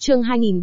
Chương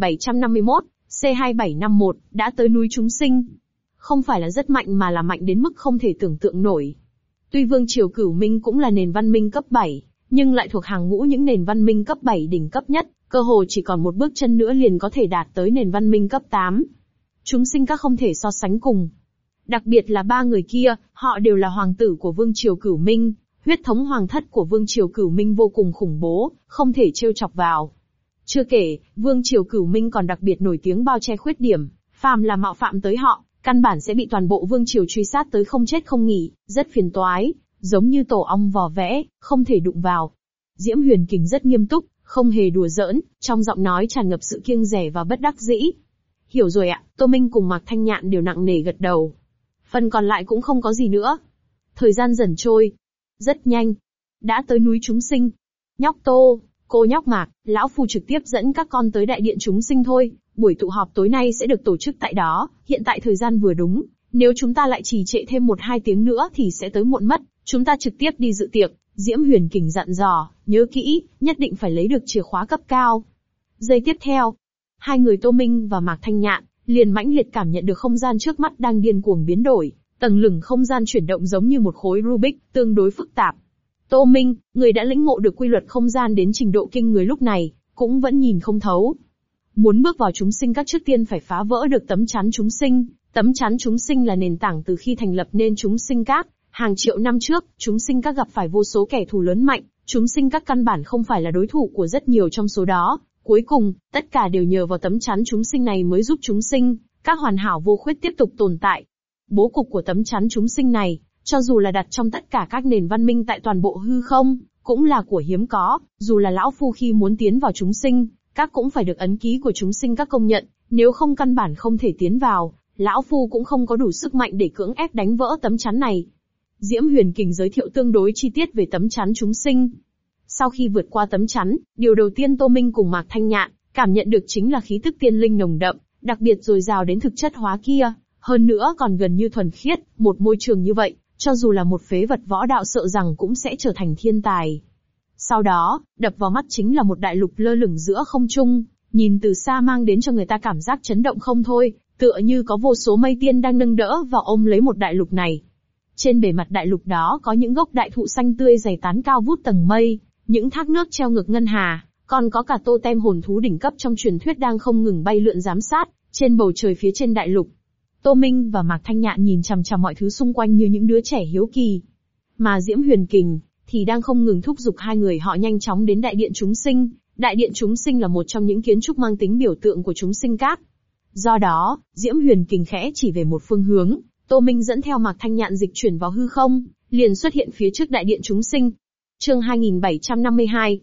2751, C2751, đã tới núi chúng sinh. Không phải là rất mạnh mà là mạnh đến mức không thể tưởng tượng nổi. Tuy Vương triều Cửu Minh cũng là nền văn minh cấp 7, nhưng lại thuộc hàng ngũ những nền văn minh cấp 7 đỉnh cấp nhất, cơ hồ chỉ còn một bước chân nữa liền có thể đạt tới nền văn minh cấp 8. Chúng sinh các không thể so sánh cùng. Đặc biệt là ba người kia, họ đều là hoàng tử của Vương triều Cửu Minh, huyết thống hoàng thất của Vương triều Cửu Minh vô cùng khủng bố, không thể trêu chọc vào. Chưa kể, Vương triều Cửu Minh còn đặc biệt nổi tiếng bao che khuyết điểm, phàm là mạo phạm tới họ, căn bản sẽ bị toàn bộ vương triều truy sát tới không chết không nghỉ, rất phiền toái, giống như tổ ong vò vẽ, không thể đụng vào. Diễm Huyền Kình rất nghiêm túc, không hề đùa giỡn, trong giọng nói tràn ngập sự kiêng dè và bất đắc dĩ. Hiểu rồi ạ, Tô Minh cùng Mạc Thanh Nhạn đều nặng nề gật đầu. Phần còn lại cũng không có gì nữa. Thời gian dần trôi. Rất nhanh. Đã tới núi chúng sinh. Nhóc Tô, cô nhóc Mạc, lão phu trực tiếp dẫn các con tới đại điện chúng sinh thôi. Buổi tụ họp tối nay sẽ được tổ chức tại đó, hiện tại thời gian vừa đúng. Nếu chúng ta lại trì trệ thêm 1-2 tiếng nữa thì sẽ tới muộn mất. Chúng ta trực tiếp đi dự tiệc. Diễm Huyền Kình dặn dò, nhớ kỹ, nhất định phải lấy được chìa khóa cấp cao. Giây tiếp theo, hai người Tô Minh và Mạc Thanh Nhạn liền mãnh liệt cảm nhận được không gian trước mắt đang điên cuồng biến đổi, tầng lửng không gian chuyển động giống như một khối Rubik, tương đối phức tạp. Tô Minh, người đã lĩnh ngộ được quy luật không gian đến trình độ kinh người lúc này, cũng vẫn nhìn không thấu. Muốn bước vào chúng sinh các trước tiên phải phá vỡ được tấm chắn chúng sinh. Tấm chắn chúng sinh là nền tảng từ khi thành lập nên chúng sinh các. Hàng triệu năm trước, chúng sinh các gặp phải vô số kẻ thù lớn mạnh, chúng sinh các căn bản không phải là đối thủ của rất nhiều trong số đó. Cuối cùng, tất cả đều nhờ vào tấm chắn chúng sinh này mới giúp chúng sinh các hoàn hảo vô khuyết tiếp tục tồn tại. Bố cục của tấm chắn chúng sinh này, cho dù là đặt trong tất cả các nền văn minh tại toàn bộ hư không, cũng là của hiếm có, dù là lão phu khi muốn tiến vào chúng sinh, các cũng phải được ấn ký của chúng sinh các công nhận, nếu không căn bản không thể tiến vào, lão phu cũng không có đủ sức mạnh để cưỡng ép đánh vỡ tấm chắn này. Diễm Huyền Kình giới thiệu tương đối chi tiết về tấm chắn chúng sinh. Sau khi vượt qua tấm chắn, điều đầu tiên Tô Minh cùng Mạc Thanh Nhạn cảm nhận được chính là khí tức tiên linh nồng đậm, đặc biệt dồi dào đến thực chất hóa kia, hơn nữa còn gần như thuần khiết, một môi trường như vậy, cho dù là một phế vật võ đạo sợ rằng cũng sẽ trở thành thiên tài. Sau đó, đập vào mắt chính là một đại lục lơ lửng giữa không trung, nhìn từ xa mang đến cho người ta cảm giác chấn động không thôi, tựa như có vô số mây tiên đang nâng đỡ và ôm lấy một đại lục này. Trên bề mặt đại lục đó có những gốc đại thụ xanh tươi dày tán cao vút tầng mây, những thác nước treo ngược ngân hà, còn có cả totem hồn thú đỉnh cấp trong truyền thuyết đang không ngừng bay lượn giám sát trên bầu trời phía trên đại lục. Tô Minh và Mạc Thanh Nhạn nhìn chằm chằm mọi thứ xung quanh như những đứa trẻ hiếu kỳ, mà Diễm Huyền Kình thì đang không ngừng thúc giục hai người họ nhanh chóng đến đại điện chúng sinh. Đại điện chúng sinh là một trong những kiến trúc mang tính biểu tượng của chúng sinh các. Do đó, Diễm Huyền Kình khẽ chỉ về một phương hướng, Tô Minh dẫn theo Mạc Thanh Nhạn dịch chuyển vào hư không, liền xuất hiện phía trước đại điện chúng sinh. Chương 2752,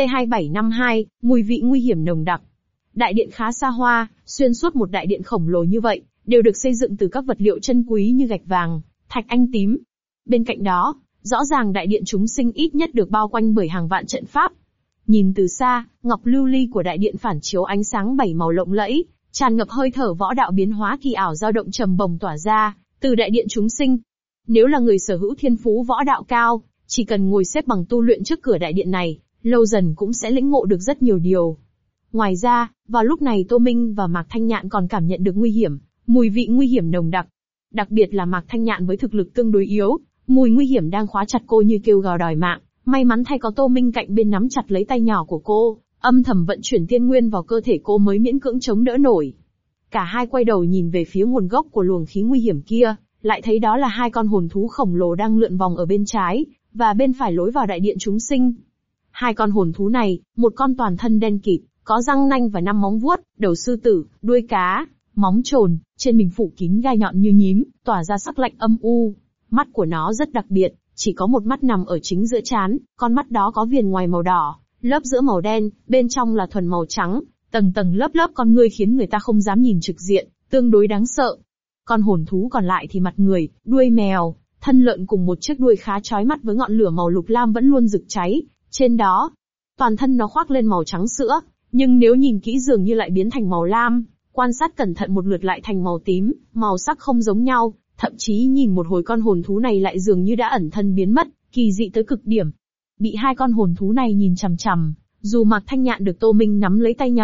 C2752, mùi vị nguy hiểm nồng đặc. Đại điện khá xa hoa, xuyên suốt một đại điện khổng lồ như vậy, đều được xây dựng từ các vật liệu chân quý như gạch vàng, thạch anh tím. Bên cạnh đó, rõ ràng đại điện chúng sinh ít nhất được bao quanh bởi hàng vạn trận pháp. Nhìn từ xa, ngọc lưu ly của đại điện phản chiếu ánh sáng 7 màu lộng lẫy, tràn ngập hơi thở võ đạo biến hóa kỳ ảo dao động trầm bồng tỏa ra từ đại điện chúng sinh. Nếu là người sở hữu thiên phú võ đạo cao, chỉ cần ngồi xếp bằng tu luyện trước cửa đại điện này, lâu dần cũng sẽ lĩnh ngộ được rất nhiều điều. Ngoài ra, vào lúc này Tô Minh và Mạc Thanh Nhạn còn cảm nhận được nguy hiểm, mùi vị nguy hiểm nồng đặc. Đặc biệt là Mạc Thanh Nhạn với thực lực tương đối yếu, mùi nguy hiểm đang khóa chặt cô như kêu gào đòi mạng. May mắn thay có Tô Minh cạnh bên nắm chặt lấy tay nhỏ của cô, âm thầm vận chuyển tiên nguyên vào cơ thể cô mới miễn cưỡng chống đỡ nổi. Cả hai quay đầu nhìn về phía nguồn gốc của luồng khí nguy hiểm kia, lại thấy đó là hai con hồn thú khổng lồ đang lượn vòng ở bên trái và bên phải lối vào đại điện chúng sinh. Hai con hồn thú này, một con toàn thân đen kịt, có răng nanh và 5 móng vuốt, đầu sư tử, đuôi cá, móng trồn, trên mình phủ kín gai nhọn như nhím, tỏa ra sắc lạnh âm u. Mắt của nó rất đặc biệt, chỉ có một mắt nằm ở chính giữa trán, con mắt đó có viền ngoài màu đỏ, lớp giữa màu đen, bên trong là thuần màu trắng, tầng tầng lớp lớp con ngươi khiến người ta không dám nhìn trực diện, tương đối đáng sợ. Con hồn thú còn lại thì mặt người, đuôi mèo, thân lợn cùng một chiếc đuôi khá chói mắt với ngọn lửa màu lục lam vẫn luôn rực cháy. Trên đó, toàn thân nó khoác lên màu trắng sữa, nhưng nếu nhìn kỹ dường như lại biến thành màu lam, quan sát cẩn thận một lượt lại thành màu tím, màu sắc không giống nhau, thậm chí nhìn một hồi con hồn thú này lại dường như đã ẩn thân biến mất, kỳ dị tới cực điểm. Bị hai con hồn thú này nhìn chằm chằm, dù Mạc Thanh Nhạn được Tô Minh nắm lấy tay nhỏ,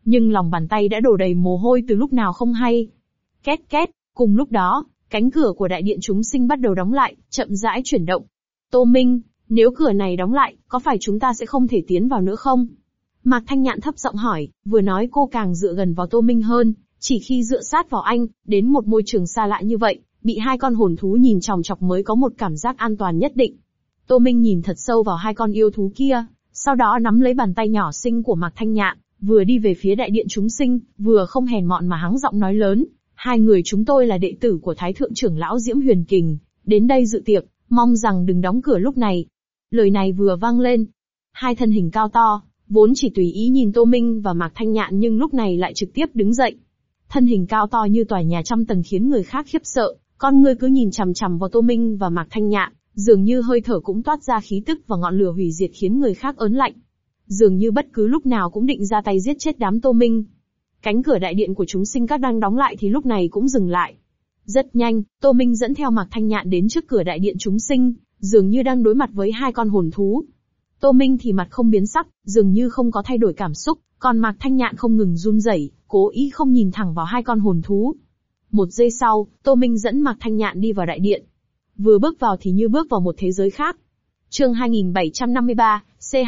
nhưng lòng bàn tay đã đổ đầy mồ hôi từ lúc nào không hay. Két két, cùng lúc đó, cánh cửa của đại điện chúng sinh bắt đầu đóng lại, chậm rãi chuyển động. Tô Minh, nếu cửa này đóng lại, có phải chúng ta sẽ không thể tiến vào nữa không? Mạc Thanh Nhạn thấp giọng hỏi, vừa nói cô càng dựa gần vào Tô Minh hơn, chỉ khi dựa sát vào anh, đến một môi trường xa lạ như vậy, bị hai con hồn thú nhìn chòng chọc mới có một cảm giác an toàn nhất định. Tô Minh nhìn thật sâu vào hai con yêu thú kia, sau đó nắm lấy bàn tay nhỏ xinh của Mạc Thanh Nhạn, vừa đi về phía đại điện chúng sinh, vừa không hèn mọn mà hắng giọng nói lớn, hai người chúng tôi là đệ tử của Thái Thượng trưởng lão Diễm Huyền Kình, đến đây dự tiệc, mong rằng đừng đóng cửa lúc này. Lời này vừa vang lên, hai thân hình cao to, vốn chỉ tùy ý nhìn Tô Minh và Mạc Thanh Nhạn nhưng lúc này lại trực tiếp đứng dậy. Thân hình cao to như tòa nhà trăm tầng khiến người khác khiếp sợ, con ngươi cứ nhìn chằm chằm vào Tô Minh và Mạc Thanh Nhạn, dường như hơi thở cũng toát ra khí tức và ngọn lửa hủy diệt khiến người khác ớn lạnh. Dường như bất cứ lúc nào cũng định ra tay giết chết đám Tô Minh. Cánh cửa đại điện của chúng sinh các đang đóng lại thì lúc này cũng dừng lại. Rất nhanh, Tô Minh dẫn theo Mạc Thanh Nhạn đến trước cửa đại điện chúng sinh, dường như đang đối mặt với hai con hồn thú. Tô Minh thì mặt không biến sắc, dường như không có thay đổi cảm xúc, còn Mạc Thanh Nhạn không ngừng run rẩy, cố ý không nhìn thẳng vào hai con hồn thú. Một giây sau, Tô Minh dẫn Mạc Thanh Nhạn đi vào đại điện. Vừa bước vào thì như bước vào một thế giới khác. Chương 2753,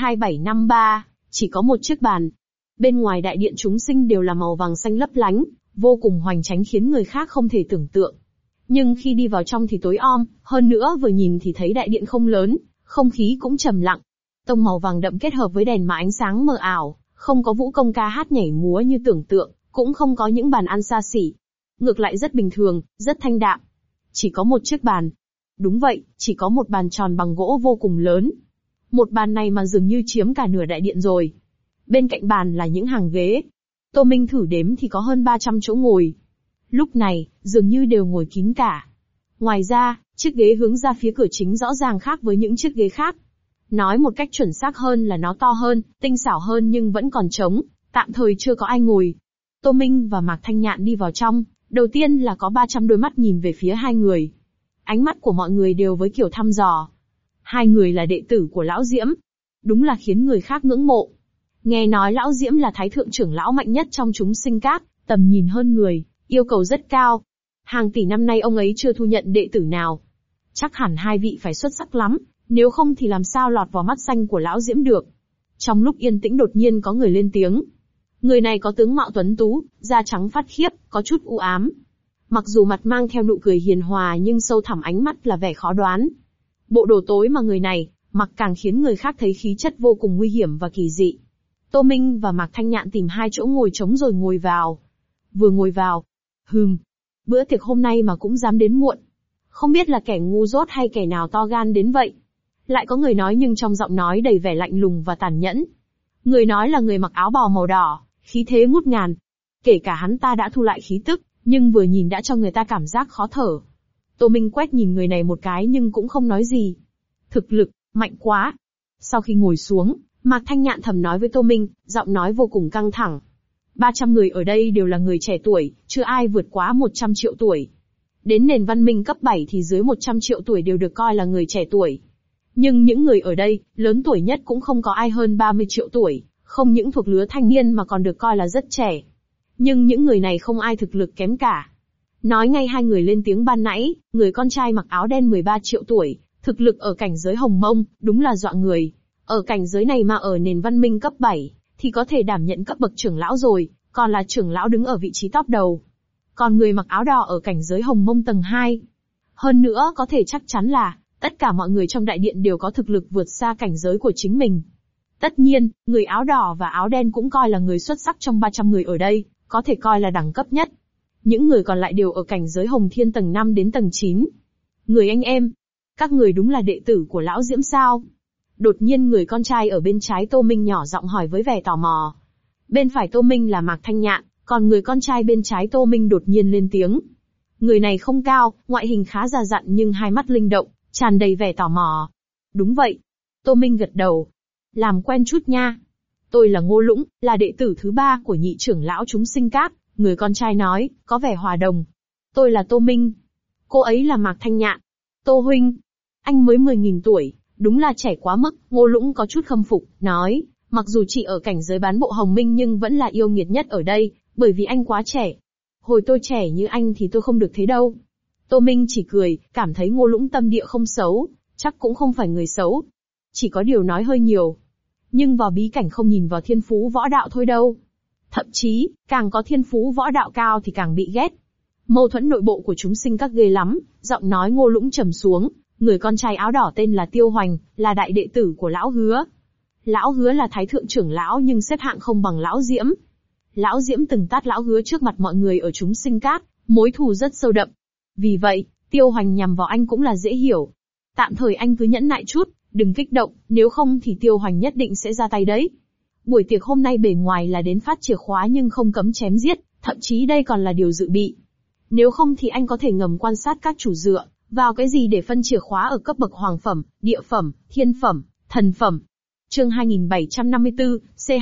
C2753, chỉ có một chiếc bàn. Bên ngoài đại điện chúng sinh đều là màu vàng xanh lấp lánh, vô cùng hoành tráng khiến người khác không thể tưởng tượng. Nhưng khi đi vào trong thì tối om, hơn nữa vừa nhìn thì thấy đại điện không lớn, không khí cũng trầm lặng. Tông màu vàng đậm kết hợp với đèn mà ánh sáng mờ ảo, không có vũ công ca hát nhảy múa như tưởng tượng, cũng không có những bàn ăn xa xỉ. Ngược lại rất bình thường, rất thanh đạm. Chỉ có một chiếc bàn. Đúng vậy, chỉ có một bàn tròn bằng gỗ vô cùng lớn. Một bàn này mà dường như chiếm cả nửa đại điện rồi. Bên cạnh bàn là những hàng ghế. Tô Minh thử đếm thì có hơn 300 chỗ ngồi. Lúc này, dường như đều ngồi kín cả. Ngoài ra, chiếc ghế hướng ra phía cửa chính rõ ràng khác với những chiếc ghế khác. Nói một cách chuẩn xác hơn là nó to hơn, tinh xảo hơn nhưng vẫn còn trống, tạm thời chưa có ai ngồi. Tô Minh và Mạc Thanh Nhạn đi vào trong, đầu tiên là có 300 đôi mắt nhìn về phía hai người. Ánh mắt của mọi người đều với kiểu thăm dò. Hai người là đệ tử của Lão Diễm. Đúng là khiến người khác ngưỡng mộ. Nghe nói Lão Diễm là Thái Thượng trưởng lão mạnh nhất trong chúng sinh các, tầm nhìn hơn người, yêu cầu rất cao. Hàng tỷ năm nay ông ấy chưa thu nhận đệ tử nào. Chắc hẳn hai vị phải xuất sắc lắm, nếu không thì làm sao lọt vào mắt xanh của Lão Diễm được. Trong lúc yên tĩnh đột nhiên có người lên tiếng. Người này có tướng mạo tuấn tú, da trắng phát khiếp, có chút u ám. Mặc dù mặt mang theo nụ cười hiền hòa nhưng sâu thẳm ánh mắt là vẻ khó đoán. Bộ đồ tối mà người này mặc càng khiến người khác thấy khí chất vô cùng nguy hiểm và kỳ dị. Tô Minh và Mạc Thanh Nhạn tìm hai chỗ ngồi trống rồi ngồi vào. Vừa ngồi vào, bữa tiệc hôm nay mà cũng dám đến muộn. Không biết là kẻ ngu dốt hay kẻ nào to gan đến vậy. Lại có người nói nhưng trong giọng nói đầy vẻ lạnh lùng và tàn nhẫn. Người nói là người mặc áo bào màu đỏ, khí thế ngút ngàn. Kể cả hắn ta đã thu lại khí tức, nhưng vừa nhìn đã cho người ta cảm giác khó thở. Tô Minh quét nhìn người này một cái nhưng cũng không nói gì. Thực lực, mạnh quá. Sau khi ngồi xuống, Mạc Thanh Nhạn thầm nói với Tô Minh, giọng nói vô cùng căng thẳng. 300 người ở đây đều là người trẻ tuổi, chưa ai vượt quá 100 triệu tuổi. Đến nền văn minh cấp 7 thì dưới 100 triệu tuổi đều được coi là người trẻ tuổi. Nhưng những người ở đây, lớn tuổi nhất cũng không có ai hơn 30 triệu tuổi, không những thuộc lứa thanh niên mà còn được coi là rất trẻ. Nhưng những người này không ai thực lực kém cả. Nói ngay hai người lên tiếng ban nãy, người con trai mặc áo đen 13 triệu tuổi, thực lực ở cảnh giới hồng mông, đúng là dọa người. Ở cảnh giới này mà ở nền văn minh cấp 7, thì có thể đảm nhận cấp bậc trưởng lão rồi, còn là trưởng lão đứng ở vị trí top đầu. Còn người mặc áo đỏ ở cảnh giới hồng mông tầng 2. Hơn nữa có thể chắc chắn là, tất cả mọi người trong đại điện đều có thực lực vượt xa cảnh giới của chính mình. Tất nhiên, người áo đỏ và áo đen cũng coi là người xuất sắc trong 300 người ở đây, có thể coi là đẳng cấp nhất. Những người còn lại đều ở cảnh giới hồng thiên tầng 5 đến tầng 9. Người anh em, các người đúng là đệ tử của Lão Diễm sao? Đột nhiên người con trai ở bên trái Tô Minh nhỏ giọng hỏi với vẻ tò mò. Bên phải Tô Minh là Mạc Thanh Nhạn, còn người con trai bên trái Tô Minh đột nhiên lên tiếng. Người này không cao, ngoại hình khá già dặn nhưng hai mắt linh động, tràn đầy vẻ tò mò. Đúng vậy. Tô Minh gật đầu. Làm quen chút nha. Tôi là Ngô Lũng, là đệ tử thứ 3 của nhị trưởng lão chúng sinh các, người con trai nói, có vẻ hòa đồng. Tôi là Tô Minh. Cô ấy là Mạc Thanh Nhạn. Tô huynh. Anh mới 10.000 tuổi, đúng là trẻ quá mức, Ngô Lũng có chút khâm phục, nói, Mặc dù chị ở cảnh giới bán bộ hồng minh nhưng vẫn là yêu nghiệt nhất ở đây, bởi vì anh quá trẻ. Hồi tôi trẻ như anh thì tôi không được thế đâu. Tô Minh chỉ cười, cảm thấy Ngô Lũng tâm địa không xấu, chắc cũng không phải người xấu. Chỉ có điều nói hơi nhiều. Nhưng vào bí cảnh không nhìn vào thiên phú võ đạo thôi đâu. Thậm chí, càng có thiên phú võ đạo cao thì càng bị ghét. Mâu thuẫn nội bộ của chúng sinh các ghê lắm, giọng nói Ngô Lũng trầm xuống, người con trai áo đỏ tên là Tiêu Hoành, là đại đệ tử của Lão Hứa. Lão Hứa là thái thượng trưởng lão nhưng xếp hạng không bằng Lão Diễm. Lão Diễm từng tát Lão Hứa trước mặt mọi người ở chúng sinh cát, mối thù rất sâu đậm. Vì vậy, Tiêu Hoành nhằm vào anh cũng là dễ hiểu. Tạm thời anh cứ nhẫn nại chút, đừng kích động, nếu không thì Tiêu Hoành nhất định sẽ ra tay đấy. Buổi tiệc hôm nay bề ngoài là đến phát chìa khóa nhưng không cấm chém giết, thậm chí đây còn là điều dự bị. Nếu không thì anh có thể ngầm quan sát các chủ dựa vào cái gì để phân chìa khóa ở cấp bậc hoàng phẩm, địa phẩm, thiên phẩm, thần phẩm. Chương 2754,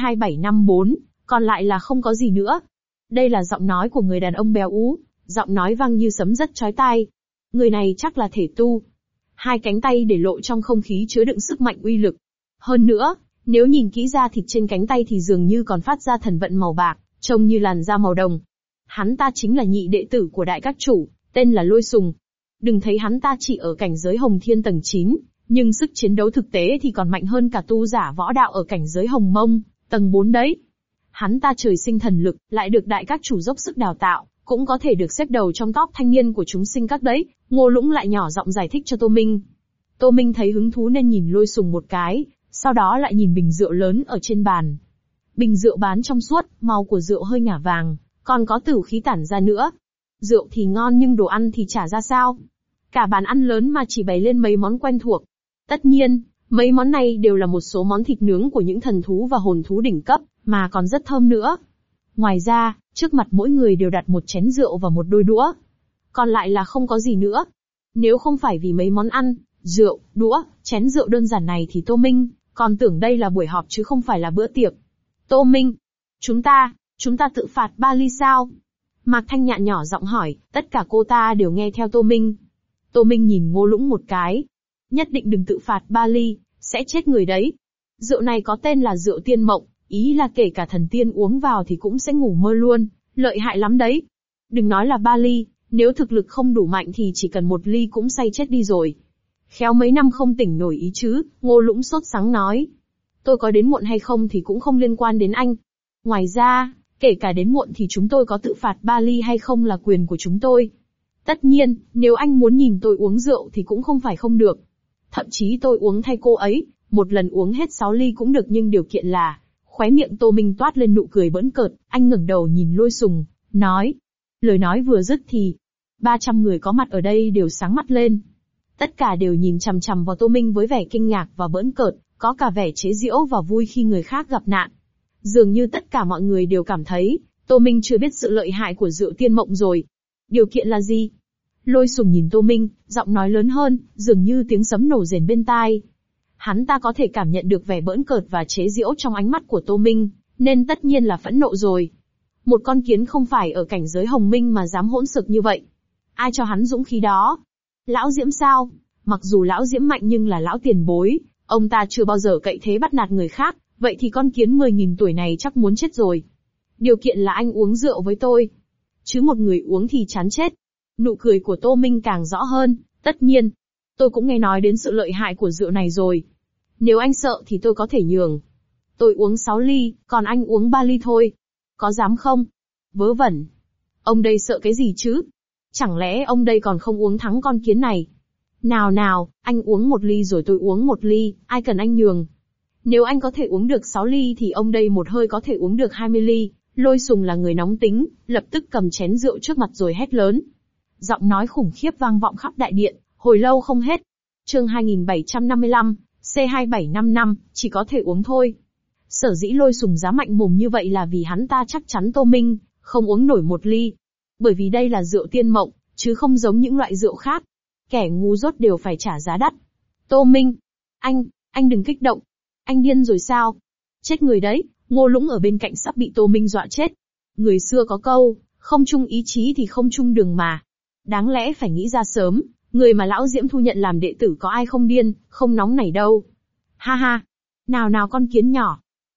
C2754, còn lại là không có gì nữa. Đây là giọng nói của người đàn ông béo ú, giọng nói vang như sấm rất chói tai. Người này chắc là thể tu. Hai cánh tay để lộ trong không khí chứa đựng sức mạnh uy lực. Hơn nữa, nếu nhìn kỹ da thịt trên cánh tay thì dường như còn phát ra thần vận màu bạc, trông như làn da màu đồng. Hắn ta chính là nhị đệ tử của đại các chủ, tên là Lôi Sùng. Đừng thấy hắn ta chỉ ở cảnh giới Hồng Thiên tầng 9, nhưng sức chiến đấu thực tế thì còn mạnh hơn cả tu giả võ đạo ở cảnh giới Hồng Mông, tầng 4 đấy. Hắn ta trời sinh thần lực, lại được đại các chủ dốc sức đào tạo, cũng có thể được xếp đầu trong top thanh niên của chúng sinh các đấy. Ngô Lũng lại nhỏ giọng giải thích cho Tô Minh. Tô Minh thấy hứng thú nên nhìn Lôi Sùng một cái, sau đó lại nhìn bình rượu lớn ở trên bàn. Bình rượu bán trong suốt, màu của rượu hơi ngả vàng, còn có tử khí tản ra nữa. Rượu thì ngon nhưng đồ ăn thì chả ra sao. Cả bàn ăn lớn mà chỉ bày lên mấy món quen thuộc. Tất nhiên, mấy món này đều là một số món thịt nướng của những thần thú và hồn thú đỉnh cấp, mà còn rất thơm nữa. Ngoài ra, trước mặt mỗi người đều đặt một chén rượu và một đôi đũa. Còn lại là không có gì nữa. Nếu không phải vì mấy món ăn, rượu, đũa, chén rượu đơn giản này thì Tô Minh còn tưởng đây là buổi họp chứ không phải là bữa tiệc. Tô Minh, chúng ta tự phạt 3 ly sao? Mạc Thanh Nhạn nhỏ giọng hỏi, tất cả cô ta đều nghe theo Tô Minh. Tô Minh nhìn Ngô Lũng một cái. Nhất định đừng tự phạt 3 ly, sẽ chết người đấy. Rượu này có tên là rượu tiên mộng, ý là kể cả thần tiên uống vào thì cũng sẽ ngủ mơ luôn, lợi hại lắm đấy. Đừng nói là 3 ly, nếu thực lực không đủ mạnh thì chỉ cần 1 ly cũng say chết đi rồi. Khéo mấy năm không tỉnh nổi ý chứ, Ngô Lũng sốt sắng nói. Tôi có đến muộn hay không thì cũng không liên quan đến anh. Ngoài ra, kể cả đến muộn thì chúng tôi có tự phạt 3 ly hay không là quyền của chúng tôi. Tất nhiên, nếu anh muốn nhìn tôi uống rượu thì cũng không phải không được. Thậm chí tôi uống thay cô ấy, một lần uống hết 6 ly cũng được nhưng điều kiện là... Khóe miệng Tô Minh toát lên nụ cười bỡn cợt, anh ngẩng đầu nhìn Lôi Sùng, nói. Lời nói vừa dứt thì 300 người có mặt ở đây đều sáng mắt lên. Tất cả đều nhìn chằm chằm vào Tô Minh với vẻ kinh ngạc và bỡn cợt, có cả vẻ chế giễu và vui khi người khác gặp nạn. Dường như tất cả mọi người đều cảm thấy, Tô Minh chưa biết sự lợi hại của rượu tiên mộng rồi. Điều kiện là gì? Lôi Sùng nhìn Tô Minh, giọng nói lớn hơn, dường như tiếng sấm nổ rền bên tai. Hắn ta có thể cảm nhận được vẻ bỡn cợt và chế giễu trong ánh mắt của Tô Minh, nên tất nhiên là phẫn nộ rồi. Một con kiến không phải ở cảnh giới hồng minh mà dám hỗn xược như vậy. Ai cho hắn dũng khí đó? Lão Diễm sao? Mặc dù Lão Diễm mạnh nhưng là lão tiền bối, ông ta chưa bao giờ cậy thế bắt nạt người khác, vậy thì con kiến 10.000 tuổi này chắc muốn chết rồi. Điều kiện là anh uống rượu với tôi. Chứ một người uống thì chán chết. Nụ cười của Tô Minh càng rõ hơn, tất nhiên. Tôi cũng nghe nói đến sự lợi hại của rượu này rồi. Nếu anh sợ thì tôi có thể nhường. Tôi uống 6 ly, còn anh uống 3 ly thôi. Có dám không? Vớ vẩn. Ông đây sợ cái gì chứ? Chẳng lẽ ông đây còn không uống thắng con kiến này? Nào nào, anh uống 1 ly rồi tôi uống 1 ly, ai cần anh nhường. Nếu anh có thể uống được 6 ly thì ông đây một hơi có thể uống được 20 ly. Lôi Sùng là người nóng tính, lập tức cầm chén rượu trước mặt rồi hét lớn. Giọng nói khủng khiếp vang vọng khắp đại điện, hồi lâu không hết. Chương 2755, C2755, chỉ có thể uống thôi. Sở dĩ Lôi Sùng dám mạnh mồm như vậy là vì hắn ta chắc chắn Tô Minh không uống nổi 1 ly. Bởi vì đây là rượu tiên mộng, chứ không giống những loại rượu khác. Kẻ ngu dốt đều phải trả giá đắt. Tô Minh, anh đừng kích động. Anh điên rồi sao? Chết người đấy, Ngô Lũng ở bên cạnh sắp bị Tô Minh dọa chết. Người xưa có câu, không chung ý chí thì không chung đường mà. Đáng lẽ phải nghĩ ra sớm, người mà Lão Diễm thu nhận làm đệ tử có ai không điên, không nóng nảy đâu. Ha ha, nào nào con kiến nhỏ.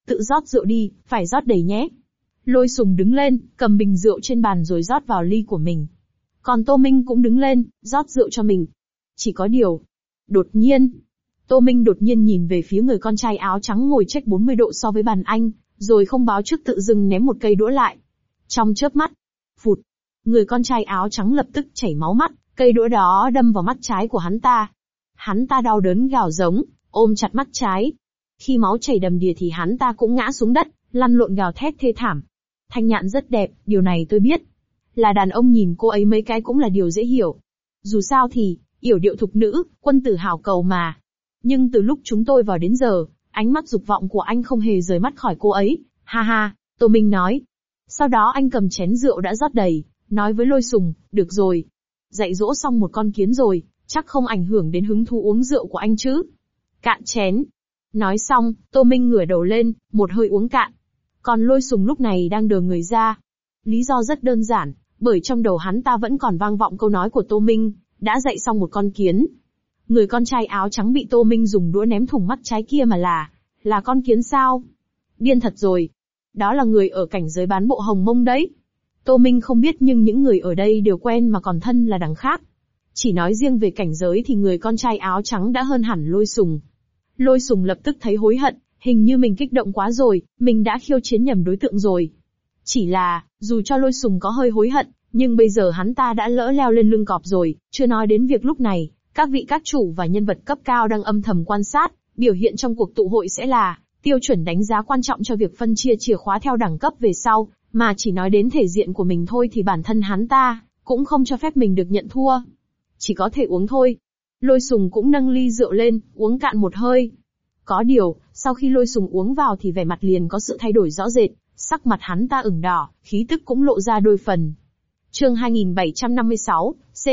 Tự rót rượu đi, phải rót đầy nhé. Lôi Sùng đứng lên, cầm bình rượu trên bàn rồi rót vào ly của mình. Còn Tô Minh cũng đứng lên, rót rượu cho mình. Chỉ có điều. Đột nhiên, Tô Minh đột nhiên nhìn về phía người con trai áo trắng ngồi chếch 40 độ so với bàn anh, rồi không báo trước tự dưng ném một cây đũa lại. Trong chớp mắt, phụt, người con trai áo trắng lập tức chảy máu mắt, cây đũa đó đâm vào mắt trái của hắn ta. Hắn ta đau đớn gào giống, ôm chặt mắt trái. Khi máu chảy đầm đìa thì hắn ta cũng ngã xuống đất, lăn lộn gào thét thê thảm. Thanh Nhạn rất đẹp, điều này tôi biết. Là đàn ông nhìn cô ấy mấy cái cũng là điều dễ hiểu. Dù sao thì, yểu điệu thục nữ, quân tử hảo cầu mà. Nhưng từ lúc chúng tôi vào đến giờ, ánh mắt dục vọng của anh không hề rời mắt khỏi cô ấy. Ha ha, Tô Minh nói. Sau đó anh cầm chén rượu đã rót đầy, nói với Lôi Sùng, được rồi. Dạy dỗ xong một con kiến rồi, chắc không ảnh hưởng đến hứng thú uống rượu của anh chứ. Cạn chén. Nói xong, Tô Minh ngửa đầu lên, một hơi uống cạn. Còn Lôi Sùng lúc này đang đờ người ra. Lý do rất đơn giản, bởi trong đầu hắn ta vẫn còn vang vọng câu nói của Tô Minh, đã dạy xong một con kiến. Người con trai áo trắng bị Tô Minh dùng đũa ném thủng mắt trái kia mà là con kiến sao? Điên thật rồi. Đó là người ở cảnh giới bán bộ hồng mông đấy. Tô Minh không biết nhưng những người ở đây đều quen mà còn thân là đằng khác. Chỉ nói riêng về cảnh giới thì người con trai áo trắng đã hơn hẳn Lôi Sùng. Lôi Sùng lập tức thấy hối hận, hình như mình kích động quá rồi, mình đã khiêu chiến nhầm đối tượng rồi. Chỉ là, dù cho Lôi Sùng có hơi hối hận, nhưng bây giờ hắn ta đã lỡ leo lên lưng cọp rồi, chưa nói đến việc lúc này, các vị các chủ và nhân vật cấp cao đang âm thầm quan sát, biểu hiện trong cuộc tụ hội sẽ là tiêu chuẩn đánh giá quan trọng cho việc phân chia chìa khóa theo đẳng cấp về sau, mà chỉ nói đến thể diện của mình thôi thì bản thân hắn ta cũng không cho phép mình được nhận thua. Chỉ có thể uống thôi. Lôi Sùng cũng nâng ly rượu lên, uống cạn một hơi. Có điều, sau khi Lôi Sùng uống vào thì vẻ mặt liền có sự thay đổi rõ rệt, sắc mặt hắn ta ửng đỏ, khí tức cũng lộ ra đôi phần. Chương 2756,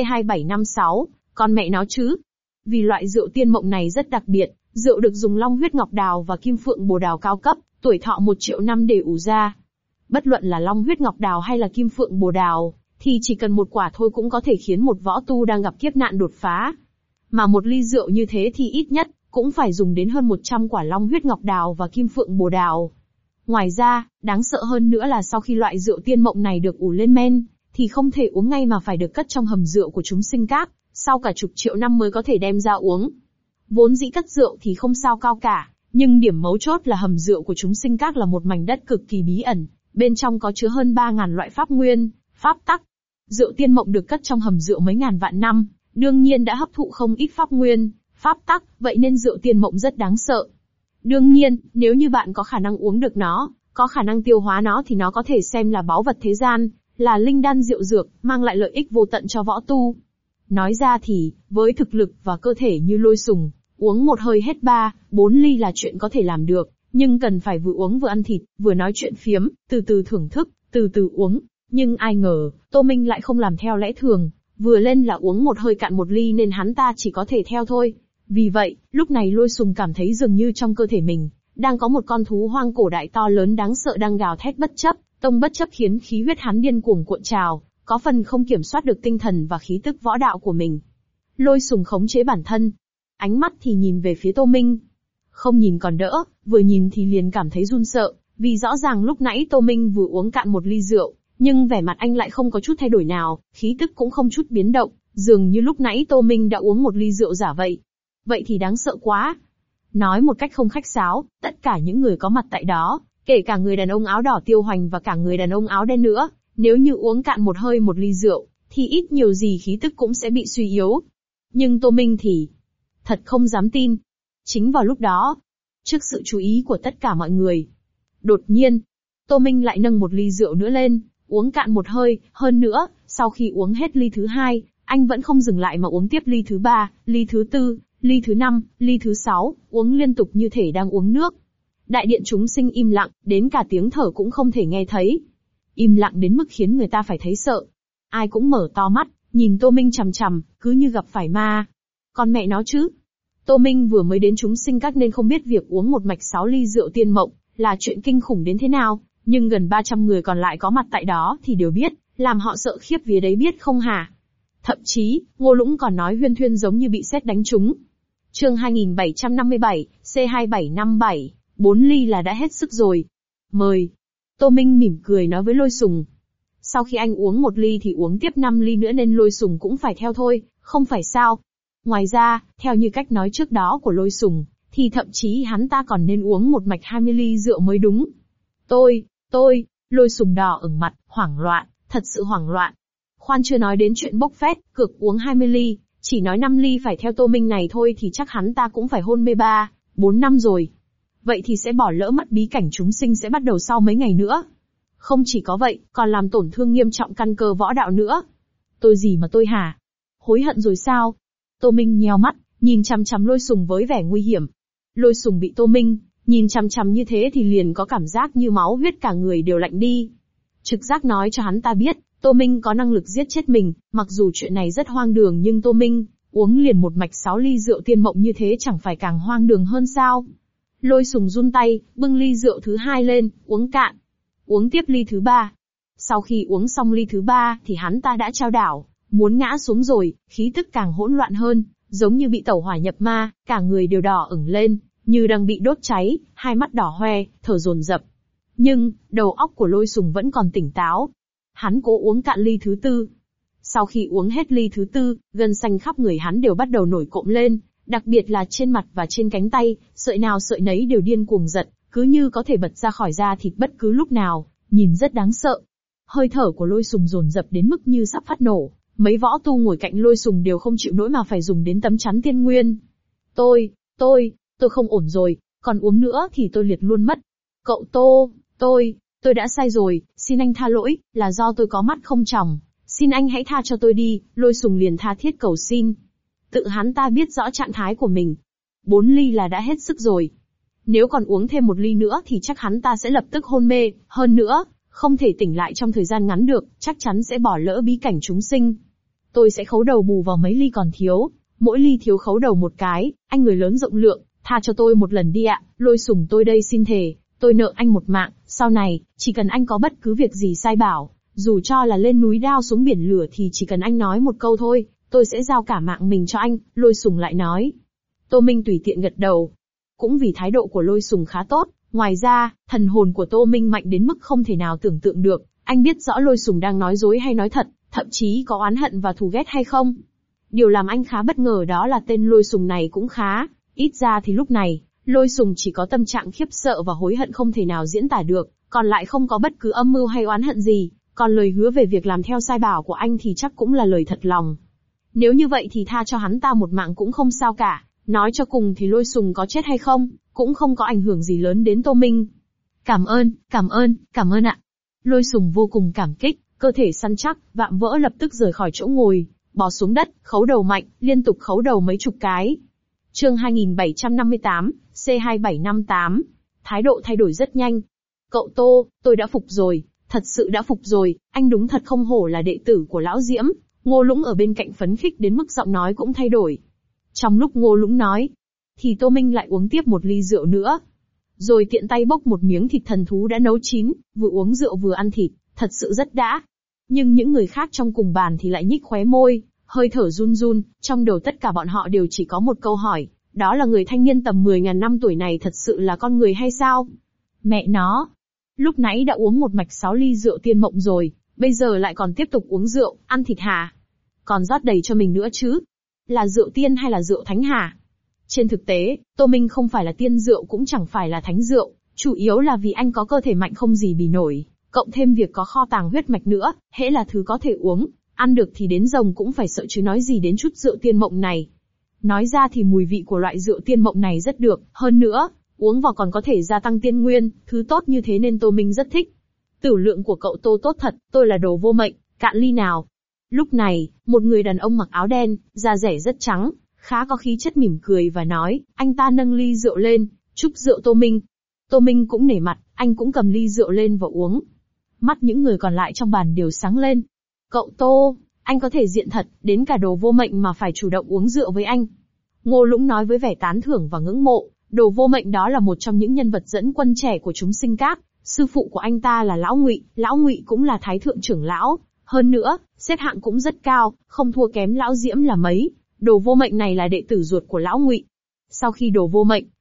C2756, con mẹ nó chứ. Vì loại rượu tiên mộng này rất đặc biệt, rượu được dùng long huyết ngọc đào và kim phượng bồ đào cao cấp, tuổi thọ 1 triệu năm để ủ ra. Bất luận là long huyết ngọc đào hay là kim phượng bồ đào, thì chỉ cần một quả thôi cũng có thể khiến một võ tu đang gặp kiếp nạn đột phá. Mà một ly rượu như thế thì ít nhất cũng phải dùng đến hơn 100 quả long huyết ngọc đào và kim phượng bồ đào. Ngoài ra, đáng sợ hơn nữa là sau khi loại rượu tiên mộng này được ủ lên men, thì không thể uống ngay mà phải được cất trong hầm rượu của chúng sinh các, sau cả chục triệu năm mới có thể đem ra uống. Vốn dĩ cất rượu thì không sao cao cả, nhưng điểm mấu chốt là hầm rượu của chúng sinh các là một mảnh đất cực kỳ bí ẩn, bên trong có chứa hơn 3.000 loại pháp nguyên, pháp tắc. Rượu tiên mộng được cất trong hầm rượu mấy ngàn vạn năm, đương nhiên đã hấp thụ không ít pháp nguyên, pháp tắc, vậy nên rượu tiên mộng rất đáng sợ. Đương nhiên, nếu như bạn có khả năng uống được nó, có khả năng tiêu hóa nó thì nó có thể xem là báu vật thế gian, là linh đan diệu dược, mang lại lợi ích vô tận cho võ tu. Nói ra thì, với thực lực và cơ thể như Lôi Sùng, uống một hơi hết 3-4 ly là chuyện có thể làm được, nhưng cần phải vừa uống vừa ăn thịt, vừa nói chuyện phiếm, từ từ thưởng thức, từ từ uống. Nhưng ai ngờ, Tô Minh lại không làm theo lẽ thường, vừa lên là uống một hơi cạn một ly nên hắn ta chỉ có thể theo thôi. Vì vậy, lúc này Lôi Sùng cảm thấy dường như trong cơ thể mình, đang có một con thú hoang cổ đại to lớn đáng sợ đang gào thét bất chấp, tông bất chấp khiến khí huyết hắn điên cuồng cuộn trào, có phần không kiểm soát được tinh thần và khí tức võ đạo của mình. Lôi Sùng khống chế bản thân, ánh mắt thì nhìn về phía Tô Minh. Không nhìn còn đỡ, vừa nhìn thì liền cảm thấy run sợ, vì rõ ràng lúc nãy Tô Minh vừa uống cạn một ly rượu, nhưng vẻ mặt anh lại không có chút thay đổi nào, khí tức cũng không chút biến động, dường như lúc nãy Tô Minh đã uống một ly rượu giả vậy. Vậy thì đáng sợ quá. Nói một cách không khách sáo, tất cả những người có mặt tại đó, kể cả người đàn ông áo đỏ Tiêu Hoành và cả người đàn ông áo đen nữa, nếu như uống cạn một hơi một ly rượu, thì ít nhiều gì khí tức cũng sẽ bị suy yếu. Nhưng Tô Minh thì thật không dám tin. Chính vào lúc đó, trước sự chú ý của tất cả mọi người, đột nhiên, Tô Minh lại nâng một ly rượu nữa lên, uống cạn một hơi, hơn nữa, sau khi uống hết ly thứ 2, anh vẫn không dừng lại mà uống tiếp ly thứ 3, ly thứ 4, ly thứ 5, ly thứ 6, uống liên tục như thể đang uống nước. Đại điện chúng sinh im lặng, đến cả tiếng thở cũng không thể nghe thấy. Im lặng đến mức khiến người ta phải thấy sợ. Ai cũng mở to mắt, nhìn Tô Minh chằm chằm, cứ như gặp phải ma. Con mẹ nó chứ. Tô Minh vừa mới đến chúng sinh các nên không biết việc uống một mạch 6 ly rượu tiên mộng là chuyện kinh khủng đến thế nào, nhưng gần 300 người còn lại có mặt tại đó thì đều biết, làm họ sợ khiếp vía đấy biết không hả? Thậm chí, Ngô Lũng còn nói huyên thuyên giống như bị sét đánh trúng. Chương 2757, C2757, 4 ly là đã hết sức rồi. Mời. Tô Minh mỉm cười nói với Lôi Sùng. Sau khi anh uống 1 ly thì uống tiếp 5 ly nữa nên Lôi Sùng cũng phải theo thôi, không phải sao. Ngoài ra, theo như cách nói trước đó của Lôi Sùng, thì thậm chí hắn ta còn nên uống một mạch 20 ly rượu mới đúng. Tôi, Lôi Sùng đỏ ửng mặt, hoảng loạn, thật sự hoảng loạn. Khoan chưa nói đến chuyện bốc phét, cược uống 20 ly, chỉ nói 5 ly phải theo Tô Minh này thôi thì chắc hắn ta cũng phải hôn mê 4 năm rồi. Vậy thì sẽ bỏ lỡ mất bí cảnh chúng sinh sẽ bắt đầu sau mấy ngày nữa. Không chỉ có vậy, còn làm tổn thương nghiêm trọng căn cơ võ đạo nữa. Tôi gì mà tôi hả? Hối hận rồi sao? Tô Minh nheo mắt, nhìn chằm chằm Lôi Sùng với vẻ nguy hiểm. Lôi Sùng bị Tô Minh nhìn chằm chằm như thế thì liền có cảm giác như máu huyết cả người đều lạnh đi. Trực giác nói cho hắn ta biết, Tô Minh có năng lực giết chết mình, mặc dù chuyện này rất hoang đường nhưng Tô Minh uống liền một mạch 6 ly rượu tiên mộng như thế chẳng phải càng hoang đường hơn sao? Lôi Sùng run tay, bưng ly rượu thứ 2 lên, uống cạn. Uống tiếp ly thứ 3. Sau khi uống xong ly thứ 3 thì hắn ta đã chao đảo, muốn ngã xuống rồi, khí tức càng hỗn loạn hơn, giống như bị tẩu hỏa nhập ma, cả người đều đỏ ửng lên, như đang bị đốt cháy, hai mắt đỏ hoe, thở dồn dập. Nhưng, đầu óc của Lôi Sùng vẫn còn tỉnh táo. Hắn cố uống cạn ly thứ 4. Sau khi uống hết ly thứ 4, gân xanh khắp người hắn đều bắt đầu nổi cộm lên, đặc biệt là trên mặt và trên cánh tay, sợi nào sợi nấy đều điên cuồng giật, cứ như có thể bật ra khỏi da thịt bất cứ lúc nào, nhìn rất đáng sợ. Hơi thở của Lôi Sùng dồn dập đến mức như sắp phát nổ, mấy võ tu ngồi cạnh Lôi Sùng đều không chịu nổi mà phải dùng đến tấm chắn tiên nguyên. Tôi không ổn rồi, còn uống nữa thì tôi liệt luôn mất. Cậu Tô, tôi đã sai rồi, xin anh tha lỗi, là do tôi có mắt không tròng, xin anh hãy tha cho tôi đi. Lôi Sùng liền tha thiết cầu xin. Tự hắn ta biết rõ trạng thái của mình. 4 ly là đã hết sức rồi. Nếu còn uống thêm 1 ly nữa thì chắc hắn ta sẽ lập tức hôn mê, hơn nữa, không thể tỉnh lại trong thời gian ngắn được, chắc chắn sẽ bỏ lỡ bí cảnh chúng sinh. Tôi sẽ khấu đầu bù vào mấy ly còn thiếu, mỗi ly thiếu khấu đầu 1 cái, anh người lớn rộng lượng, tha cho tôi một lần đi ạ. Lôi Sùng tôi đây xin thề, tôi nợ anh một mạng, sau này, chỉ cần anh có bất cứ việc gì sai bảo, dù cho là lên núi đao xuống biển lửa thì chỉ cần anh nói một câu thôi, tôi sẽ giao cả mạng mình cho anh. Lôi Sùng lại nói. Tô Minh tùy tiện gật đầu. Cũng vì thái độ của Lôi Sùng khá tốt, ngoài ra, thần hồn của Tô Minh mạnh đến mức không thể nào tưởng tượng được, anh biết rõ Lôi Sùng đang nói dối hay nói thật, thậm chí có oán hận và thù ghét hay không. Điều làm anh khá bất ngờ đó là tên Lôi Sùng này cũng khá, ít ra thì lúc này, Lôi Sùng chỉ có tâm trạng khiếp sợ và hối hận không thể nào diễn tả được, còn lại không có bất cứ âm mưu hay oán hận gì, còn lời hứa về việc làm theo sai bảo của anh thì chắc cũng là lời thật lòng. Nếu như vậy thì tha cho hắn ta một mạng cũng không sao cả, nói cho cùng thì Lôi Sùng có chết hay không, cũng không có ảnh hưởng gì lớn đến Tô Minh. Cảm ơn ạ. Lôi Sùng vô cùng cảm kích, cơ thể săn chắc, vạm vỡ lập tức rời khỏi chỗ ngồi, bò xuống đất, khấu đầu mạnh, liên tục khấu đầu mấy chục cái. Chương 2758, C2758. Thái độ thay đổi rất nhanh. Cậu Tô, tôi đã phục rồi, thật sự đã phục rồi, anh đúng thật không hổ là đệ tử của Lão Diễm. Ngô Lũng ở bên cạnh phấn khích đến mức giọng nói cũng thay đổi. Trong lúc Ngô Lũng nói, thì Tô Minh lại uống tiếp 1 ly rượu nữa. Rồi tiện tay bốc một miếng thịt thần thú đã nấu chín, vừa uống rượu vừa ăn thịt, thật sự rất đã. Nhưng những người khác trong cùng bàn thì lại nhích khóe môi, hơi thở run run, trong đầu tất cả bọn họ đều chỉ có một câu hỏi, đó là người thanh niên tầm 10.000 năm tuổi này thật sự là con người hay sao? Mẹ nó! Lúc nãy đã uống một mạch 6 ly rượu tiên mộng rồi, bây giờ lại còn tiếp tục uống rượu, ăn thịt hả? Còn rót đầy cho mình nữa chứ? Là rượu tiên hay là rượu thánh hả? Trên thực tế, Tô Minh không phải là tiên rượu cũng chẳng phải là thánh rượu, chủ yếu là vì anh có cơ thể mạnh không gì bì nổi, cộng thêm việc có kho tàng huyết mạch nữa, hễ là thứ có thể uống, ăn được thì đến rồng cũng phải sợ chứ nói gì đến chút rượu tiên mộng này. Nói ra thì mùi vị của loại rượu tiên mộng này rất được, hơn nữa, uống vào còn có thể gia tăng tiên nguyên, thứ tốt như thế nên Tô Minh rất thích. Tửu lượng của cậu Tô tốt thật, tôi là đồ vô mệnh, cạn ly nào. Lúc này, một người đàn ông mặc áo đen, da rẻ rất trắng, khá có khí chất mỉm cười và nói, anh ta nâng ly rượu lên, chúc rượu Tô Minh. Tô Minh cũng nể mặt, anh cũng cầm ly rượu lên và uống. Mắt những người còn lại trong bàn đều sáng lên. Cậu Tô, anh có thể diện thật, đến cả đồ vô mệnh mà phải chủ động uống rượu với anh. Ngô Lũng nói với vẻ tán thưởng và ngưỡng mộ, đồ vô mệnh đó là một trong những nhân vật dẫn quân trẻ của chúng sinh các, sư phụ của anh ta là Lão Ngụy cũng là thái thượng trưởng lão, hơn nữa, xếp hạng cũng rất cao, không thua kém Lão Diễm là mấy. Đồ vô mệnh này là đệ tử ruột của Lão Ngụy. Sau khi đồ vô mệnh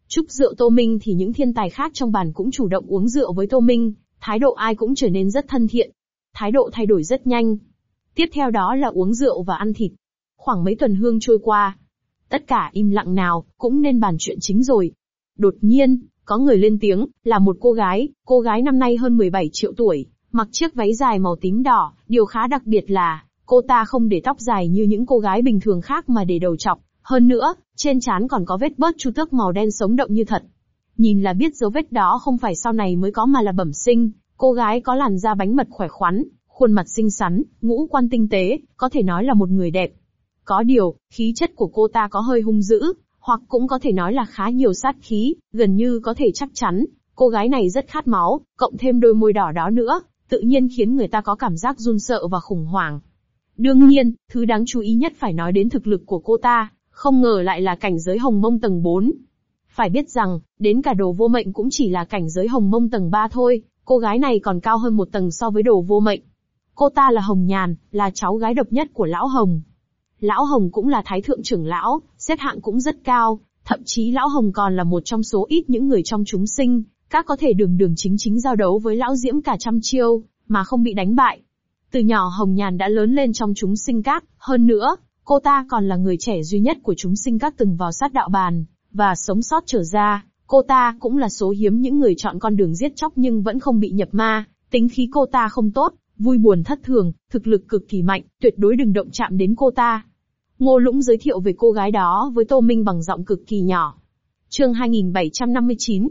Chúc rượu Tô Minh thì những thiên tài khác trong bàn cũng chủ động uống rượu với Tô Minh, thái độ ai cũng trở nên rất thân thiện. Thái độ thay đổi rất nhanh. Tiếp theo đó là uống rượu và ăn thịt. Khoảng mấy tuần hương trôi qua. Tất cả im lặng nào, cũng nên bàn chuyện chính rồi. Đột nhiên, có người lên tiếng, là một cô gái năm nay hơn 17 triệu tuổi, mặc chiếc váy dài màu tím đỏ, điều khá đặc biệt là, cô ta không để tóc dài như những cô gái bình thường khác mà để đầu trọc, hơn nữa, trên trán còn có vết bớt chu tước màu đen sống động như thật. Nhìn là biết dấu vết đó không phải sau này mới có mà là bẩm sinh, cô gái có làn da bánh mật khỏe khoắn, khuôn mặt xinh xắn, ngũ quan tinh tế, có thể nói là một người đẹp. Có điều, khí chất của cô ta có hơi hung dữ, hoặc cũng có thể nói là khá nhiều sát khí, gần như có thể chắc chắn, cô gái này rất khát máu, cộng thêm đôi môi đỏ đó nữa, tự nhiên khiến người ta có cảm giác run sợ và khủng hoảng. Đương nhiên, thứ đáng chú ý nhất phải nói đến thực lực của cô ta, không ngờ lại là cảnh giới hồng mông tầng 4. Phải biết rằng, đến cả đồ vô mệnh cũng chỉ là cảnh giới hồng mông tầng 3 thôi, cô gái này còn cao hơn một tầng so với đồ vô mệnh. Cô ta là Hồng Nhàn, là cháu gái độc nhất của Lão Hồng. Lão Hồng cũng là thái thượng trưởng lão, xếp hạng cũng rất cao, thậm chí Lão Hồng còn là một trong số ít những người trong chúng sinh, các có thể đường đường chính chính giao đấu với Lão Diễm cả trăm chiêu, mà không bị đánh bại. Từ nhỏ Hồng Nhàn đã lớn lên trong chúng sinh các, hơn nữa, cô ta còn là người trẻ duy nhất của chúng sinh các từng vào sát đạo bàn, và sống sót trở ra. Cô ta cũng là số hiếm những người chọn con đường giết chóc nhưng vẫn không bị nhập ma, tính khí cô ta không tốt, vui buồn thất thường, thực lực cực kỳ mạnh, tuyệt đối đừng động chạm đến cô ta. Ngô Lũng giới thiệu về cô gái đó với Tô Minh bằng giọng cực kỳ nhỏ. Chương 2759,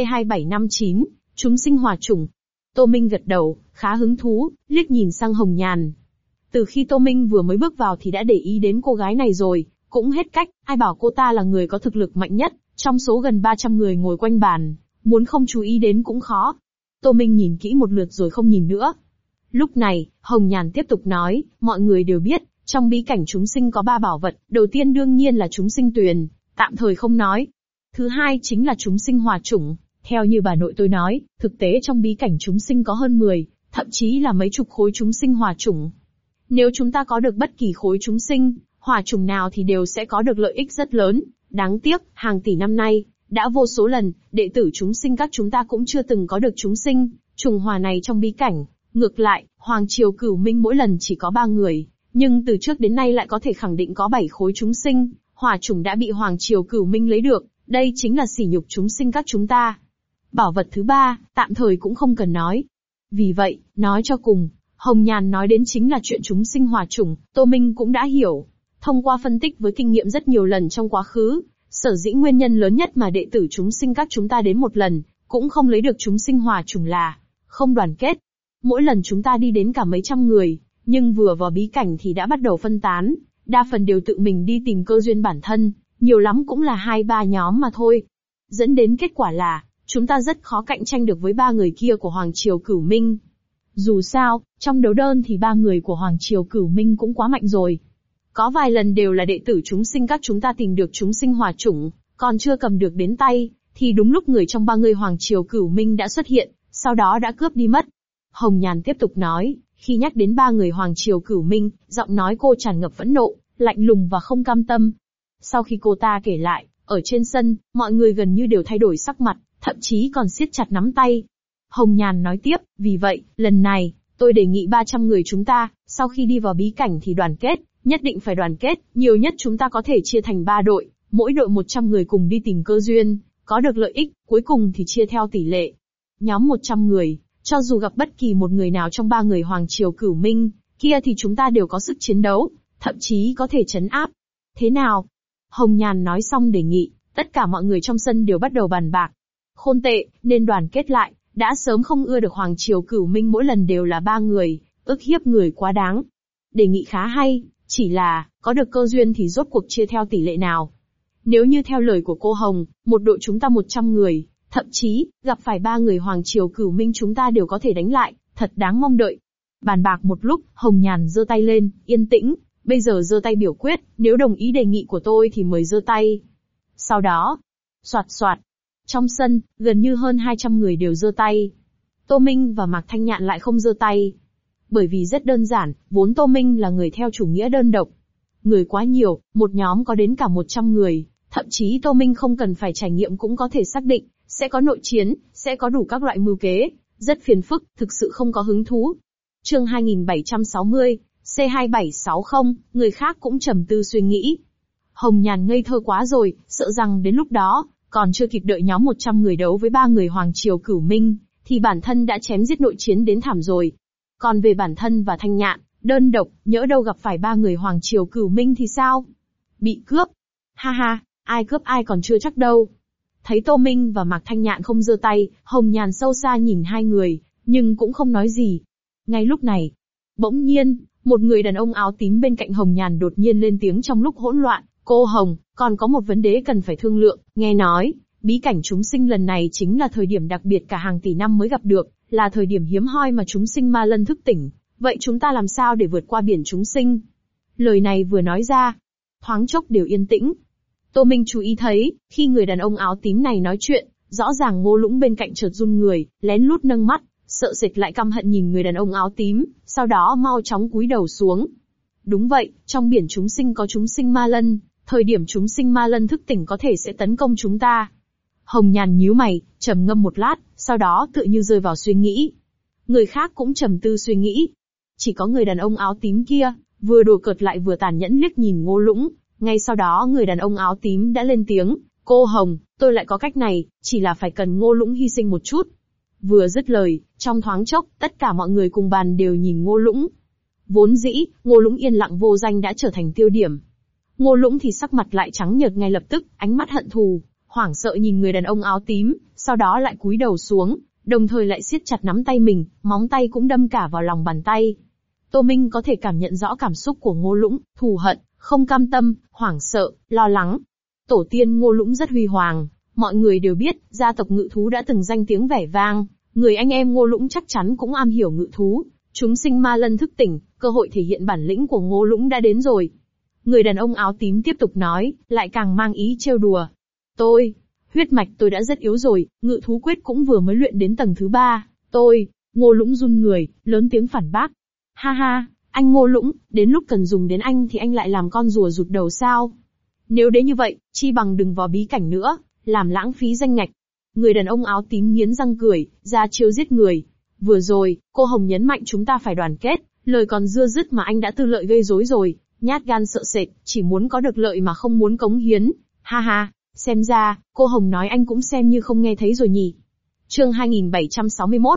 C2759, chúng sinh hòa chủng. Tô Minh gật đầu, khá hứng thú, liếc nhìn sang Hồng Nhàn. Từ khi Tô Minh vừa mới bước vào thì đã để ý đến cô gái này rồi, cũng hết cách, ai bảo cô ta là người có thực lực mạnh nhất, trong số gần 300 người ngồi quanh bàn, muốn không chú ý đến cũng khó. Tô Minh nhìn kỹ một lượt rồi không nhìn nữa. Lúc này, Hồng Nhàn tiếp tục nói, mọi người đều biết, trong bí cảnh chúng sinh có 3 bảo vật, đầu tiên đương nhiên là chúng sinh tuyền, tạm thời không nói. Thứ hai chính là chúng sinh hòa chủng, theo như bà nội tôi nói, thực tế trong bí cảnh chúng sinh có hơn 10, thậm chí là mấy chục khối chúng sinh hòa chủng. Nếu chúng ta có được bất kỳ khối chúng sinh, hòa chủng nào thì đều sẽ có được lợi ích rất lớn. Đáng tiếc, hàng tỷ năm nay, đã vô số lần, đệ tử chúng sinh các chúng ta cũng chưa từng có được chúng sinh, trùng hòa này trong bí cảnh. Ngược lại, Hoàng Triều Cửu Minh mỗi lần chỉ có 3 người, nhưng từ trước đến nay lại có thể khẳng định có 7 khối chúng sinh, hòa chủng đã bị Hoàng Triều Cửu Minh lấy được, đây chính là sỉ nhục chúng sinh các chúng ta. Bảo vật thứ 3, tạm thời cũng không cần nói. Vì vậy, nói cho cùng, Hồng Nhàn nói đến chính là chuyện chúng sinh hòa chủng, Tô Minh cũng đã hiểu. Thông qua phân tích với kinh nghiệm rất nhiều lần trong quá khứ, sở dĩ nguyên nhân lớn nhất mà đệ tử chúng sinh các chúng ta đến một lần, cũng không lấy được chúng sinh hòa chủng là không đoàn kết. Mỗi lần chúng ta đi đến cả mấy trăm người, nhưng vừa vào bí cảnh thì đã bắt đầu phân tán, đa phần đều tự mình đi tìm cơ duyên bản thân, nhiều lắm cũng là 2-3 nhóm mà thôi. Dẫn đến kết quả là, chúng ta rất khó cạnh tranh được với 3 người kia của Hoàng Triều Cửu Minh. Dù sao, trong đấu đơn thì 3 người của Hoàng Triều Cửu Minh cũng quá mạnh rồi. Có vài lần đều là đệ tử chúng sinh các chúng ta tìm được chúng sinh hòa chủng, còn chưa cầm được đến tay, thì đúng lúc người trong 3 người Hoàng Triều Cửu Minh đã xuất hiện, sau đó đã cướp đi mất. Hồng Nhàn tiếp tục nói, khi nhắc đến 3 người Hoàng Triều Cửu Minh, giọng nói cô tràn ngập phẫn nộ, lạnh lùng và không cam tâm. Sau khi cô ta kể lại, ở trên sân, mọi người gần như đều thay đổi sắc mặt, thậm chí còn siết chặt nắm tay. Hồng Nhàn nói tiếp, vì vậy, lần này, tôi đề nghị 300 người chúng ta, sau khi đi vào bí cảnh thì đoàn kết, nhất định phải đoàn kết, nhiều nhất chúng ta có thể chia thành 3 đội, mỗi đội 100 người cùng đi tìm cơ duyên, có được lợi ích, cuối cùng thì chia theo tỷ lệ. Nhóm 100 người, cho dù gặp bất kỳ một người nào trong 3 người Hoàng Triều Cửu Minh, kia thì chúng ta đều có sức chiến đấu, thậm chí có thể trấn áp. Thế nào? Hồng Nhàn nói xong đề nghị, tất cả mọi người trong sân đều bắt đầu bàn bạc. Khôn tệ, nên đoàn kết lại, đã sớm không ưa được Hoàng Triều Cửu Minh mỗi lần đều là 3 người, ức hiếp người quá đáng. Đề nghị khá hay, chỉ là, có được cơ duyên thì rốt cuộc chia theo tỷ lệ nào? Nếu như theo lời của cô Hồng, một đội chúng ta 100 người, thậm chí, gặp phải 3 người Hoàng Triều Cửu Minh chúng ta đều có thể đánh lại, thật đáng mong đợi. Bàn bạc một lúc, Hồng Nhàn giơ tay lên, yên tĩnh, bây giờ giơ tay biểu quyết, nếu đồng ý đề nghị của tôi thì mời giơ tay. Sau đó, soạt soạt, trong sân, gần như hơn 200 người đều giơ tay. Tô Minh và Mạc Thanh Nhạn lại không giơ tay. Bởi vì rất đơn giản, vốn Tô Minh là người theo chủ nghĩa đơn độc. Người quá nhiều, một nhóm có đến cả 100 người, Thậm chí Tô Minh không cần phải trải nghiệm cũng có thể xác định, sẽ có nội chiến, sẽ có đủ các loại mưu kế, rất phiền phức, thực sự không có hứng thú. Chương 2760, C2760, người khác cũng trầm tư suy nghĩ. Hồng Nhàn ngây thơ quá rồi, sợ rằng đến lúc đó, còn chưa kịp đợi nhóm 100 người đấu với 3 người Hoàng Triều Cửu Minh, thì bản thân đã chém giết nội chiến đến thảm rồi. Còn về bản thân và Thanh Nhạn, đơn độc, nhỡ đâu gặp phải 3 người Hoàng Triều Cửu Minh thì sao? Bị cướp? Ha ha, ai cướp ai còn chưa chắc đâu. Thấy Tô Minh và Mạc Thanh Nhạn không giơ tay, Hồng Nhàn sâu xa nhìn hai người, nhưng cũng không nói gì. Ngay lúc này, bỗng nhiên, một người đàn ông áo tím bên cạnh Hồng Nhàn đột nhiên lên tiếng trong lúc hỗn loạn, cô Hồng, còn có một vấn đề cần phải thương lượng, nghe nói, bí cảnh chúng sinh lần này chính là thời điểm đặc biệt cả hàng tỷ năm mới gặp được, là thời điểm hiếm hoi mà chúng sinh ma lân thức tỉnh, vậy chúng ta làm sao để vượt qua biển chúng sinh? Lời này vừa nói ra, thoáng chốc đều yên tĩnh. Tô Minh chú ý thấy, khi người đàn ông áo tím này nói chuyện, rõ ràng Ngô Lũng bên cạnh chợt run người, lén lút nâng mắt, sợ sệt lại căm hận nhìn người đàn ông áo tím, sau đó mau chóng cúi đầu xuống. Đúng vậy, trong biển chúng sinh có chúng sinh ma lân, thời điểm chúng sinh ma lân thức tỉnh có thể sẽ tấn công chúng ta. Hồng Nhàn nhíu mày, trầm ngâm một lát, sau đó tựa như rơi vào suy nghĩ. Người khác cũng trầm tư suy nghĩ. Chỉ có người đàn ông áo tím kia, vừa đùa cợt lại vừa tàn nhẫn liếc nhìn Ngô Lũng. Ngay sau đó người đàn ông áo tím đã lên tiếng, cô Hồng, tôi lại có cách này, chỉ là phải cần Ngô Lũng hy sinh một chút. Vừa dứt lời, trong thoáng chốc, tất cả mọi người cùng bàn đều nhìn Ngô Lũng. Vốn dĩ, Ngô Lũng yên lặng vô danh đã trở thành tiêu điểm. Ngô Lũng thì sắc mặt lại trắng nhợt ngay lập tức, ánh mắt hận thù, hoảng sợ nhìn người đàn ông áo tím, sau đó lại cúi đầu xuống, đồng thời lại siết chặt nắm tay mình, móng tay cũng đâm cả vào lòng bàn tay. Tô Minh có thể cảm nhận rõ cảm xúc của Ngô Lũng, thù hận, không cam tâm, hoảng sợ, lo lắng. Tổ tiên Ngô Lũng rất huy hoàng, mọi người đều biết, gia tộc Ngự Thú đã từng danh tiếng vẻ vang, người anh em Ngô Lũng chắc chắn cũng am hiểu ngự thú. Chúng sinh ma lân thức tỉnh, cơ hội thể hiện bản lĩnh của Ngô Lũng đã đến rồi. Người đàn ông áo tím tiếp tục nói, lại càng mang ý trêu đùa. Huyết mạch tôi đã rất yếu rồi, ngự thú quyết cũng vừa mới luyện đến tầng thứ 3, Ngô Lũng run người, lớn tiếng phản bác. Ha ha, anh Ngô Lũng, đến lúc cần dùng đến anh thì anh lại làm con rùa rụt đầu sao? Nếu đến như vậy, chi bằng đừng vào bí cảnh nữa, làm lãng phí danh ngạch. Người đàn ông áo tím nghiến răng cười, ra chiêu giết người. Vừa rồi, cô Hồng nhấn mạnh chúng ta phải đoàn kết, lời còn dưa dứt mà anh đã tư lợi gây rối rồi, nhát gan sợ sệt, chỉ muốn có được lợi mà không muốn cống hiến. Ha ha, xem ra, cô Hồng nói anh cũng xem như không nghe thấy rồi nhỉ. Chương 2761,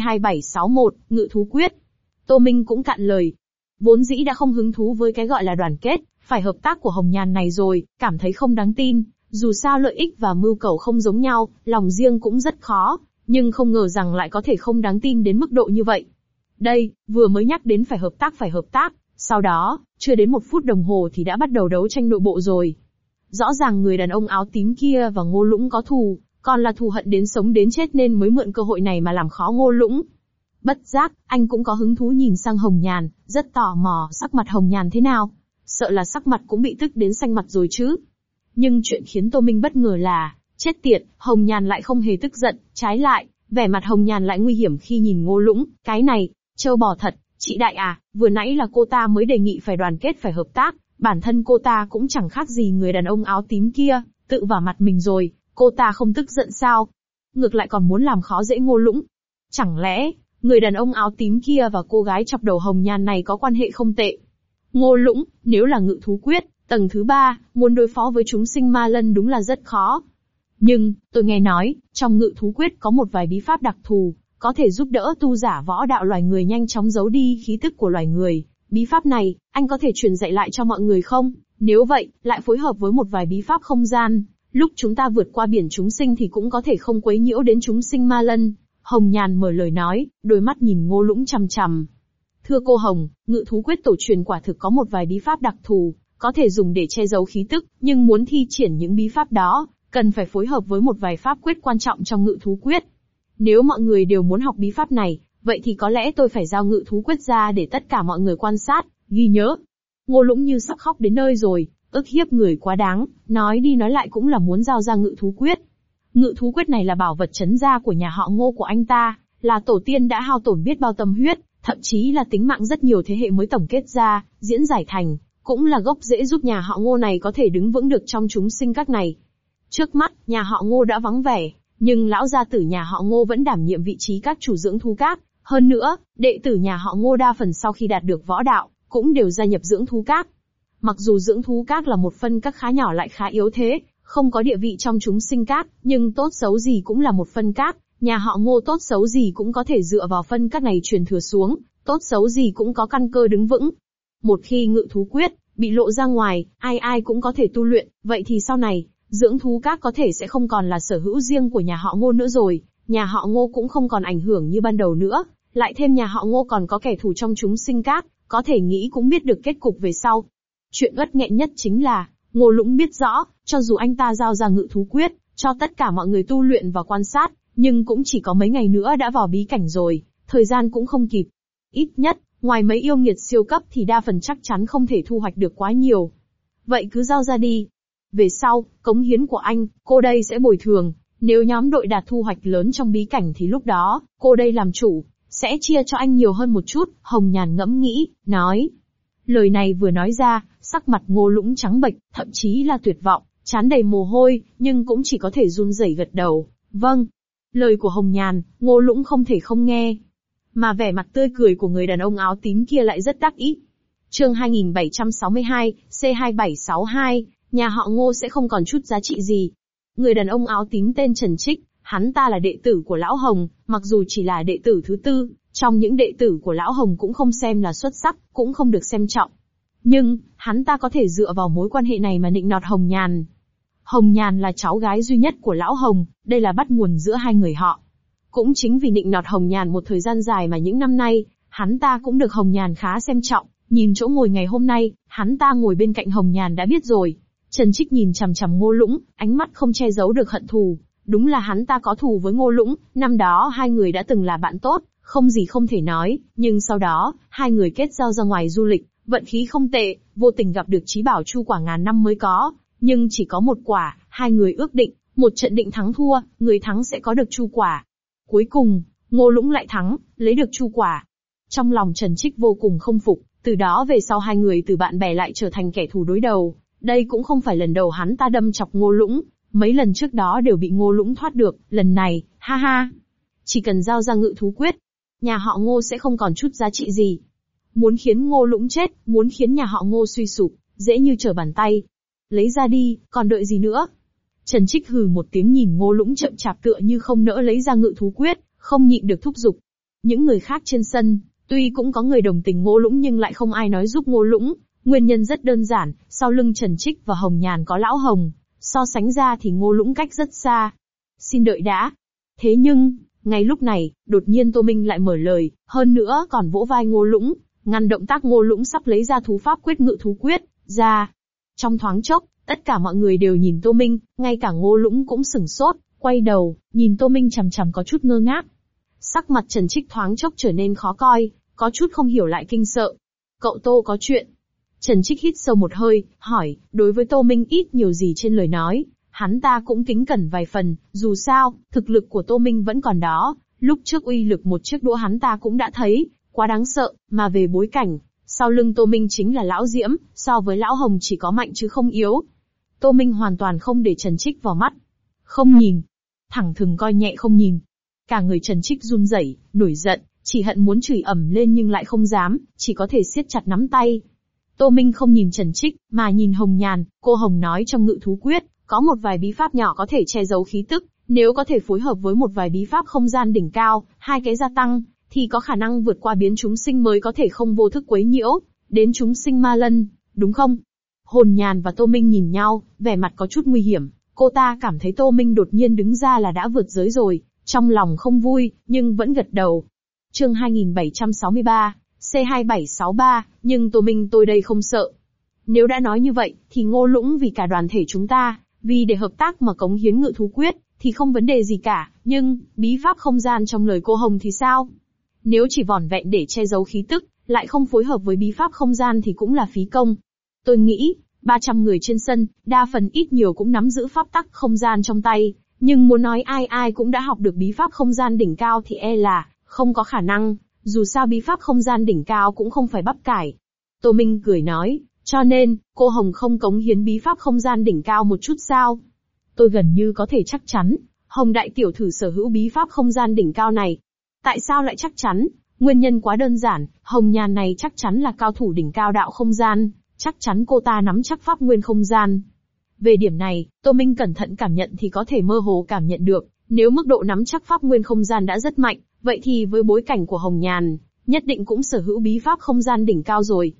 C2761, Ngự Thú Quyết. Tô Minh cũng cạn lời. Vốn dĩ đã không hứng thú với cái gọi là đoàn kết, phải hợp tác của Hồng Nhàn này rồi, cảm thấy không đáng tin. Dù sao lợi ích và mưu cầu không giống nhau, lòng riêng cũng rất khó, nhưng không ngờ rằng lại có thể không đáng tin đến mức độ như vậy. Đây, vừa mới nhắc đến phải hợp tác, sau đó, chưa đến 1 phút đồng hồ thì đã bắt đầu đấu tranh nội bộ rồi. Rõ ràng người đàn ông áo tím kia và Ngô Lũng có thù, còn là thù hận đến sống đến chết nên mới mượn cơ hội này mà làm khó Ngô Lũng. Bất giác, anh cũng có hứng thú nhìn sang Hồng Nhàn, rất tò mò sắc mặt Hồng Nhàn thế nào. Sợ là sắc mặt cũng bị tức đến xanh mặt rồi chứ. Nhưng chuyện khiến Tô Minh bất ngờ là, chết tiệt, Hồng Nhàn lại không hề tức giận, trái lại, vẻ mặt Hồng Nhàn lại nguy hiểm khi nhìn Ngô Lũng, cái này, trâu bò thật, chị đại à, vừa nãy là cô ta mới đề nghị phải đoàn kết phải hợp tác, bản thân cô ta cũng chẳng khác gì người đàn ông áo tím kia, tự vào mặt mình rồi, cô ta không tức giận sao? Ngược lại còn muốn làm khó dễ Ngô Lũng. Chẳng lẽ, người đàn ông áo tím kia và cô gái chọc đầu Hồng Nhàn này có quan hệ không tệ? Ngô Lũng, nếu là ngự thú quyết, tầng thứ 3, muốn đối phó với chúng sinh ma lân đúng là rất khó. Nhưng, tôi nghe nói, trong ngự thú quyết có một vài bí pháp đặc thù, có thể giúp đỡ tu giả võ đạo loài người nhanh chóng giấu đi khí tức của loài người. Bí pháp này, anh có thể truyền dạy lại cho mọi người không? Nếu vậy, lại phối hợp với một vài bí pháp không gian, lúc chúng ta vượt qua biển chúng sinh thì cũng có thể không quấy nhiễu đến chúng sinh ma lân. Hồng Nhàn mở lời nói, đôi mắt nhìn Ngô Lũng chằm chằm. Thưa cô Hồng, ngự thú quyết tổ truyền quả thực có một vài bí pháp đặc thù, có thể dùng để che giấu khí tức, nhưng muốn thi triển những bí pháp đó, cần phải phối hợp với một vài pháp quyết quan trọng trong ngự thú quyết. Nếu mọi người đều muốn học bí pháp này, vậy thì có lẽ tôi phải giao ngự thú quyết ra để tất cả mọi người quan sát, ghi nhớ. Ngô Lũng như sắp khóc đến nơi rồi, ức hiếp người quá đáng, nói đi nói lại cũng là muốn giao ra ngự thú quyết. Ngự thú quyết này là bảo vật trấn gia của nhà họ Ngô của anh ta, là tổ tiên đã hao tổn biết bao tâm huyết, thậm chí là tính mạng rất nhiều thế hệ mới tổng kết ra, diễn giải thành. cũng là gốc rễ giúp nhà họ Ngô này có thể đứng vững được trong chúng sinh các này. Trước mắt, nhà họ Ngô đã vắng vẻ, nhưng lão gia tử nhà họ Ngô vẫn đảm nhiệm vị trí các chủ dưỡng thú các. Hơn nữa, đệ tử nhà họ Ngô đa phần sau khi đạt được võ đạo, cũng đều gia nhập dưỡng thú các. Mặc dù dưỡng thú các là một phân các khá nhỏ lại khá yếu thế, không có địa vị trong chúng sinh các, nhưng tốt xấu gì cũng là một phân các, nhà họ Ngô tốt xấu gì cũng có thể dựa vào phân các này truyền thừa xuống, tốt xấu gì cũng có căn cơ đứng vững. Một khi ngự thú quyết bị lộ ra ngoài, ai ai cũng có thể tu luyện, vậy thì sau này, dưỡng thú các có thể sẽ không còn là sở hữu riêng của nhà họ Ngô nữa rồi, nhà họ Ngô cũng không còn ảnh hưởng như ban đầu nữa, lại thêm nhà họ Ngô còn có kẻ thù trong chúng sinh các, có thể nghĩ cũng biết được kết cục về sau. Chuyện uất nghẹn nhất chính là, Ngô Lũng biết rõ, cho dù anh ta giao ra ngự thú quyết, cho tất cả mọi người tu luyện và quan sát, nhưng cũng chỉ có mấy ngày nữa đã vào bí cảnh rồi, thời gian cũng không kịp. Ít nhất, ngoài mấy yêu nghiệt siêu cấp thì đa phần chắc chắn không thể thu hoạch được quá nhiều. Vậy cứ giao ra đi. Về sau, cống hiến của anh, cô đây sẽ bồi thường, nếu nhóm đội đạt thu hoạch lớn trong bí cảnh thì lúc đó, cô đây làm chủ, sẽ chia cho anh nhiều hơn một chút, Hồng Nhàn ngẫm nghĩ, nói. Lời này vừa nói ra, sắc mặt Ngô Lũng trắng bệch, thậm chí là tuyệt vọng, trán đầy mồ hôi, nhưng cũng chỉ có thể run rẩy gật đầu. Vâng. Lời của Hồng Nhàn, Ngô Lũng không thể không nghe. Mà vẻ mặt tươi cười của người đàn ông áo tím kia lại rất đắc ý. Chương 2762, C2762, nhà họ Ngô sẽ không còn chút giá trị gì. Người đàn ông áo tím tên Trần Trích, hắn ta là đệ tử của Lão Hồng, mặc dù chỉ là đệ tử thứ tư, trong những đệ tử của Lão Hồng cũng không xem là xuất sắc, cũng không được xem trọng. Nhưng, hắn ta có thể dựa vào mối quan hệ này mà nịnh nọt Hồng Nhàn. Hồng Nhàn là cháu gái duy nhất của Lão Hồng, đây là bắt nguồn giữa hai người họ. Cũng chính vì nịnh nọt Hồng Nhàn một thời gian dài mà những năm nay, hắn ta cũng được Hồng Nhàn khá xem trọng, nhìn chỗ ngồi ngày hôm nay, hắn ta ngồi bên cạnh Hồng Nhàn đã biết rồi. Trần Trích nhìn chằm chằm Ngô Lũng, ánh mắt không che giấu được hận thù, đúng là hắn ta có thù với Ngô Lũng, năm đó hai người đã từng là bạn tốt, không gì không thể nói, nhưng sau đó, hai người kết giao ra ngoài du lịch, vận khí không tệ, vô tình gặp được trí bảo chu quả ngàn năm mới có, nhưng chỉ có một quả, hai người ước định, một trận định thắng thua, người thắng sẽ có được chu quả. Cuối cùng, Ngô Lũng lại thắng, lấy được chu quả. Trong lòng Trần Trích vô cùng không phục, từ đó về sau hai người từ bạn bè lại trở thành kẻ thù đối đầu. Đây cũng không phải lần đầu hắn ta đâm chọc Ngô Lũng, mấy lần trước đó đều bị Ngô Lũng thoát được, lần này, ha ha. Chỉ cần giao ra ngự thú quyết, nhà họ Ngô sẽ không còn chút giá trị gì. Muốn khiến Ngô Lũng chết, muốn khiến nhà họ Ngô suy sụp, dễ như trở bàn tay. Lấy ra đi, còn đợi gì nữa? Trần Trích hừ một tiếng nhìn Ngô Lũng chậm chạp tựa như không nỡ lấy ra ngự thú quyết, không nhịn được thúc giục. Những người khác trên sân, tuy cũng có người đồng tình Ngô Lũng nhưng lại không ai nói giúp Ngô Lũng. Nguyên nhân rất đơn giản, sau lưng Trần Trích và Hồng Nhàn có Lão Hồng, so sánh ra thì Ngô Lũng cách rất xa. Xin đợi đã. Thế nhưng, ngay lúc này, đột nhiên Tô Minh lại mở lời, hơn nữa còn vỗ vai Ngô Lũng, ngăn động tác Ngô Lũng sắp lấy ra thú pháp quyết ngự thú quyết, ra. Trong thoáng chốc, tất cả mọi người đều nhìn Tô Minh, ngay cả Ngô Lũng cũng sửng sốt, quay đầu, nhìn Tô Minh chằm chằm có chút ngơ ngác. Sắc mặt Trần Trích thoáng chốc trở nên khó coi, có chút không hiểu lại kinh sợ. Cậu Tô có chuyện. Trần Trích hít sâu một hơi, hỏi, đối với Tô Minh ít nhiều gì trên lời nói, hắn ta cũng kính cẩn vài phần, dù sao, thực lực của Tô Minh vẫn còn đó, lúc trước uy lực một chiếc đũa hắn ta cũng đã thấy, quá đáng sợ, mà về bối cảnh, sau lưng Tô Minh chính là Lão Diễm, so với Lão Hồng chỉ có mạnh chứ không yếu. Tô Minh hoàn toàn không để Trần Trích vào mắt. Không nhìn. Thẳng thừng coi nhẹ không nhìn. Cả người Trần Trích run rẩy, nổi giận, chỉ hận muốn chửi ầm lên nhưng lại không dám, chỉ có thể siết chặt nắm tay. Tô Minh không nhìn Trần Trích, mà nhìn Hồng Nhàn, cô Hồng nói trong ngự thú quyết, có một vài bí pháp nhỏ có thể che giấu khí tức, nếu có thể phối hợp với một vài bí pháp không gian đỉnh cao, hai cái gia tăng, thì có khả năng vượt qua biến chúng sinh mới có thể không vô thức quấy nhiễu, đến chúng sinh ma lân, đúng không? Hồng Nhàn và Tô Minh nhìn nhau, vẻ mặt có chút nguy hiểm, cô ta cảm thấy Tô Minh đột nhiên đứng ra là đã vượt giới rồi, trong lòng không vui, nhưng vẫn gật đầu. Chương 2763 C2763, nhưng Tô Minh tôi đây không sợ. Nếu đã nói như vậy, thì Ngô Lũng vì cả đoàn thể chúng ta, vì để hợp tác mà cống hiến ngự thú quyết, thì không vấn đề gì cả, nhưng, bí pháp không gian trong lời cô Hồng thì sao? Nếu chỉ vỏn vẹn để che giấu khí tức, lại không phối hợp với bí pháp không gian thì cũng là phí công. Tôi nghĩ, 300 người trên sân, đa phần ít nhiều cũng nắm giữ pháp tắc không gian trong tay, nhưng muốn nói ai ai cũng đã học được bí pháp không gian đỉnh cao thì e là, không có khả năng. Dù sao bí pháp không gian đỉnh cao cũng không phải bắp cải. Tô Minh cười nói, Cho nên, cô Hồng không cống hiến bí pháp không gian đỉnh cao một chút sao? Tôi gần như có thể chắc chắn, Hồng đại tiểu thư sở hữu bí pháp không gian đỉnh cao này. Tại sao lại chắc chắn? Nguyên nhân quá đơn giản, Hồng Nhàn này chắc chắn là cao thủ đỉnh cao đạo không gian, chắc chắn cô ta nắm chắc pháp nguyên không gian. Về điểm này, Tô Minh cẩn thận cảm nhận thì có thể mơ hồ cảm nhận được, nếu mức độ nắm chắc pháp nguyên không gian đã rất mạnh, vậy thì với bối cảnh của Hồng Nhàn, nhất định cũng sở hữu bí pháp không gian đỉnh cao rồi.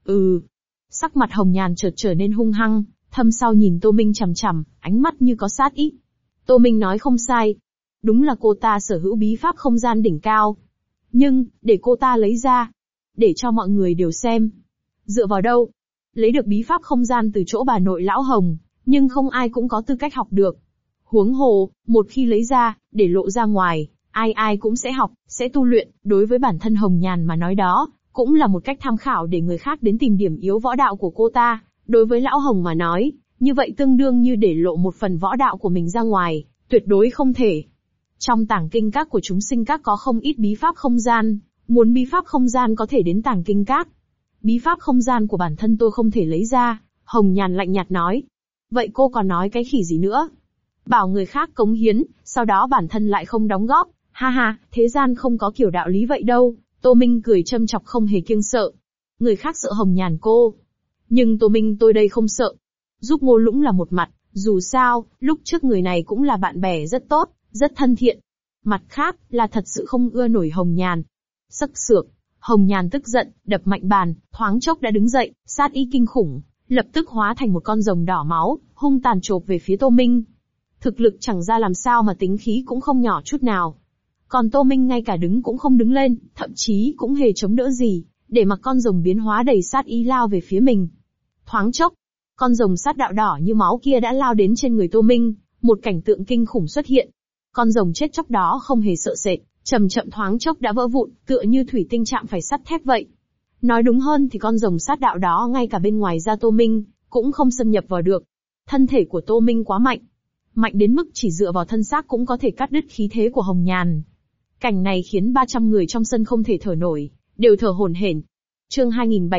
Sắc mặt Hồng Nhàn chợt trở nên hung hăng, thâm sau nhìn Tô Minh chằm chằm, ánh mắt như có sát ý. Tô Minh nói không sai. Đúng là cô ta sở hữu bí pháp không gian đỉnh cao. Nhưng, để cô ta lấy ra. Để cho mọi người đều xem. Dựa vào đâu? Lấy được bí pháp không gian từ chỗ bà nội lão Hồng, nhưng không ai cũng có tư cách học được. Huống hồ, một khi lấy ra, để lộ ra ngoài, ai ai cũng sẽ học, sẽ tu luyện, đối với bản thân Hồng Nhàn mà nói đó, cũng là một cách tham khảo để người khác đến tìm điểm yếu võ đạo của cô ta. Đối với lão Hồng mà nói, như vậy tương đương như để lộ một phần võ đạo của mình ra ngoài, tuyệt đối không thể. Trong tàng kinh các của chúng sinh các có không ít bí pháp không gian, muốn bí pháp không gian có thể đến tàng kinh các. Bí pháp không gian của bản thân tôi không thể lấy ra, Hồng Nhàn lạnh nhạt nói. Vậy cô còn nói cái khỉ gì nữa? Bảo người khác cống hiến, sau đó bản thân lại không đóng góp, ha ha, thế gian không có kiểu đạo lý vậy đâu. Tô Minh cười châm chọc không hề kiêng sợ. Người khác sợ Hồng Nhàn cô. Nhưng Tô Minh tôi đây không sợ. Giúp Ngô Lũng là một mặt, dù sao, lúc trước người này cũng là bạn bè rất tốt, rất thân thiện. Mặt khác, là thật sự không ưa nổi Hồng Nhàn. Sắc sược, Hồng Nhàn tức giận, đập mạnh bàn, thoáng chốc đã đứng dậy, sát ý kinh khủng, lập tức hóa thành một con rồng đỏ máu, hung tàn chộp về phía Tô Minh. Thực lực chẳng ra làm sao mà tính khí cũng không nhỏ chút nào. Còn Tô Minh ngay cả đứng cũng không đứng lên, thậm chí cũng hề chống đỡ gì, để mặc con rồng biến hóa đầy sát ý lao về phía mình. Thoáng chốc, con rồng sát đạo đỏ như máu kia đã lao đến trên người Tô Minh, một cảnh tượng kinh khủng xuất hiện. Con rồng chết chóc đó không hề sợ sệt, chậm chậm thoáng chốc đã vỡ vụn, tựa như thủy tinh chạm phải sắt thép vậy. Nói đúng hơn thì con rồng sát đạo đó ngay cả bên ngoài da Tô Minh, cũng không xâm nhập vào được. Thân thể của Tô Minh quá mạnh. Mạnh đến mức chỉ dựa vào thân xác cũng có thể cắt đứt khí thế của Hồng Nhàn. Cảnh này khiến 300 người trong sân không thể thở nổi, đều thở hổn hển. Chương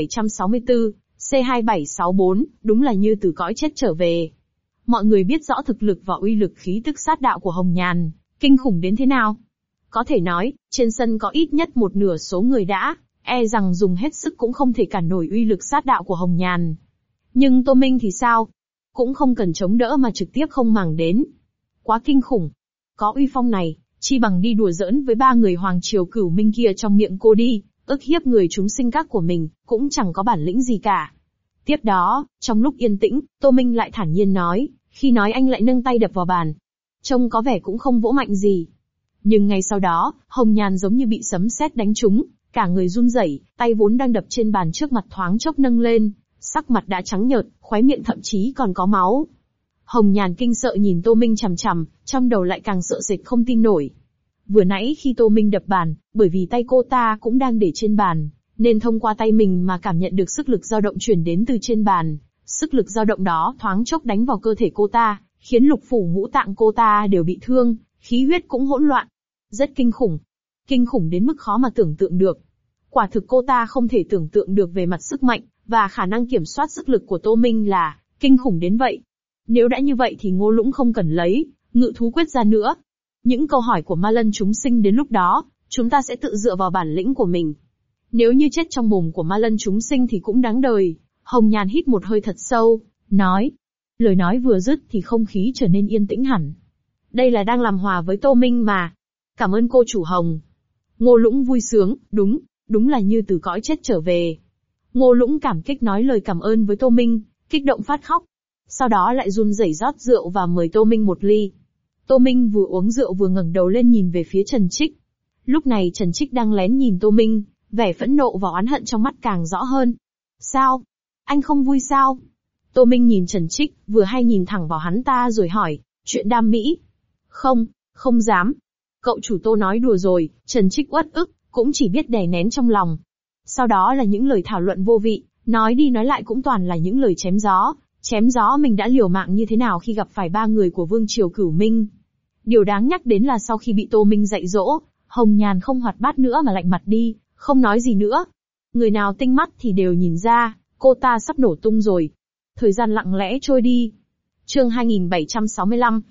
2764, C2764, đúng là như từ cõi chết trở về. Mọi người biết rõ thực lực và uy lực khí tức sát đạo của Hồng Nhàn, kinh khủng đến thế nào. Có thể nói, trên sân có ít nhất một nửa số người đã, rằng dùng hết sức cũng không thể cản nổi uy lực sát đạo của Hồng Nhàn. Nhưng Tô Minh thì sao? Cũng không cần chống đỡ mà trực tiếp không màng đến. Quá kinh khủng. Có uy phong này, chi bằng đi đùa giỡn với 3 người Hoàng Triều Cửu Minh kia trong miệng cô đi, ức hiếp người chúng sinh các của mình, cũng chẳng có bản lĩnh gì cả. Tiếp đó, trong lúc yên tĩnh, Tô Minh lại thản nhiên nói, khi nói anh lại nâng tay đập vào bàn. Trông có vẻ cũng không vỗ mạnh gì. Nhưng ngay sau đó, Hồng Nhàn giống như bị sấm sét đánh trúng, cả người run rẩy, tay vốn đang đập trên bàn trước mặt thoáng chốc nâng lên, sắc mặt đã trắng nhợt, khóe miệng thậm chí còn có máu. Hồng Nhàn kinh sợ nhìn Tô Minh chằm chằm, trong đầu lại càng sợ sệt không tin nổi. Vừa nãy khi Tô Minh đập bàn, bởi vì tay cô ta cũng đang để trên bàn, nên thông qua tay mình mà cảm nhận được sức lực dao động truyền đến từ trên bàn. Sức lực dao động đó thoáng chốc đánh vào cơ thể cô ta, khiến lục phủ ngũ tạng cô ta đều bị thương, khí huyết cũng hỗn loạn. Rất kinh khủng. Kinh khủng đến mức khó mà tưởng tượng được. Quả thực cô ta không thể tưởng tượng được về mặt sức mạnh, và khả năng kiểm soát sức lực của Tô Minh là kinh khủng đến vậy. Nếu đã như vậy thì Ngô Lũng không cần lấy Ngự Thú Quyết ra nữa. Những câu hỏi của Ma Lân chúng sinh đến lúc đó, chúng ta sẽ tự dựa vào bản lĩnh của mình. Nếu như chết trong mồm của Ma Lân chúng sinh thì cũng đáng đời. Hồng Nhàn hít một hơi thật sâu, nói. Lời nói vừa dứt thì không khí trở nên yên tĩnh hẳn. Đây là đang làm hòa với Tô Minh mà. Cảm ơn cô chủ Hồng. Ngô Lũng vui sướng, đúng là như từ cõi chết trở về. Ngô Lũng cảm kích nói lời cảm ơn với Tô Minh, kích động phát khóc. Sau đó lại run rẩy rót rượu và mời Tô Minh một ly. Tô Minh vừa uống rượu vừa ngẩng đầu lên nhìn về phía Trần Trích. Lúc này Trần Trích đang lén nhìn Tô Minh, vẻ phẫn nộ và oán hận trong mắt càng rõ hơn. Sao? Anh không vui sao? Tô Minh nhìn Trần Trích, vừa hay nhìn thẳng vào hắn ta rồi hỏi, chuyện Đam Mỹ? Không dám. Cậu chủ Tô nói đùa rồi, Trần Trích uất ức, cũng chỉ biết đè nén trong lòng. Sau đó là những lời thảo luận vô vị, nói đi nói lại cũng toàn là những lời chém gió mình đã liều mạng như thế nào khi gặp phải 3 người của Vương Triều Cửu Minh. Điều đáng nhắc đến là sau khi bị Tô Minh dạy dỗ, Hồng Nhàn không hoạt bát nữa mà lạnh mặt đi, không nói gì nữa. Người nào tinh mắt thì đều nhìn ra, cô ta sắp nổ tung rồi. Thời gian lặng lẽ trôi đi. Chương 2765,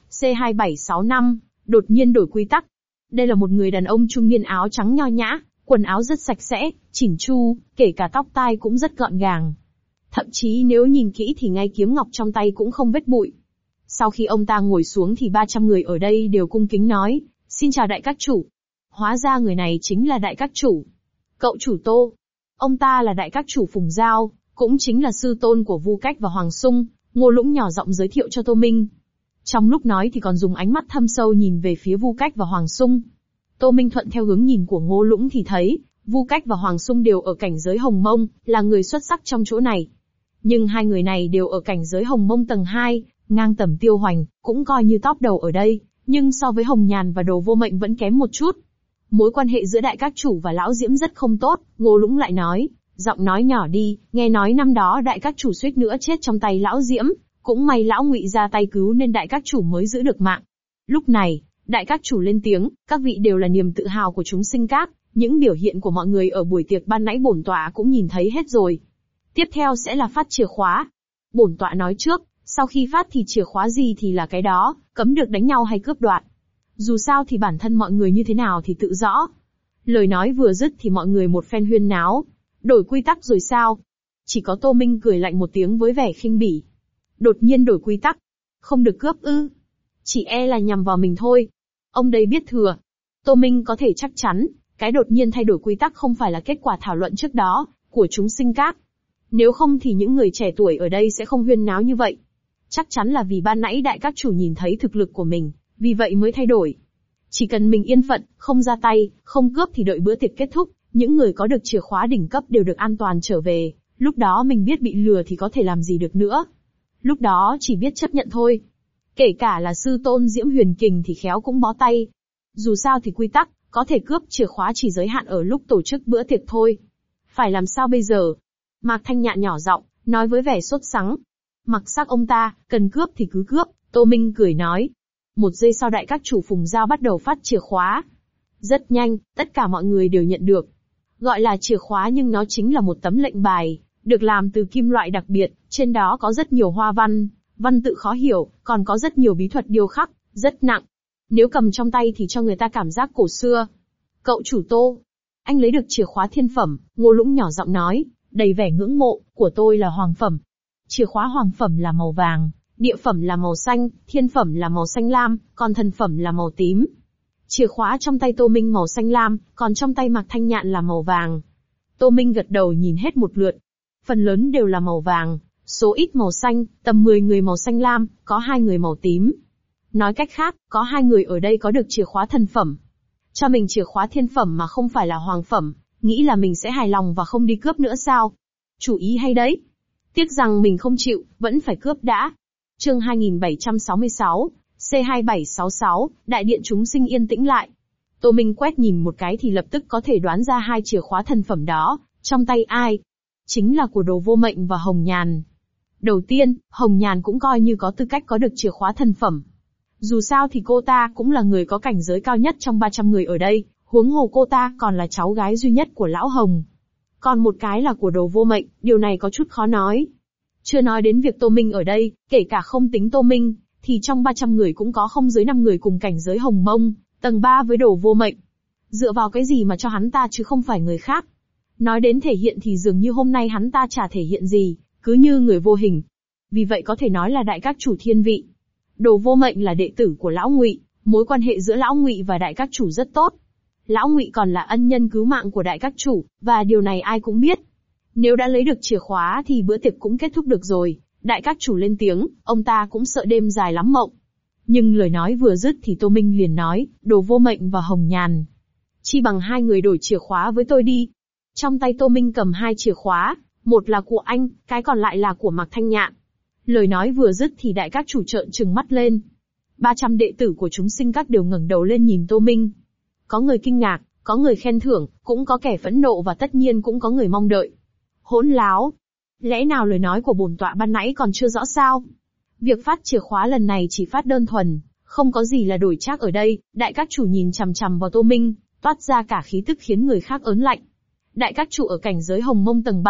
C2765, đột nhiên đổi quy tắc. Đây là một người đàn ông trung niên áo trắng nho nhã, quần áo rất sạch sẽ, chỉn chu, kể cả tóc tai cũng rất gọn gàng. Thậm chí nếu nhìn kỹ thì ngay kiếm ngọc trong tay cũng không vết bụi. Sau khi ông ta ngồi xuống thì 300 người ở đây đều cung kính nói, xin chào đại các chủ. Hóa ra người này chính là đại các chủ. Cậu chủ Tô. Ông ta là đại các chủ Phùng Giao, cũng chính là sư tôn của Vu Cách và Hoàng Sung. Ngô Lũng nhỏ giọng giới thiệu cho Tô Minh. Trong lúc nói thì còn dùng ánh mắt thâm sâu nhìn về phía Vu Cách và Hoàng Sung. Tô Minh thuận theo hướng nhìn của Ngô Lũng thì thấy, Vu Cách và Hoàng Sung đều ở cảnh giới Hồng Mông, là người xuất sắc trong chỗ này. Nhưng hai người này đều ở cảnh giới Hồng Mông tầng 2, ngang tầm Tiêu Hoành, cũng coi như top đầu ở đây, nhưng so với Hồng Nhàn và Đồ Vô Mệnh vẫn kém một chút. Mối quan hệ giữa đại các chủ và lão Diễm rất không tốt, Ngô Lũng lại nói, giọng nói nhỏ đi, nghe nói năm đó đại các chủ suýt nữa chết trong tay lão Diễm, cũng may lão Ngụy ra tay cứu nên đại các chủ mới giữ được mạng. Lúc này, đại các chủ lên tiếng, các vị đều là niềm tự hào của chúng sinh các, những biểu hiện của mọi người ở buổi tiệc ban nãy bổn tọa cũng nhìn thấy hết rồi. Tiếp theo sẽ là phát chìa khóa. Bổn tọa nói trước, sau khi phát thì chìa khóa gì thì là cái đó, cấm được đánh nhau hay cướp đoạt. Dù sao thì bản thân mọi người như thế nào thì tự rõ. Lời nói vừa dứt thì mọi người một phen huyên náo. Đổi quy tắc rồi sao? Chỉ có Tô Minh cười lạnh một tiếng với vẻ khinh bỉ. Đột nhiên đổi quy tắc. Không được cướp ư? Chỉ e là nhằm vào mình thôi. Ông đây biết thừa. Tô Minh có thể chắc chắn, cái đột nhiên thay đổi quy tắc không phải là kết quả thảo luận trước đó, của chúng sinh các. Nếu không thì những người trẻ tuổi ở đây sẽ không huyên náo như vậy. Chắc chắn là vì ban nãy đại các chủ nhìn thấy thực lực của mình, vì vậy mới thay đổi. Chỉ cần mình yên phận, không ra tay, không cướp thì đợi bữa tiệc kết thúc, những người có được chìa khóa đỉnh cấp đều được an toàn trở về, lúc đó mình biết bị lừa thì có thể làm gì được nữa. Lúc đó chỉ biết chấp nhận thôi. Kể cả là sư tôn Diễm Huyền Kình thì khéo cũng bó tay. Dù sao thì quy tắc, có thể cướp chìa khóa chỉ giới hạn ở lúc tổ chức bữa tiệc thôi. Phải làm sao bây giờ? Mạc Thanh Nhạn nhỏ giọng, nói với vẻ sốt sắng. Mặc xác ông ta, cần cướp thì cứ cướp, Tô Minh cười nói. Một giây sau đại các chủ Phùng Giao bắt đầu phát chìa khóa. Rất nhanh, tất cả mọi người đều nhận được. Gọi là chìa khóa nhưng nó chính là một tấm lệnh bài, được làm từ kim loại đặc biệt, trên đó có rất nhiều hoa văn, văn tự khó hiểu, còn có rất nhiều bí thuật điêu khắc, rất nặng. Nếu cầm trong tay thì cho người ta cảm giác cổ xưa. Cậu chủ Tô, anh lấy được chìa khóa thiên phẩm, Ngô Lũng nhỏ giọng nói, đầy vẻ ngưỡng mộ, của tôi là hoàng phẩm. Chìa khóa hoàng phẩm là màu vàng, địa phẩm là màu xanh, thiên phẩm là màu xanh lam, còn thần phẩm là màu tím. Chìa khóa trong tay Tô Minh màu xanh lam, còn trong tay Mạc Thanh Nhạn là màu vàng. Tô Minh gật đầu nhìn hết một lượt. Phần lớn đều là màu vàng, số ít màu xanh, tầm 10 người màu xanh lam, có 2 người màu tím. Nói cách khác, có 2 người ở đây có được chìa khóa thần phẩm. Cho mình chìa khóa thiên phẩm mà không phải là hoàng phẩm, nghĩ là mình sẽ hài lòng và không đi cướp nữa sao? Chủ ý hay đấy. Tiếc rằng mình không chịu, vẫn phải cướp đã. Chương 2766, C2766, đại điện chúng sinh yên tĩnh lại. Tô Minh quét nhìn một cái thì lập tức có thể đoán ra 2 chìa khóa thần phẩm đó, trong tay ai? Chính là của Đồ Vô Mệnh và Hồng Nhàn. Đầu tiên, Hồng Nhàn cũng coi như có tư cách có được chìa khóa thần phẩm. Dù sao thì cô ta cũng là người có cảnh giới cao nhất trong 300 người ở đây, huống hồ cô ta còn là cháu gái duy nhất của Lão Hồng. Còn một cái là của Đồ Vô Mệnh, điều này có chút khó nói. Chưa nói đến việc Tô Minh ở đây, kể cả không tính Tô Minh, thì trong 300 người cũng có không dưới 5 người cùng cảnh giới Hồng Mông, tầng 3 với Đồ Vô Mệnh. Dựa vào cái gì mà cho hắn ta chứ không phải người khác? Nói đến thể hiện thì dường như hôm nay hắn ta chả thể hiện gì, cứ như người vô hình. Vì vậy có thể nói là đại các chủ thiên vị. Đồ Vô Mệnh là đệ tử của Lão Ngụy, mối quan hệ giữa Lão Ngụy và đại các chủ rất tốt. Lão Ngụy còn là ân nhân cứu mạng của đại các chủ, và điều này ai cũng biết. Nếu đã lấy được chìa khóa thì bữa tiệc cũng kết thúc được rồi. Đại các chủ lên tiếng, ông ta cũng sợ đêm dài lắm mộng. Nhưng lời nói vừa dứt thì Tô Minh liền nói, Đồ Vô Mệnh và Hồng Nhàn. Chi bằng 2 người đổi chìa khóa với tôi đi. Trong tay Tô Minh cầm 2 chìa khóa, một là của anh, cái còn lại là của Mạc Thanh Nhạn. Lời nói vừa dứt thì đại các chủ trợn trừng mắt lên. 300 đệ tử của chúng sinh các đều ngẩng đầu lên nhìn Tô Minh. Có người kinh ngạc, có người khen thưởng, cũng có kẻ phẫn nộ và tất nhiên cũng có người mong đợi. Hỗn láo! Lẽ nào lời nói của bổn tọa ban nãy còn chưa rõ sao? Việc phát chìa khóa lần này chỉ phát đơn thuần, không có gì là đổi trác ở đây. Đại các chủ nhìn chằm chằm vào Tô Minh, toát ra cả khí tức khiến người khác ớn lạnh. Đại các chủ ở cảnh giới Hồng Mông tầng 7,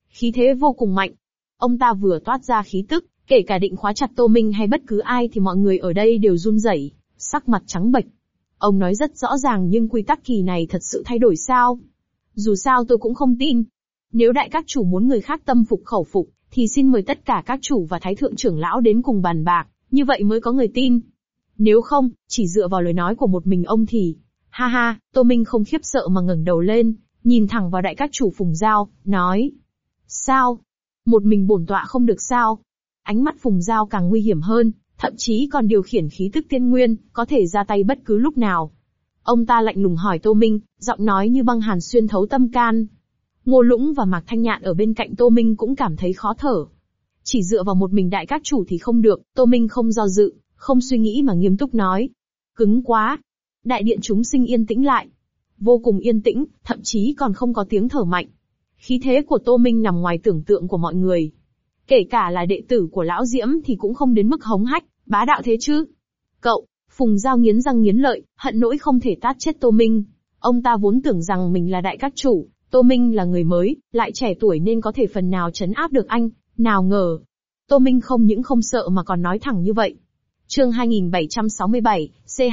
Khí thế vô cùng mạnh. Ông ta vừa toát ra khí tức, kể cả định khóa chặt Tô Minh hay bất cứ ai thì mọi người ở đây đều run rẩy, sắc mặt trắng bệch. Ông nói rất rõ ràng nhưng quy tắc kỳ này thật sự thay đổi sao? Dù sao tôi cũng không tin. Nếu đại các chủ muốn người khác tâm phục khẩu phục, thì xin mời tất cả các chủ và thái thượng trưởng lão đến cùng bàn bạc, như vậy mới có người tin. Nếu không, chỉ dựa vào lời nói của một mình ông thì... Ha ha, Tô Minh không khiếp sợ mà ngẩng đầu lên, nhìn thẳng vào đại các chủ Phùng Giao, nói. Sao? Một mình bổn tọa không được sao? Ánh mắt Phùng Giao càng nguy hiểm hơn, thậm chí còn điều khiển khí tức tiên nguyên, có thể ra tay bất cứ lúc nào. Ông ta lạnh lùng hỏi Tô Minh, giọng nói như băng hàn xuyên thấu tâm can. Ngô Lũng và Mạc Thanh Nhạn ở bên cạnh Tô Minh cũng cảm thấy khó thở. Chỉ dựa vào một mình đại các chủ thì không được, Tô Minh không do dự, không suy nghĩ mà nghiêm túc nói. Cứng quá. Đại điện chúng sinh yên tĩnh lại. Vô cùng yên tĩnh, thậm chí còn không có tiếng thở mạnh. Khí thế của Tô Minh nằm ngoài tưởng tượng của mọi người. Kể cả là đệ tử của Lão Diễm thì cũng không đến mức hống hách, bá đạo thế chứ. Cậu, Phùng Giao nghiến răng nghiến lợi, hận nỗi không thể tát chết Tô Minh. Ông ta vốn tưởng rằng mình là đại các chủ, Tô Minh là người mới, lại trẻ tuổi nên có thể phần nào trấn áp được anh, nào ngờ. Tô Minh không những không sợ mà còn nói thẳng như vậy. Chương 2767,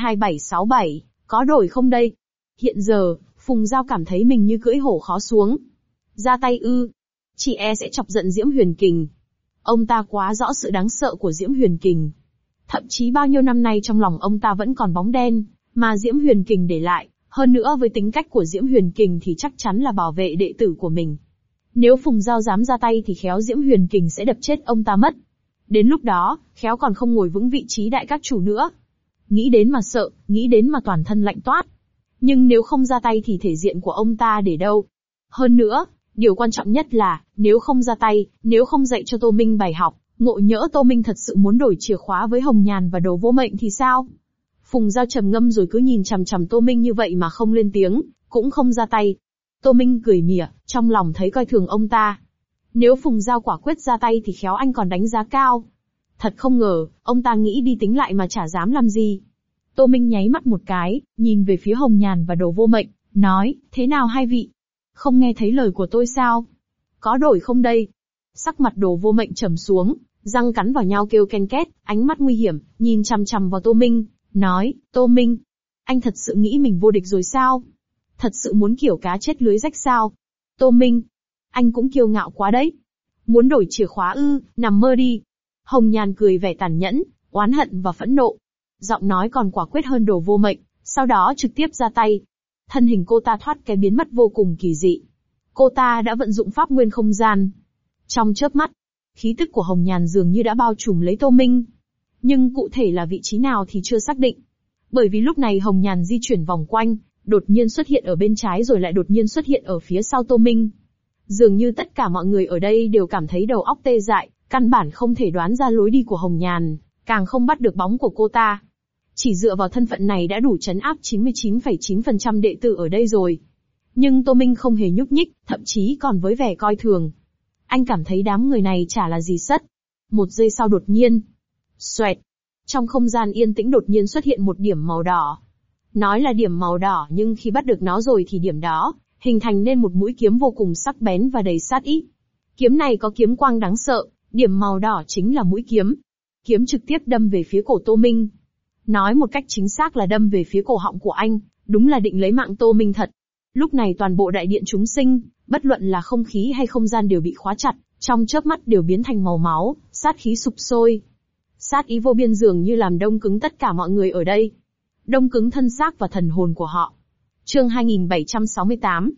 C2767, có đổi không đây? Hiện giờ, Phùng Giao cảm thấy mình như cưỡi hổ khó xuống. Ra tay ư? Chị e sẽ chọc giận Diễm Huyền Kình. Ông ta quá rõ sự đáng sợ của Diễm Huyền Kình. Thậm chí bao nhiêu năm nay trong lòng ông ta vẫn còn bóng đen, mà Diễm Huyền Kình để lại, hơn nữa với tính cách của Diễm Huyền Kình thì chắc chắn là bảo vệ đệ tử của mình. Nếu Phùng Giao dám ra tay thì khéo Diễm Huyền Kình sẽ đập chết ông ta mất. Đến lúc đó, khéo còn không ngồi vững vị trí đại các chủ nữa. Nghĩ đến mà sợ, nghĩ đến mà toàn thân lạnh toát. Nhưng nếu không ra tay thì thể diện của ông ta để đâu? Hơn nữa, điều quan trọng nhất là, nếu không ra tay, nếu không dạy cho Tô Minh bài học, ngộ nhỡ Tô Minh thật sự muốn đổi chìa khóa với Hồng Nhàn và Đồ Vô Mệnh thì sao? Phùng Giao trầm ngâm rồi cứ nhìn chằm chằm Tô Minh như vậy mà không lên tiếng, cũng không ra tay. Tô Minh cười mỉa, trong lòng thấy coi thường ông ta. Nếu Phùng Giao quả quyết ra tay thì khéo anh còn đánh giá cao. Thật không ngờ, ông ta nghĩ đi tính lại mà chả dám làm gì. Tô Minh nháy mắt một cái, nhìn về phía Hồng Nhàn và Đồ Vô Mệnh, nói, thế nào hai vị? Không nghe thấy lời của tôi sao? Có đổi không đây? Sắc mặt Đồ Vô Mệnh trầm xuống, răng cắn vào nhau kêu ken két, ánh mắt nguy hiểm, nhìn chằm chằm vào Tô Minh, nói, Tô Minh, anh thật sự nghĩ mình vô địch rồi sao? Thật sự muốn kiểu cá chết lưới rách sao? Tô Minh, anh cũng kiêu ngạo quá đấy. Muốn đổi chìa khóa ư, nằm mơ đi. Hồng Nhàn cười vẻ tàn nhẫn, oán hận và phẫn nộ. Giọng nói còn quả quyết hơn Đồ Vô Mệnh, sau đó trực tiếp ra tay. Thân hình cô ta thoát cái biến mất vô cùng kỳ dị. Cô ta đã vận dụng pháp nguyên không gian. Trong chớp mắt, khí tức của Hồng Nhàn dường như đã bao trùm lấy Tô Minh. Nhưng cụ thể là vị trí nào thì chưa xác định. Bởi vì lúc này Hồng Nhàn di chuyển vòng quanh, đột nhiên xuất hiện ở bên trái rồi lại đột nhiên xuất hiện ở phía sau Tô Minh. Dường như tất cả mọi người ở đây đều cảm thấy đầu óc tê dại, căn bản không thể đoán ra lối đi của Hồng Nhàn, càng không bắt được bóng của cô ta. Chỉ dựa vào thân phận này đã đủ trấn áp 99,9% đệ tử ở đây rồi. Nhưng Tô Minh không hề nhúc nhích, thậm chí còn với vẻ coi thường. Anh cảm thấy đám người này chả là gì sất. Một giây sau đột nhiên, xoẹt, trong không gian yên tĩnh đột nhiên xuất hiện một điểm màu đỏ. Nói là điểm màu đỏ nhưng khi bắt được nó rồi thì điểm đó hình thành nên một mũi kiếm vô cùng sắc bén và đầy sát ý. Kiếm này có kiếm quang đáng sợ, điểm màu đỏ chính là mũi kiếm. Kiếm trực tiếp đâm về phía cổ Tô Minh. Nói một cách chính xác là đâm về phía cổ họng của anh, đúng là định lấy mạng Tô Minh thật. Lúc này toàn bộ đại điện chúng sinh, bất luận là không khí hay không gian đều bị khóa chặt, trong chớp mắt đều biến thành màu máu, sát khí sục sôi. Sát ý vô biên dường như làm đông cứng tất cả mọi người ở đây. Đông cứng thân xác và thần hồn của họ. Chương 2768,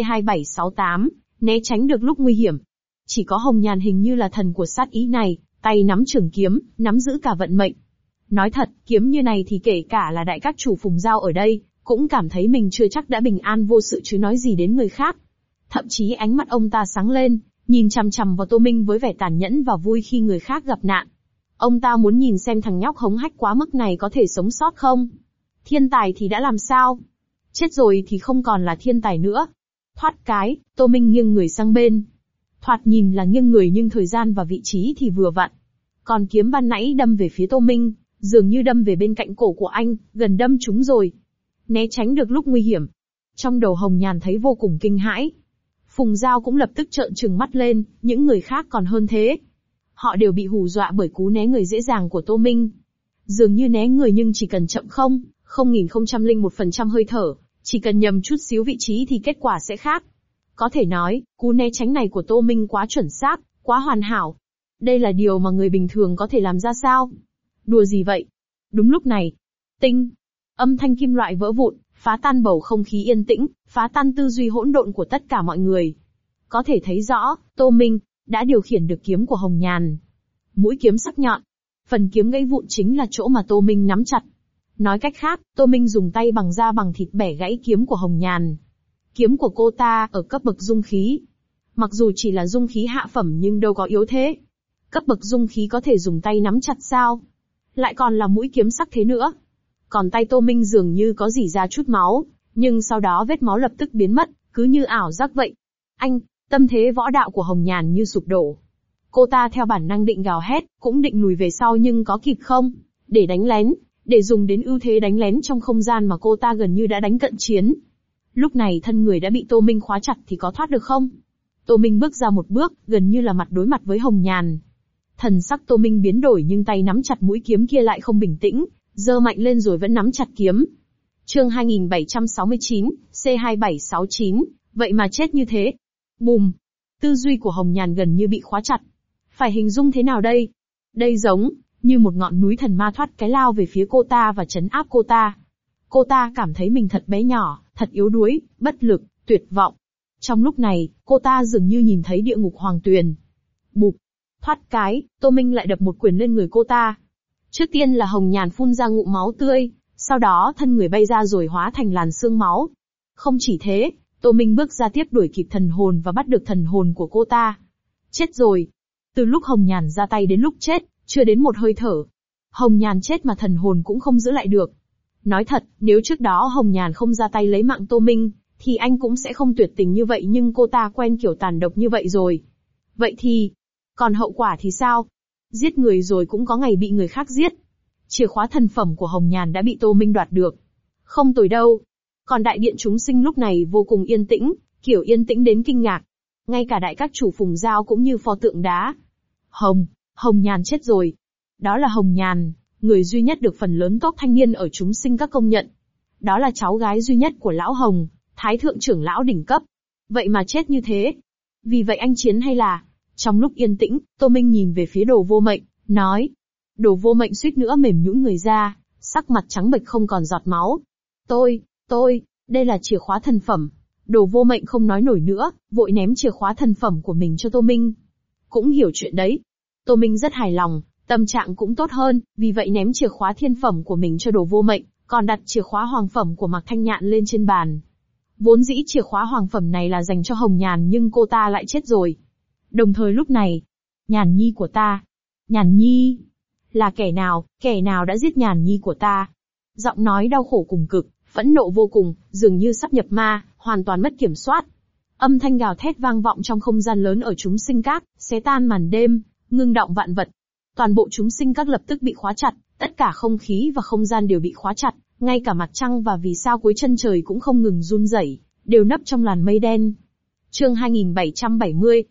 C2768, né tránh được lúc nguy hiểm. Chỉ có Hồng Nhàn hình như là thần của sát ý này, tay nắm trường kiếm, nắm giữ cả vận mệnh. Nói thật, kiếm như này thì kể cả là đại các chủ Phùng Giao ở đây, cũng cảm thấy mình chưa chắc đã bình an vô sự chứ nói gì đến người khác. Thậm chí ánh mắt ông ta sáng lên, nhìn chằm chằm vào Tô Minh với vẻ tàn nhẫn và vui khi người khác gặp nạn. Ông ta muốn nhìn xem thằng nhóc hống hách quá mức này có thể sống sót không? Thiên tài thì đã làm sao? Chết rồi thì không còn là thiên tài nữa. Thoát cái, Tô Minh nghiêng người sang bên. Thoạt nhìn là nghiêng người nhưng thời gian và vị trí thì vừa vặn. Còn kiếm ban nãy đâm về phía Tô Minh, dường như đâm về bên cạnh cổ của anh, gần đâm trúng rồi. Né tránh được lúc nguy hiểm. Trong đầu Hồng Nhàn thấy vô cùng kinh hãi. Phùng Giao cũng lập tức trợn trừng mắt lên, những người khác còn hơn thế. Họ đều bị hù dọa bởi cú né người dễ dàng của Tô Minh. Dường như né người nhưng chỉ cần chậm 0,001% hơi thở, chỉ cần nhầm chút xíu vị trí thì kết quả sẽ khác. Có thể nói, cú né tránh này của Tô Minh quá chuẩn xác, quá hoàn hảo. Đây là điều mà người bình thường có thể làm ra sao? Đùa gì vậy? Đúng lúc này, tinh, âm thanh kim loại vỡ vụn, phá tan bầu không khí yên tĩnh, phá tan tư duy hỗn độn của tất cả mọi người. Có thể thấy rõ, Tô Minh đã điều khiển được kiếm của Hồng Nhàn. Mũi kiếm sắc nhọn, phần kiếm gãy vụn chính là chỗ mà Tô Minh nắm chặt. Nói cách khác, Tô Minh dùng tay bằng da bằng thịt bẻ gãy kiếm của Hồng Nhàn. Kiếm của cô ta ở cấp bậc dung khí. Mặc dù chỉ là dung khí hạ phẩm nhưng đâu có yếu thế. Cấp bậc dung khí có thể dùng tay nắm chặt sao? Lại còn là mũi kiếm sắc thế nữa. Còn tay Tô Minh dường như có rỉ ra chút máu, nhưng sau đó vết máu lập tức biến mất, cứ như ảo giác vậy. Anh, tâm thế võ đạo của Hồng Nhàn như sụp đổ. Cô ta theo bản năng định gào hét, cũng định lùi về sau nhưng có kịp không? Để đánh lén, để dùng đến ưu thế đánh lén trong không gian mà cô ta gần như đã đánh cận chiến. Lúc này thân người đã bị Tô Minh khóa chặt thì có thoát được không? Tô Minh bước ra một bước, gần như là mặt đối mặt với Hồng Nhàn. Thần sắc Tô Minh biến đổi nhưng tay nắm chặt mũi kiếm kia lại không bình tĩnh, giơ mạnh lên rồi vẫn nắm chặt kiếm. Chương 2769, C2769, vậy mà chết như thế. Bùm! Tư duy của Hồng Nhàn gần như bị khóa chặt. Phải hình dung thế nào đây? Đây giống như một ngọn núi thần ma thoát cái lao về phía cô ta và trấn áp cô ta. Cô ta cảm thấy mình thật bé nhỏ, thật yếu đuối, bất lực, tuyệt vọng. Trong lúc này, cô ta dường như nhìn thấy địa ngục hoàng tuyền. Bụp! Thoát cái, Tô Minh lại đập một quyền lên người cô ta. Trước tiên là Hồng Nhàn phun ra ngụm máu tươi, sau đó thân người bay ra rồi hóa thành làn sương máu. Không chỉ thế, Tô Minh bước ra tiếp đuổi kịp thần hồn và bắt được thần hồn của cô ta. Chết rồi. Từ lúc Hồng Nhàn ra tay đến lúc chết, chưa đến một hơi thở. Hồng Nhàn chết mà thần hồn cũng không giữ lại được. Nói thật, nếu trước đó Hồng Nhàn không ra tay lấy mạng Tô Minh, thì anh cũng sẽ không tuyệt tình như vậy nhưng cô ta quen kiểu tàn độc như vậy rồi. Vậy thì, còn hậu quả thì sao? Giết người rồi cũng có ngày bị người khác giết. Chìa khóa thần phẩm của Hồng Nhàn đã bị Tô Minh đoạt được. Không tồi đâu. Còn đại điện chúng sinh lúc này vô cùng yên tĩnh, kiểu yên tĩnh đến kinh ngạc. Ngay cả đại các chủ Phùng Giao cũng như pho tượng đá. Hồng Nhàn chết rồi. Đó là Hồng Nhàn, người duy nhất được phần lớn top thanh niên ở chúng sinh các công nhận. Đó là cháu gái duy nhất của Lão Hồng, Thái thượng trưởng lão đỉnh cấp. Vậy mà chết như thế. Vì vậy anh chiến hay là... Trong lúc yên tĩnh, Tô Minh nhìn về phía Đồ Vô Mệnh, nói. Đồ Vô Mệnh suýt nữa mềm nhũn người ra, sắc mặt trắng bệch không còn giọt máu. Đây là chìa khóa thần phẩm. Đồ Vô Mệnh không nói nổi nữa, vội ném chìa khóa thần phẩm của mình cho Tô Minh. Cũng hiểu chuyện đấy. Tô Minh rất hài lòng, tâm trạng cũng tốt hơn, vì vậy ném chìa khóa thiên phẩm của mình cho Đồ Vô Mệnh, còn đặt chìa khóa hoàng phẩm của Mạc Thanh Nhạn lên trên bàn. Vốn dĩ chìa khóa hoàng phẩm này là dành cho Hồng Nhàn nhưng cô ta lại chết rồi. Đồng thời lúc này, Nhàn Nhi của ta. Nhàn Nhi? Là kẻ nào đã giết Nhàn Nhi của ta? Giọng nói đau khổ cùng cực, phẫn nộ vô cùng, dường như sắp nhập ma, hoàn toàn mất kiểm soát. Âm thanh gào thét vang vọng trong không gian lớn ở chúng sinh các, xé tan màn đêm, ngưng động vạn vật. Toàn bộ chúng sinh các lập tức bị khóa chặt, tất cả không khí và không gian đều bị khóa chặt, ngay cả mặt trăng và vì sao cuối chân trời cũng không ngừng run rẩy, đều nấp trong làn mây đen. Chương 2770,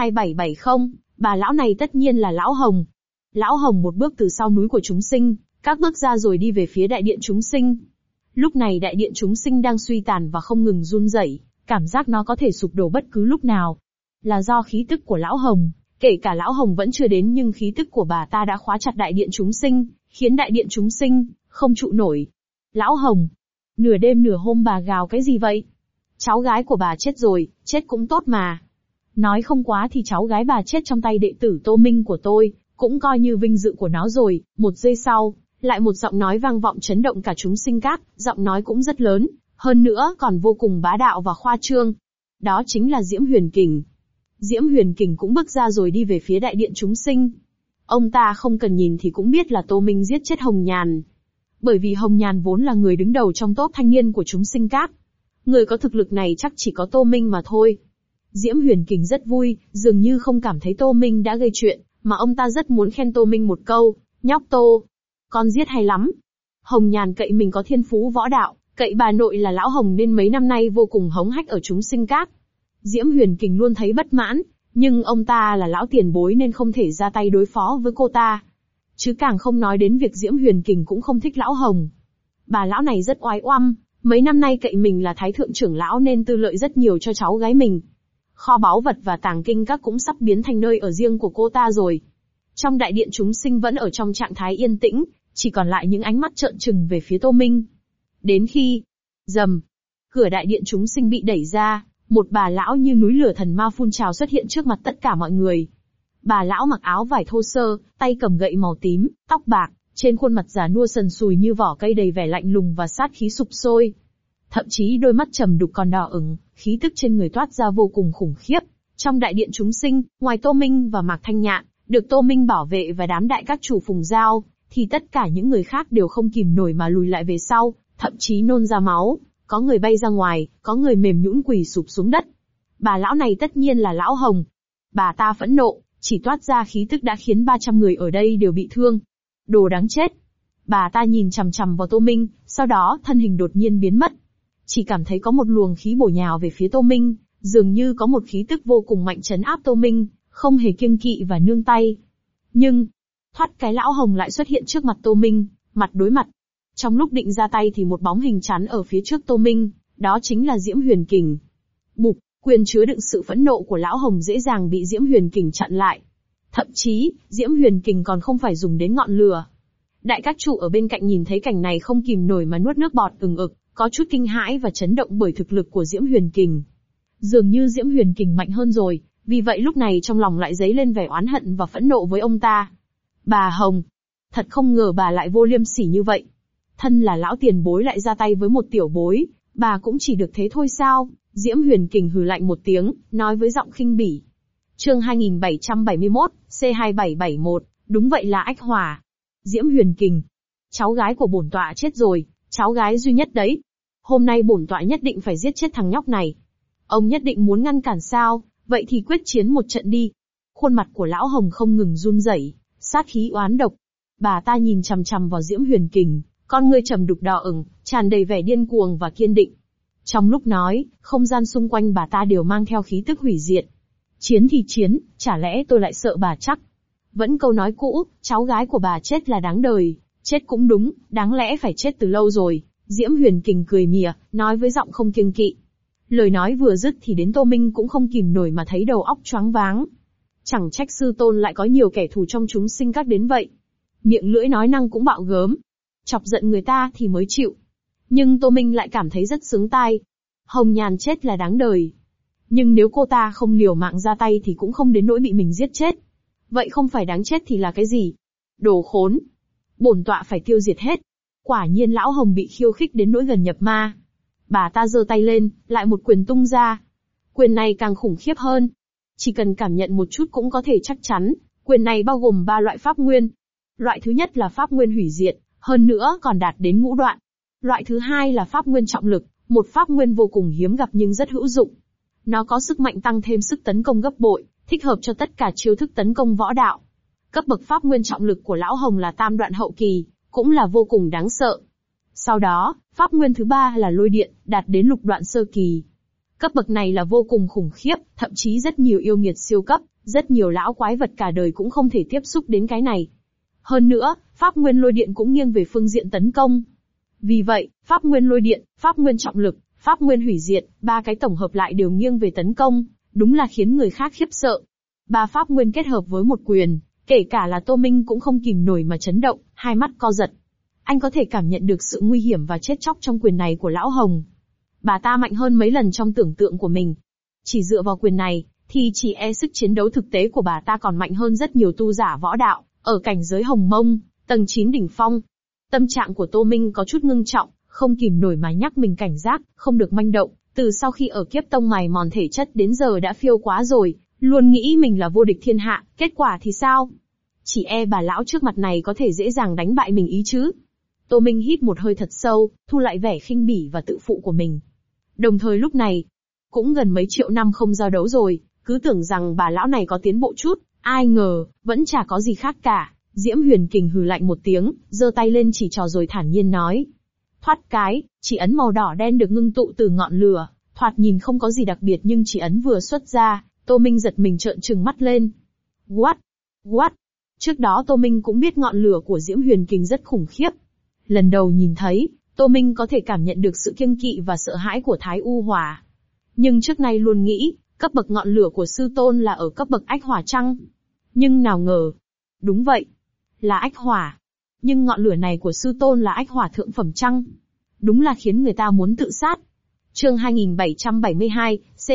C2770, bà lão này tất nhiên là Lão Hồng. Lão Hồng một bước từ sau núi của chúng sinh, các bước ra rồi đi về phía đại điện chúng sinh. Lúc này đại điện chúng sinh đang suy tàn và không ngừng run rẩy, cảm giác nó có thể sụp đổ bất cứ lúc nào. Là do khí tức của Lão Hồng, kể cả Lão Hồng vẫn chưa đến nhưng khí tức của bà ta đã khóa chặt đại điện chúng sinh, khiến đại điện chúng sinh không trụ nổi. Lão Hồng, nửa đêm nửa hôm bà gào cái gì vậy? Cháu gái của bà chết rồi, chết cũng tốt mà. Nói không quá thì cháu gái bà chết trong tay đệ tử Tô Minh của tôi, cũng coi như vinh dự của nó rồi. Một giây sau, lại một giọng nói vang vọng chấn động cả chúng sinh các, giọng nói cũng rất lớn, hơn nữa còn vô cùng bá đạo và khoa trương. Đó chính là Diễm Huyền Kình. Diễm Huyền Kình cũng bước ra rồi đi về phía đại điện chúng sinh. Ông ta không cần nhìn thì cũng biết là Tô Minh giết chết Hồng Nhàn. Bởi vì Hồng Nhàn vốn là người đứng đầu trong top thanh niên của chúng sinh các. Người có thực lực này chắc chỉ có Tô Minh mà thôi. Diễm Huyền Kình rất vui, dường như không cảm thấy Tô Minh đã gây chuyện, mà ông ta rất muốn khen Tô Minh một câu, nhóc Tô. Con giết hay lắm. Hồng Nhàn cậy mình có thiên phú võ đạo, cậy bà nội là Lão Hồng nên mấy năm nay vô cùng hống hách ở chúng sinh các. Diễm Huyền Kình luôn thấy bất mãn, nhưng ông ta là lão tiền bối nên không thể ra tay đối phó với cô ta. Chứ càng không nói đến việc Diễm Huyền Kình cũng không thích lão Hồng. Bà lão này rất oái oăm, mấy năm nay cậy mình là thái thượng trưởng lão nên tư lợi rất nhiều cho cháu gái mình. Kho báu vật và tàng kinh các cũng sắp biến thành nơi ở riêng của cô ta rồi. Trong đại điện chúng sinh vẫn ở trong trạng thái yên tĩnh, chỉ còn lại những ánh mắt trợn trừng về phía Tô Minh. Đến khi, rầm, cửa đại điện chúng sinh bị đẩy ra, một bà lão như núi lửa thần ma phun trào xuất hiện trước mặt tất cả mọi người. Bà lão mặc áo vải thô sơ, tay cầm gậy màu tím, tóc bạc, trên khuôn mặt già nua sần sùi như vỏ cây đầy vẻ lạnh lùng và sát khí sục sôi. Thậm chí đôi mắt trầm đục còn đỏ ửng, khí tức trên người toát ra vô cùng khủng khiếp. Trong đại điện chúng sinh, ngoài Tô Minh và Mạc Thanh Nhạn, được Tô Minh bảo vệ và đám đại các chủ Phùng Giao, thì tất cả những người khác đều không kìm nổi mà lùi lại về sau, thậm chí nôn ra máu, có người bay ra ngoài, có người mềm nhũn quỳ sụp xuống đất. Bà lão này tất nhiên là lão Hồng. Bà ta phẫn nộ, chỉ toát ra khí tức đã khiến 300 người ở đây đều bị thương. Đồ đáng chết. Bà ta nhìn chằm chằm vào Tô Minh, sau đó thân hình đột nhiên biến mất. Chỉ cảm thấy có một luồng khí bổ nhào về phía Tô Minh, dường như có một khí tức vô cùng mạnh trấn áp Tô Minh, không hề kiêng kỵ và nương tay. Nhưng, thoát cái lão Hồng lại xuất hiện trước mặt Tô Minh, mặt đối mặt. Trong lúc định ra tay thì một bóng hình chắn ở phía trước Tô Minh, đó chính là Diễm Huyền Kình. Bụp, quyền chứa đựng sự phẫn nộ của lão Hồng dễ dàng bị Diễm Huyền Kình chặn lại. Thậm chí, Diễm Huyền Kình còn không phải dùng đến ngọn lửa. Đại các chủ ở bên cạnh nhìn thấy cảnh này không kìm nổi mà nuốt nước bọt ừng ực, có chút kinh hãi và chấn động bởi thực lực của Diễm Huyền Kình. Dường như Diễm Huyền Kình mạnh hơn rồi, vì vậy lúc này trong lòng lại dấy lên vẻ oán hận và phẫn nộ với ông ta. Bà Hồng, thật không ngờ bà lại vô liêm sỉ như vậy. Thân là lão tiền bối lại ra tay với một tiểu bối, bà cũng chỉ được thế thôi sao? Diễm Huyền Kình hừ lạnh một tiếng, nói với giọng khinh bỉ. Chương 2771, C2771, đúng vậy là ách hỏa. Diễm Huyền Kình, cháu gái của bổn tọa chết rồi, cháu gái duy nhất đấy. Hôm nay bổn tọa nhất định phải giết chết thằng nhóc này. Ông nhất định muốn ngăn cản sao, vậy thì quyết chiến một trận đi. Khuôn mặt của lão Hồng không ngừng run rẩy, sát khí oán độc. Bà ta nhìn chằm chằm vào Diễm Huyền Kình, con ngươi trầm đục đỏ ửng, tràn đầy vẻ điên cuồng và kiên định. Trong lúc nói, không gian xung quanh bà ta đều mang theo khí tức hủy diệt. Chiến thì chiến, chả lẽ tôi lại sợ bà chắc? Vẫn câu nói cũ, cháu gái của bà chết là đáng đời, chết cũng đúng, đáng lẽ phải chết từ lâu rồi. Diễm Huyền Kình cười mỉa, nói với giọng không kiêng kỵ. Lời nói vừa dứt thì đến Tô Minh cũng không kìm nổi mà thấy đầu óc choáng váng. Chẳng trách sư tôn lại có nhiều kẻ thù trong chúng sinh các đến vậy. Miệng lưỡi nói năng cũng bạo gớm. Chọc giận người ta thì mới chịu. Nhưng Tô Minh lại cảm thấy rất sướng tai. Hồng Nhàn chết là đáng đời. Nhưng nếu cô ta không liều mạng ra tay thì cũng không đến nỗi bị mình giết chết. Vậy không phải đáng chết thì là cái gì? Đồ khốn. Bổn tọa phải tiêu diệt hết. Quả nhiên lão Hồng bị khiêu khích đến nỗi gần nhập ma. Bà ta giơ tay lên, lại một quyền tung ra. Quyền này càng khủng khiếp hơn. Chỉ cần cảm nhận một chút cũng có thể chắc chắn, quyền này bao gồm 3 loại pháp nguyên. Loại thứ nhất là pháp nguyên hủy diệt, hơn nữa còn đạt đến ngũ đoạn. Loại thứ hai là pháp nguyên trọng lực, một pháp nguyên vô cùng hiếm gặp nhưng rất hữu dụng. Nó có sức mạnh tăng thêm sức tấn công gấp bội, thích hợp cho tất cả chiêu thức tấn công võ đạo. Cấp bậc pháp nguyên trọng lực của lão Hồng là tam đoạn hậu kỳ, cũng là vô cùng đáng sợ. Sau đó, pháp nguyên thứ 3 là lôi điện, đạt đến lục đoạn sơ kỳ. Cấp bậc này là vô cùng khủng khiếp, thậm chí rất nhiều yêu nghiệt siêu cấp, rất nhiều lão quái vật cả đời cũng không thể tiếp xúc đến cái này. Hơn nữa, pháp nguyên lôi điện cũng nghiêng về phương diện tấn công. Vì vậy, pháp nguyên lôi điện, pháp nguyên trọng lực, pháp nguyên hủy diệt, 3 cái tổng hợp lại đều nghiêng về tấn công, đúng là khiến người khác khiếp sợ. 3 pháp nguyên kết hợp với một quyền, kể cả là Tô Minh cũng không kìm nổi mà chấn động, hai mắt co giật. Anh có thể cảm nhận được sự nguy hiểm và chết chóc trong quyền này của lão Hồng. Bà ta mạnh hơn mấy lần trong tưởng tượng của mình. Chỉ dựa vào quyền này, thì chỉ e sức chiến đấu thực tế của bà ta còn mạnh hơn rất nhiều tu giả võ đạo, ở cảnh giới Hồng Mông, tầng 9 đỉnh phong. Tâm trạng của Tô Minh có chút ngưng trọng, không kìm nổi mà nhắc mình cảnh giác, không được manh động. Từ sau khi ở kiếp tông mài mòn thể chất đến giờ đã phiêu quá rồi, luôn nghĩ mình là vô địch thiên hạ, kết quả thì sao? Chỉ e bà lão trước mặt này có thể dễ dàng đánh bại mình ý chứ. Tô Minh hít một hơi thật sâu, thu lại vẻ khinh bỉ và tự phụ của mình. Đồng thời lúc này, cũng gần mấy triệu năm không giao đấu rồi, cứ tưởng rằng bà lão này có tiến bộ chút, ai ngờ, vẫn chả có gì khác cả. Diễm Huyền Kình hừ lạnh một tiếng, giơ tay lên chỉ trò rồi thản nhiên nói. Thoát cái, chỉ ấn màu đỏ đen được ngưng tụ từ ngọn lửa, Thoạt nhìn không có gì đặc biệt nhưng chỉ ấn vừa xuất ra, Tô Minh giật mình trợn trừng mắt lên. What? Trước đó Tô Minh cũng biết ngọn lửa của Diễm Huyền Kình rất khủng khiếp. Lần đầu nhìn thấy, Tô Minh có thể cảm nhận được sự kiêng kỵ và sợ hãi của Thái U Hỏa. Nhưng trước nay luôn nghĩ, cấp bậc ngọn lửa của sư tôn là ở cấp bậc ách hỏa chăng? Nhưng nào ngờ. Đúng vậy. Là ách hỏa. Nhưng ngọn lửa này của sư tôn là ách hỏa thượng phẩm chăng? Đúng là khiến người ta muốn tự sát. Chương 2772,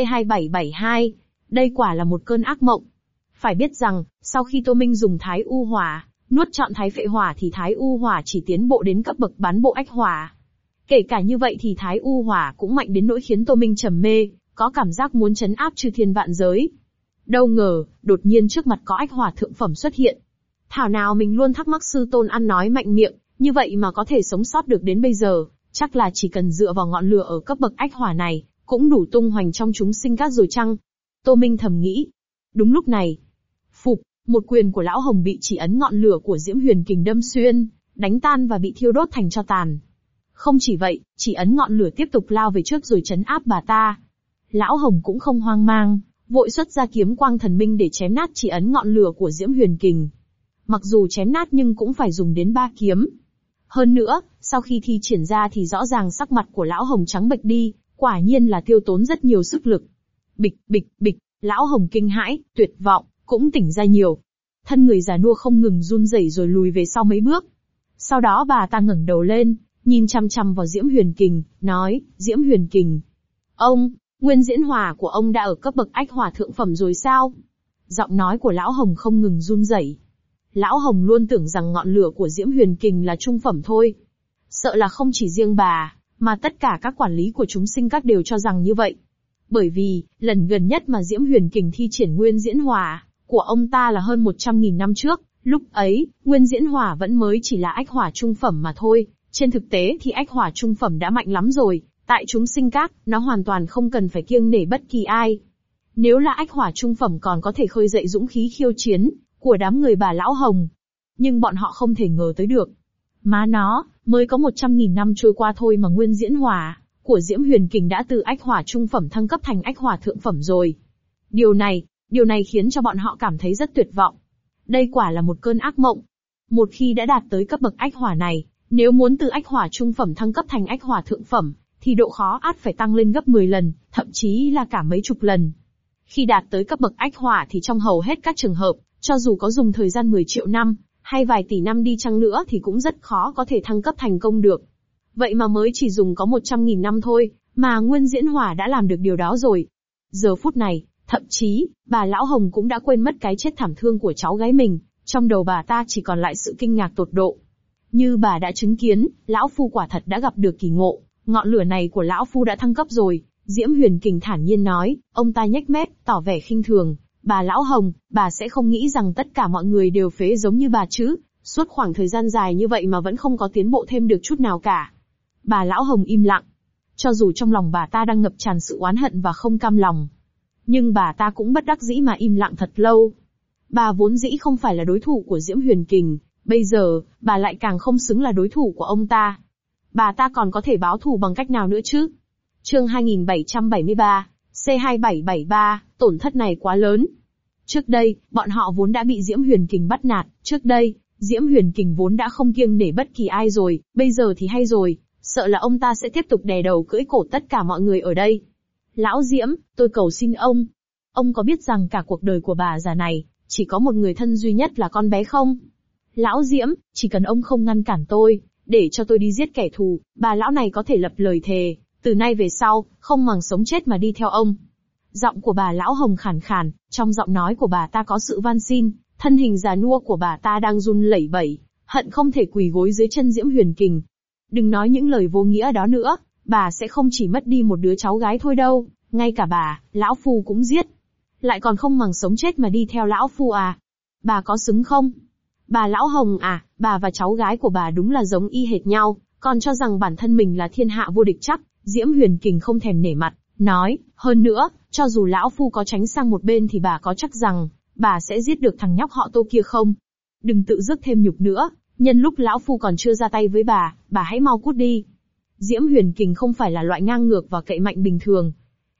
C2772. Đây quả là một cơn ác mộng. Phải biết rằng, sau khi Tô Minh dùng Thái U Hỏa, nuốt trọn Thái Phệ Hỏa thì Thái U Hỏa chỉ tiến bộ đến cấp bậc bán bộ ách hỏa. Kể cả như vậy thì Thái U Hỏa cũng mạnh đến nỗi khiến Tô Minh trầm mê, có cảm giác muốn trấn áp chư thiên vạn giới. Đâu ngờ, đột nhiên trước mặt có ách hỏa thượng phẩm xuất hiện. Thảo nào mình luôn thắc mắc sư tôn ăn nói mạnh miệng, như vậy mà có thể sống sót được đến bây giờ, chắc là chỉ cần dựa vào ngọn lửa ở cấp bậc ách hỏa này, cũng đủ tung hoành trong chúng sinh các rồi chăng? Tô Minh thầm nghĩ. Đúng lúc này, phụp, một quyền của lão Hồng bị chỉ ấn ngọn lửa của Diễm Huyền Kình đâm xuyên, đánh tan và bị thiêu đốt thành tro tàn. Không chỉ vậy, chỉ ấn ngọn lửa tiếp tục lao về trước rồi trấn áp bà ta. Lão Hồng cũng không hoang mang, vội xuất ra kiếm quang thần minh để chém nát chỉ ấn ngọn lửa của Diễm Huyền Kình. Mặc dù chém nát nhưng cũng phải dùng đến 3 kiếm. Hơn nữa, sau khi thi triển ra thì rõ ràng sắc mặt của lão Hồng trắng bệch đi, quả nhiên là tiêu tốn rất nhiều sức lực. Bịch, lão Hồng kinh hãi, tuyệt vọng, cũng tỉnh ra nhiều. Thân người già nua không ngừng run rẩy rồi lùi về sau mấy bước. Sau đó bà ta ngẩng đầu lên, nhìn chăm chăm vào Diễm Huyền Kình, nói, Diễm Huyền Kình. Ông, nguyên diễn hỏa của ông đã ở cấp bậc ách hỏa thượng phẩm rồi sao? Giọng nói của lão Hồng không ngừng run rẩy. Lão Hồng luôn tưởng rằng ngọn lửa của Diễm Huyền Kình là trung phẩm thôi. Sợ là không chỉ riêng bà, mà tất cả các quản lý của chúng sinh các đều cho rằng như vậy. Bởi vì, lần gần nhất mà Diễm Huyền Kình thi triển nguyên diễn hỏa của ông ta là hơn 100.000 năm trước, lúc ấy, nguyên diễn hỏa vẫn mới chỉ là ách hỏa trung phẩm mà thôi. Trên thực tế thì ách hỏa trung phẩm đã mạnh lắm rồi, tại chúng sinh các, nó hoàn toàn không cần phải kiêng nể bất kỳ ai. Nếu là ách hỏa trung phẩm còn có thể khơi dậy dũng khí khiêu chiến của đám người bà lão Hồng. Nhưng bọn họ không thể ngờ tới được. Má nó, mới có 100.000 năm trôi qua thôi mà nguyên diễn hỏa của Diễm Huyền Kình đã từ ách hỏa trung phẩm thăng cấp thành ách hỏa thượng phẩm rồi. Điều này khiến cho bọn họ cảm thấy rất tuyệt vọng. Đây quả là một cơn ác mộng. Một khi đã đạt tới cấp bậc ách hỏa này, nếu muốn từ ách hỏa trung phẩm thăng cấp thành ách hỏa thượng phẩm, thì độ khó ắt phải tăng lên gấp 10 lần, thậm chí là cả mấy chục lần. Khi đạt tới cấp bậc ách hỏa thì trong hầu hết các trường hợp, cho dù có dùng thời gian 10 triệu năm, hay vài tỷ năm đi chăng nữa thì cũng rất khó có thể thăng cấp thành công được. Vậy mà mới chỉ dùng có 100.000 năm thôi, mà nguyên diễn hỏa đã làm được điều đó rồi. Giờ phút này, thậm chí, bà lão Hồng cũng đã quên mất cái chết thảm thương của cháu gái mình, trong đầu bà ta chỉ còn lại sự kinh ngạc tột độ. Như bà đã chứng kiến, lão phu quả thật đã gặp được kỳ ngộ, ngọn lửa này của lão phu đã thăng cấp rồi. Diễm Huyền Kình thản nhiên nói, ông ta nhếch mép, tỏ vẻ khinh thường. Bà lão Hồng, bà sẽ không nghĩ rằng tất cả mọi người đều phế giống như bà chứ, suốt khoảng thời gian dài như vậy mà vẫn không có tiến bộ thêm được chút nào cả. Bà lão Hồng im lặng. Cho dù trong lòng bà ta đang ngập tràn sự oán hận và không cam lòng, nhưng bà ta cũng bất đắc dĩ mà im lặng thật lâu. Bà vốn dĩ không phải là đối thủ của Diễm Huyền Kình, bây giờ, bà lại càng không xứng là đối thủ của ông ta. Bà ta còn có thể báo thù bằng cách nào nữa chứ? Chương 2773, C2773, tổn thất này quá lớn. Trước đây, bọn họ vốn đã bị Diễm Huyền Kình bắt nạt, trước đây, Diễm Huyền Kình vốn đã không kiêng nể bất kỳ ai rồi, bây giờ thì hay rồi, sợ là ông ta sẽ tiếp tục đè đầu cưỡi cổ tất cả mọi người ở đây. Lão Diễm, tôi cầu xin ông có biết rằng cả cuộc đời của bà già này, chỉ có một người thân duy nhất là con bé không? Lão Diễm, chỉ cần ông không ngăn cản tôi, để cho tôi đi giết kẻ thù, bà lão này có thể lập lời thề, từ nay về sau, không màng sống chết mà đi theo ông. Giọng của bà lão Hồng khàn khàn, trong giọng nói của bà ta có sự van xin, thân hình già nua của bà ta đang run lẩy bẩy, hận không thể quỳ gối dưới chân Diễm Huyền Kình. Đừng nói những lời vô nghĩa đó nữa, bà sẽ không chỉ mất đi một đứa cháu gái thôi đâu, ngay cả bà, lão phu cũng giết. Lại còn không màng sống chết mà đi theo lão phu à? Bà có xứng không? Bà lão Hồng à, bà và cháu gái của bà đúng là giống y hệt nhau, còn cho rằng bản thân mình là thiên hạ vô địch chắc. Diễm Huyền Kình không thèm nể mặt, nói, hơn nữa, cho dù lão phu có tránh sang một bên thì bà có chắc rằng, bà sẽ giết được thằng nhóc họ Tô kia không? Đừng tự rước thêm nhục nữa, nhân lúc lão phu còn chưa ra tay với bà hãy mau cút đi. Diễm Huyền Kình không phải là loại ngang ngược và cậy mạnh bình thường.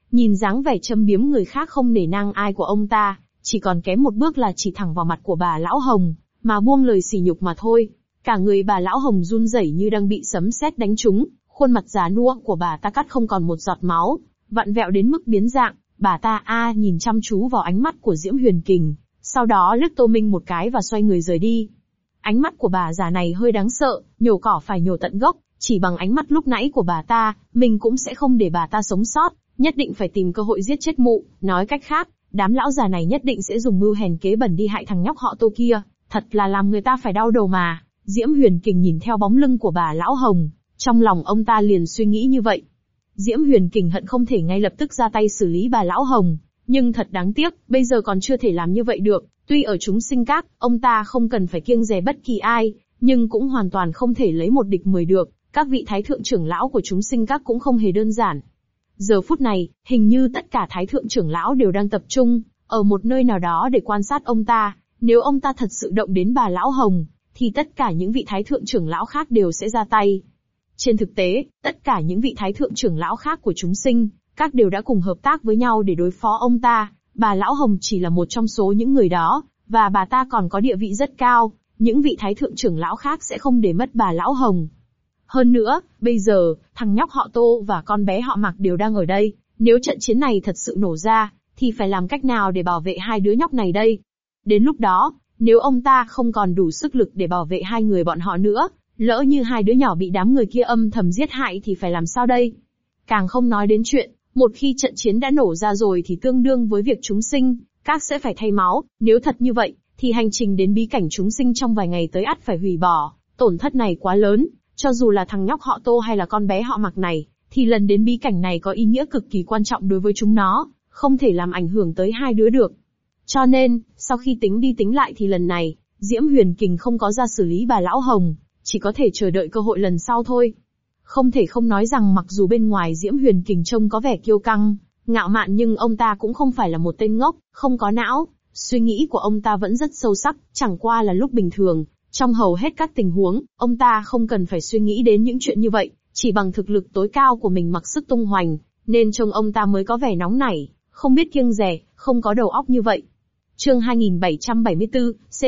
nhìn dáng vẻ châm biếm người khác không nể nang ai của ông ta, chỉ còn kém một bước là chỉ thẳng vào mặt của bà lão Hồng, mà buông lời sỉ nhục mà thôi. Cả người bà lão Hồng run rẩy như đang bị sấm sét đánh trúng, khuôn mặt già nua của bà ta cắt không còn một giọt máu, vặn vẹo đến mức biến dạng. Bà ta nhìn chăm chú vào ánh mắt của Diễm Huyền Kình, sau đó liếc Tô Minh một cái và xoay người rời đi. Ánh mắt của bà già này hơi đáng sợ, nhổ cỏ phải nhổ tận gốc, chỉ bằng ánh mắt lúc nãy của bà ta, mình cũng sẽ không để bà ta sống sót, nhất định phải tìm cơ hội giết chết mụ. Nói cách khác, đám lão già này nhất định sẽ dùng mưu hèn kế bẩn đi hại thằng nhóc họ Tô kia, thật là làm người ta phải đau đầu mà. Diễm Huyền Kình nhìn theo bóng lưng của bà lão Hồng, trong lòng ông ta liền suy nghĩ như vậy. Diễm Huyền Kình hận không thể ngay lập tức ra tay xử lý bà lão Hồng, nhưng thật đáng tiếc, bây giờ còn chưa thể làm như vậy được. Tuy ở chúng sinh các, ông ta không cần phải kiêng dè bất kỳ ai, nhưng cũng hoàn toàn không thể lấy một địch 10 được. Các vị thái thượng trưởng lão của chúng sinh các cũng không hề đơn giản. Giờ phút này, hình như tất cả thái thượng trưởng lão đều đang tập trung ở một nơi nào đó để quan sát ông ta. Nếu ông ta thật sự động đến bà lão Hồng, thì tất cả những vị thái thượng trưởng lão khác đều sẽ ra tay. Trên thực tế, tất cả những vị thái thượng trưởng lão khác của chúng sinh, các đều đã cùng hợp tác với nhau để đối phó ông ta. Bà lão Hồng chỉ là một trong số những người đó, và bà ta còn có địa vị rất cao, những vị thái thượng trưởng lão khác sẽ không để mất bà lão Hồng. Hơn nữa, bây giờ, thằng nhóc họ Tô và con bé họ Mạc đều đang ở đây, nếu trận chiến này thật sự nổ ra, thì phải làm cách nào để bảo vệ hai đứa nhóc này đây? Đến lúc đó, nếu ông ta không còn đủ sức lực để bảo vệ hai người bọn họ nữa, lỡ như hai đứa nhỏ bị đám người kia âm thầm giết hại thì phải làm sao đây? Càng không nói đến chuyện, một khi trận chiến đã nổ ra rồi thì tương đương với việc chúng sinh, các sẽ phải thay máu. Nếu thật như vậy, thì hành trình đến bí cảnh chúng sinh trong vài ngày tới ắt phải hủy bỏ. Tổn thất này quá lớn, cho dù là thằng nhóc họ Tô hay là con bé họ Mạc này, thì lần đến bí cảnh này có ý nghĩa cực kỳ quan trọng đối với chúng nó, không thể làm ảnh hưởng tới hai đứa được. Cho nên, sau khi tính đi tính lại thì lần này, Diễm Huyền Kình không có ra xử lý bà lão Hồng, chỉ có thể chờ đợi cơ hội lần sau thôi. Không thể không nói rằng mặc dù bên ngoài Diễm Huyền Kình trông có vẻ kiêu căng, ngạo mạn nhưng ông ta cũng không phải là một tên ngốc, không có não. Suy nghĩ của ông ta vẫn rất sâu sắc, chẳng qua là lúc bình thường, trong hầu hết các tình huống, ông ta không cần phải suy nghĩ đến những chuyện như vậy, chỉ bằng thực lực tối cao của mình mặc sức tung hoành, nên trông ông ta mới có vẻ nóng nảy, không biết kiêng dè, không có đầu óc như vậy. Chương 2774,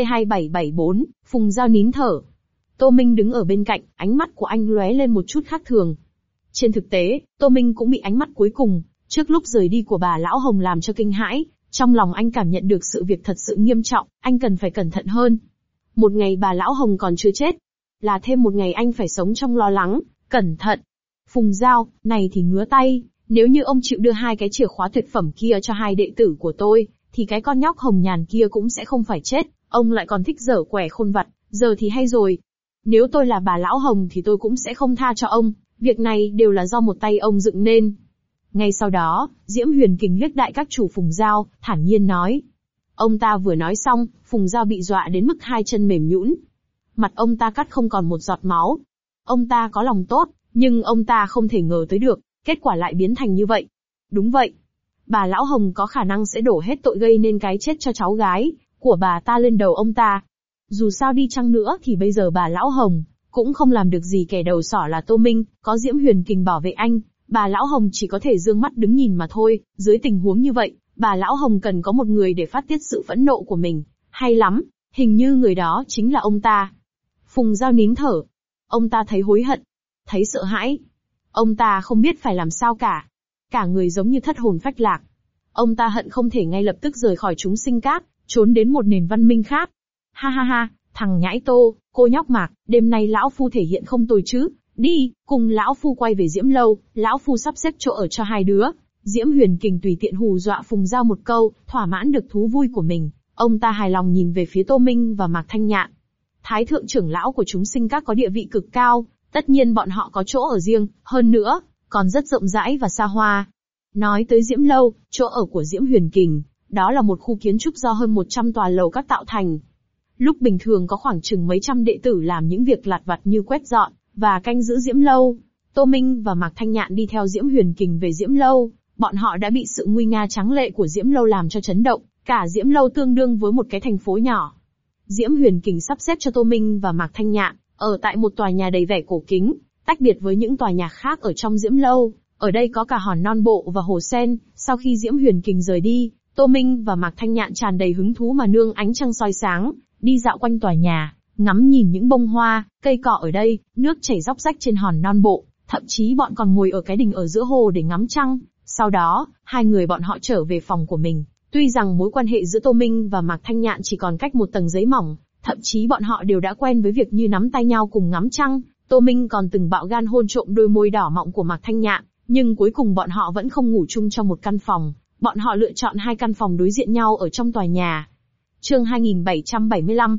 C2774, Phùng Giao nín thở. Tô Minh đứng ở bên cạnh, ánh mắt của anh lóe lên một chút khác thường. Trên thực tế, Tô Minh cũng bị ánh mắt cuối cùng, trước lúc rời đi của bà lão Hồng làm cho kinh hãi, trong lòng anh cảm nhận được sự việc thật sự nghiêm trọng, anh cần phải cẩn thận hơn. Một ngày bà lão Hồng còn chưa chết, là thêm một ngày anh phải sống trong lo lắng, cẩn thận. Phùng Giao, này thì ngứa tay, nếu như ông chịu đưa hai cái chìa khóa tuyệt phẩm kia cho hai đệ tử của tôi, thì cái con nhóc Hồng Nhàn kia cũng sẽ không phải chết, ông lại còn thích giở quẻ khôn vặt, giờ thì hay rồi. Nếu tôi là bà lão Hồng thì tôi cũng sẽ không tha cho ông, việc này đều là do một tay ông dựng nên. Ngay sau đó, Diễm Huyền Kình liếc đại các chủ Phùng Giao, thản nhiên nói. Ông ta vừa nói xong, Phùng Giao bị dọa đến mức hai chân mềm nhũn. Mặt ông ta cắt không còn một giọt máu. Ông ta có lòng tốt, nhưng ông ta không thể ngờ tới được, kết quả lại biến thành như vậy. Đúng vậy. Bà lão Hồng có khả năng sẽ đổ hết tội gây nên cái chết cho cháu gái của bà ta lên đầu ông ta. Dù sao đi chăng nữa thì bây giờ bà lão Hồng cũng không làm được gì, kẻ đầu sỏ là Tô Minh, có Diễm Huyền Kình bảo vệ anh, bà lão Hồng chỉ có thể dương mắt đứng nhìn mà thôi. Dưới tình huống như vậy, bà lão Hồng cần có một người để phát tiết sự phẫn nộ của mình. Hay lắm, hình như người đó chính là ông ta. Phùng Giao nín thở. Ông ta thấy hối hận, thấy sợ hãi. Ông ta không biết phải làm sao cả. Cả người giống như thất hồn phách lạc. Ông ta hận không thể ngay lập tức rời khỏi chúng sinh các, trốn đến một nền văn minh khác. Ha ha ha, thằng nhãi Tô, cô nhóc Mạc, đêm nay lão phu thể hiện không tồi chứ, đi, cùng lão phu quay về Diễm Lâu, lão phu sắp xếp chỗ ở cho hai đứa. Diễm Huyền Kình tùy tiện hù dọa Phùng Giao một câu, thỏa mãn được thú vui của mình, ông ta hài lòng nhìn về phía Tô Minh và Mạc Thanh Nhạn. Thái thượng trưởng lão của chúng sinh các có địa vị cực cao, tất nhiên bọn họ có chỗ ở riêng, hơn nữa, còn rất rộng rãi và xa hoa. Nói tới Diễm Lâu, chỗ ở của Diễm Huyền Kình, đó là một khu kiến trúc do hơn 100 tòa lầu các tạo thành. Lúc bình thường có khoảng chừng mấy trăm đệ tử làm những việc lặt vặt như quét dọn và canh giữ Diễm Lâu. Tô Minh và Mạc Thanh Nhạn đi theo Diễm Huyền Kình về Diễm Lâu, bọn họ đã bị sự nguy nga tráng lệ của Diễm Lâu làm cho chấn động, cả Diễm Lâu tương đương với một cái thành phố nhỏ. Diễm Huyền Kình sắp xếp cho Tô Minh và Mạc Thanh Nhạn ở tại một tòa nhà đầy vẻ cổ kính, tách biệt với những tòa nhà khác ở trong Diễm Lâu. Ở đây có cả hòn non bộ và hồ sen, Sau khi Diễm Huyền Kình rời đi, Tô Minh và Mạc Thanh Nhạn tràn đầy hứng thú mà nương ánh trăng soi sáng, đi dạo quanh tòa nhà, ngắm nhìn những bông hoa, cây cỏ ở đây, nước chảy róc rách trên hòn non bộ, thậm chí bọn còn ngồi ở cái đình ở giữa hồ để ngắm trăng. Sau đó, hai người bọn họ trở về phòng của mình. Tuy rằng mối quan hệ giữa Tô Minh và Mạc Thanh Nhạn chỉ còn cách một tầng giấy mỏng, thậm chí bọn họ đều đã quen với việc như nắm tay nhau cùng ngắm trăng. Tô Minh còn từng bạo gan hôn trộm đôi môi đỏ mọng của Mạc Thanh Nhạn, nhưng cuối cùng bọn họ vẫn không ngủ chung trong một căn phòng. Bọn họ lựa chọn hai căn phòng đối diện nhau ở trong tòa nhà. Chương 2775,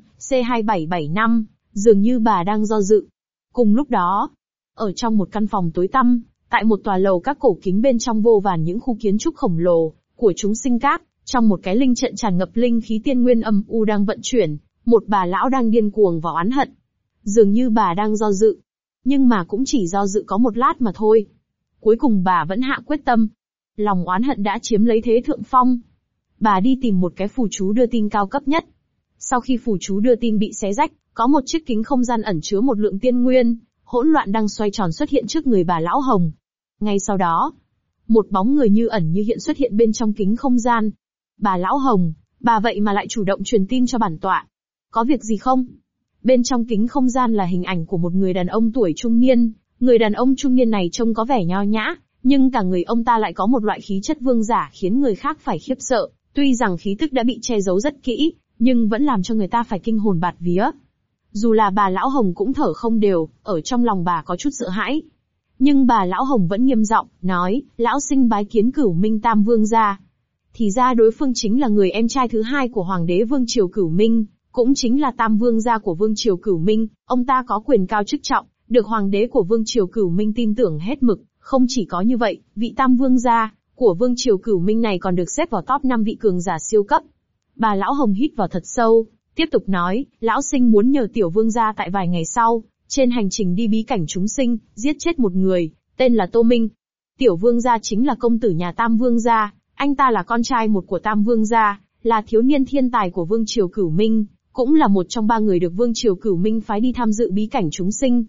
C2775, dường như bà đang do dự. Cùng lúc đó, ở trong một căn phòng tối tăm, tại một tòa lầu các cổ kính bên trong vô vàn những khu kiến trúc khổng lồ của chúng sinh các, trong một cái linh trận tràn ngập linh khí tiên nguyên âm u đang vận chuyển, một bà lão đang điên cuồng và oán hận. Dường như bà đang do dự, nhưng mà cũng chỉ do dự có một lát mà thôi. Cuối cùng bà vẫn hạ quyết tâm. Lòng oán hận đã chiếm lấy thế thượng phong. Bà đi tìm một cái phù chú đưa tin cao cấp nhất. Sau khi phù chú đưa tin bị xé rách, có một chiếc kính không gian ẩn chứa một lượng tiên nguyên, hỗn loạn đang xoay tròn xuất hiện trước người bà lão hồng. Ngay sau đó, một bóng người như ẩn như hiện xuất hiện bên trong kính không gian. Bà lão hồng, bà vậy mà lại chủ động truyền tin cho bản tọa. Có việc gì không? Bên trong kính không gian là hình ảnh của một người đàn ông tuổi trung niên. Người đàn ông trung niên này trông có vẻ nho nhã, nhưng cả người ông ta lại có một loại khí chất vương giả khiến người khác phải khiếp sợ. Tuy rằng khí tức đã bị che giấu rất kỹ, nhưng vẫn làm cho người ta phải kinh hồn bạt vía. Dù là bà lão hồng cũng thở không đều, ở trong lòng bà có chút sợ hãi. Nhưng bà lão hồng vẫn nghiêm giọng, nói, lão sinh bái kiến Cửu Minh Tam Vương gia. Thì ra đối phương chính là người em trai thứ hai của Hoàng đế Vương Triều Cửu Minh, cũng chính là Tam Vương gia của Vương Triều Cửu Minh. Ông ta có quyền cao chức trọng, được Hoàng đế của Vương Triều Cửu Minh tin tưởng hết mực. Không chỉ có như vậy, vị Tam Vương gia của Vương Triều Cửu Minh này còn được xếp vào top 5 vị cường giả siêu cấp. Bà lão hồng hít vào thật sâu, tiếp tục nói, lão sinh muốn nhờ tiểu vương gia tại vài ngày sau, trên hành trình đi bí cảnh chúng sinh, giết chết một người, tên là Tô Minh. Tiểu vương gia chính là công tử nhà Tam Vương gia, anh ta là con trai một của Tam Vương gia, là thiếu niên thiên tài của Vương Triều Cửu Minh, cũng là một trong 3 người được Vương Triều Cửu Minh phái đi tham dự bí cảnh chúng sinh.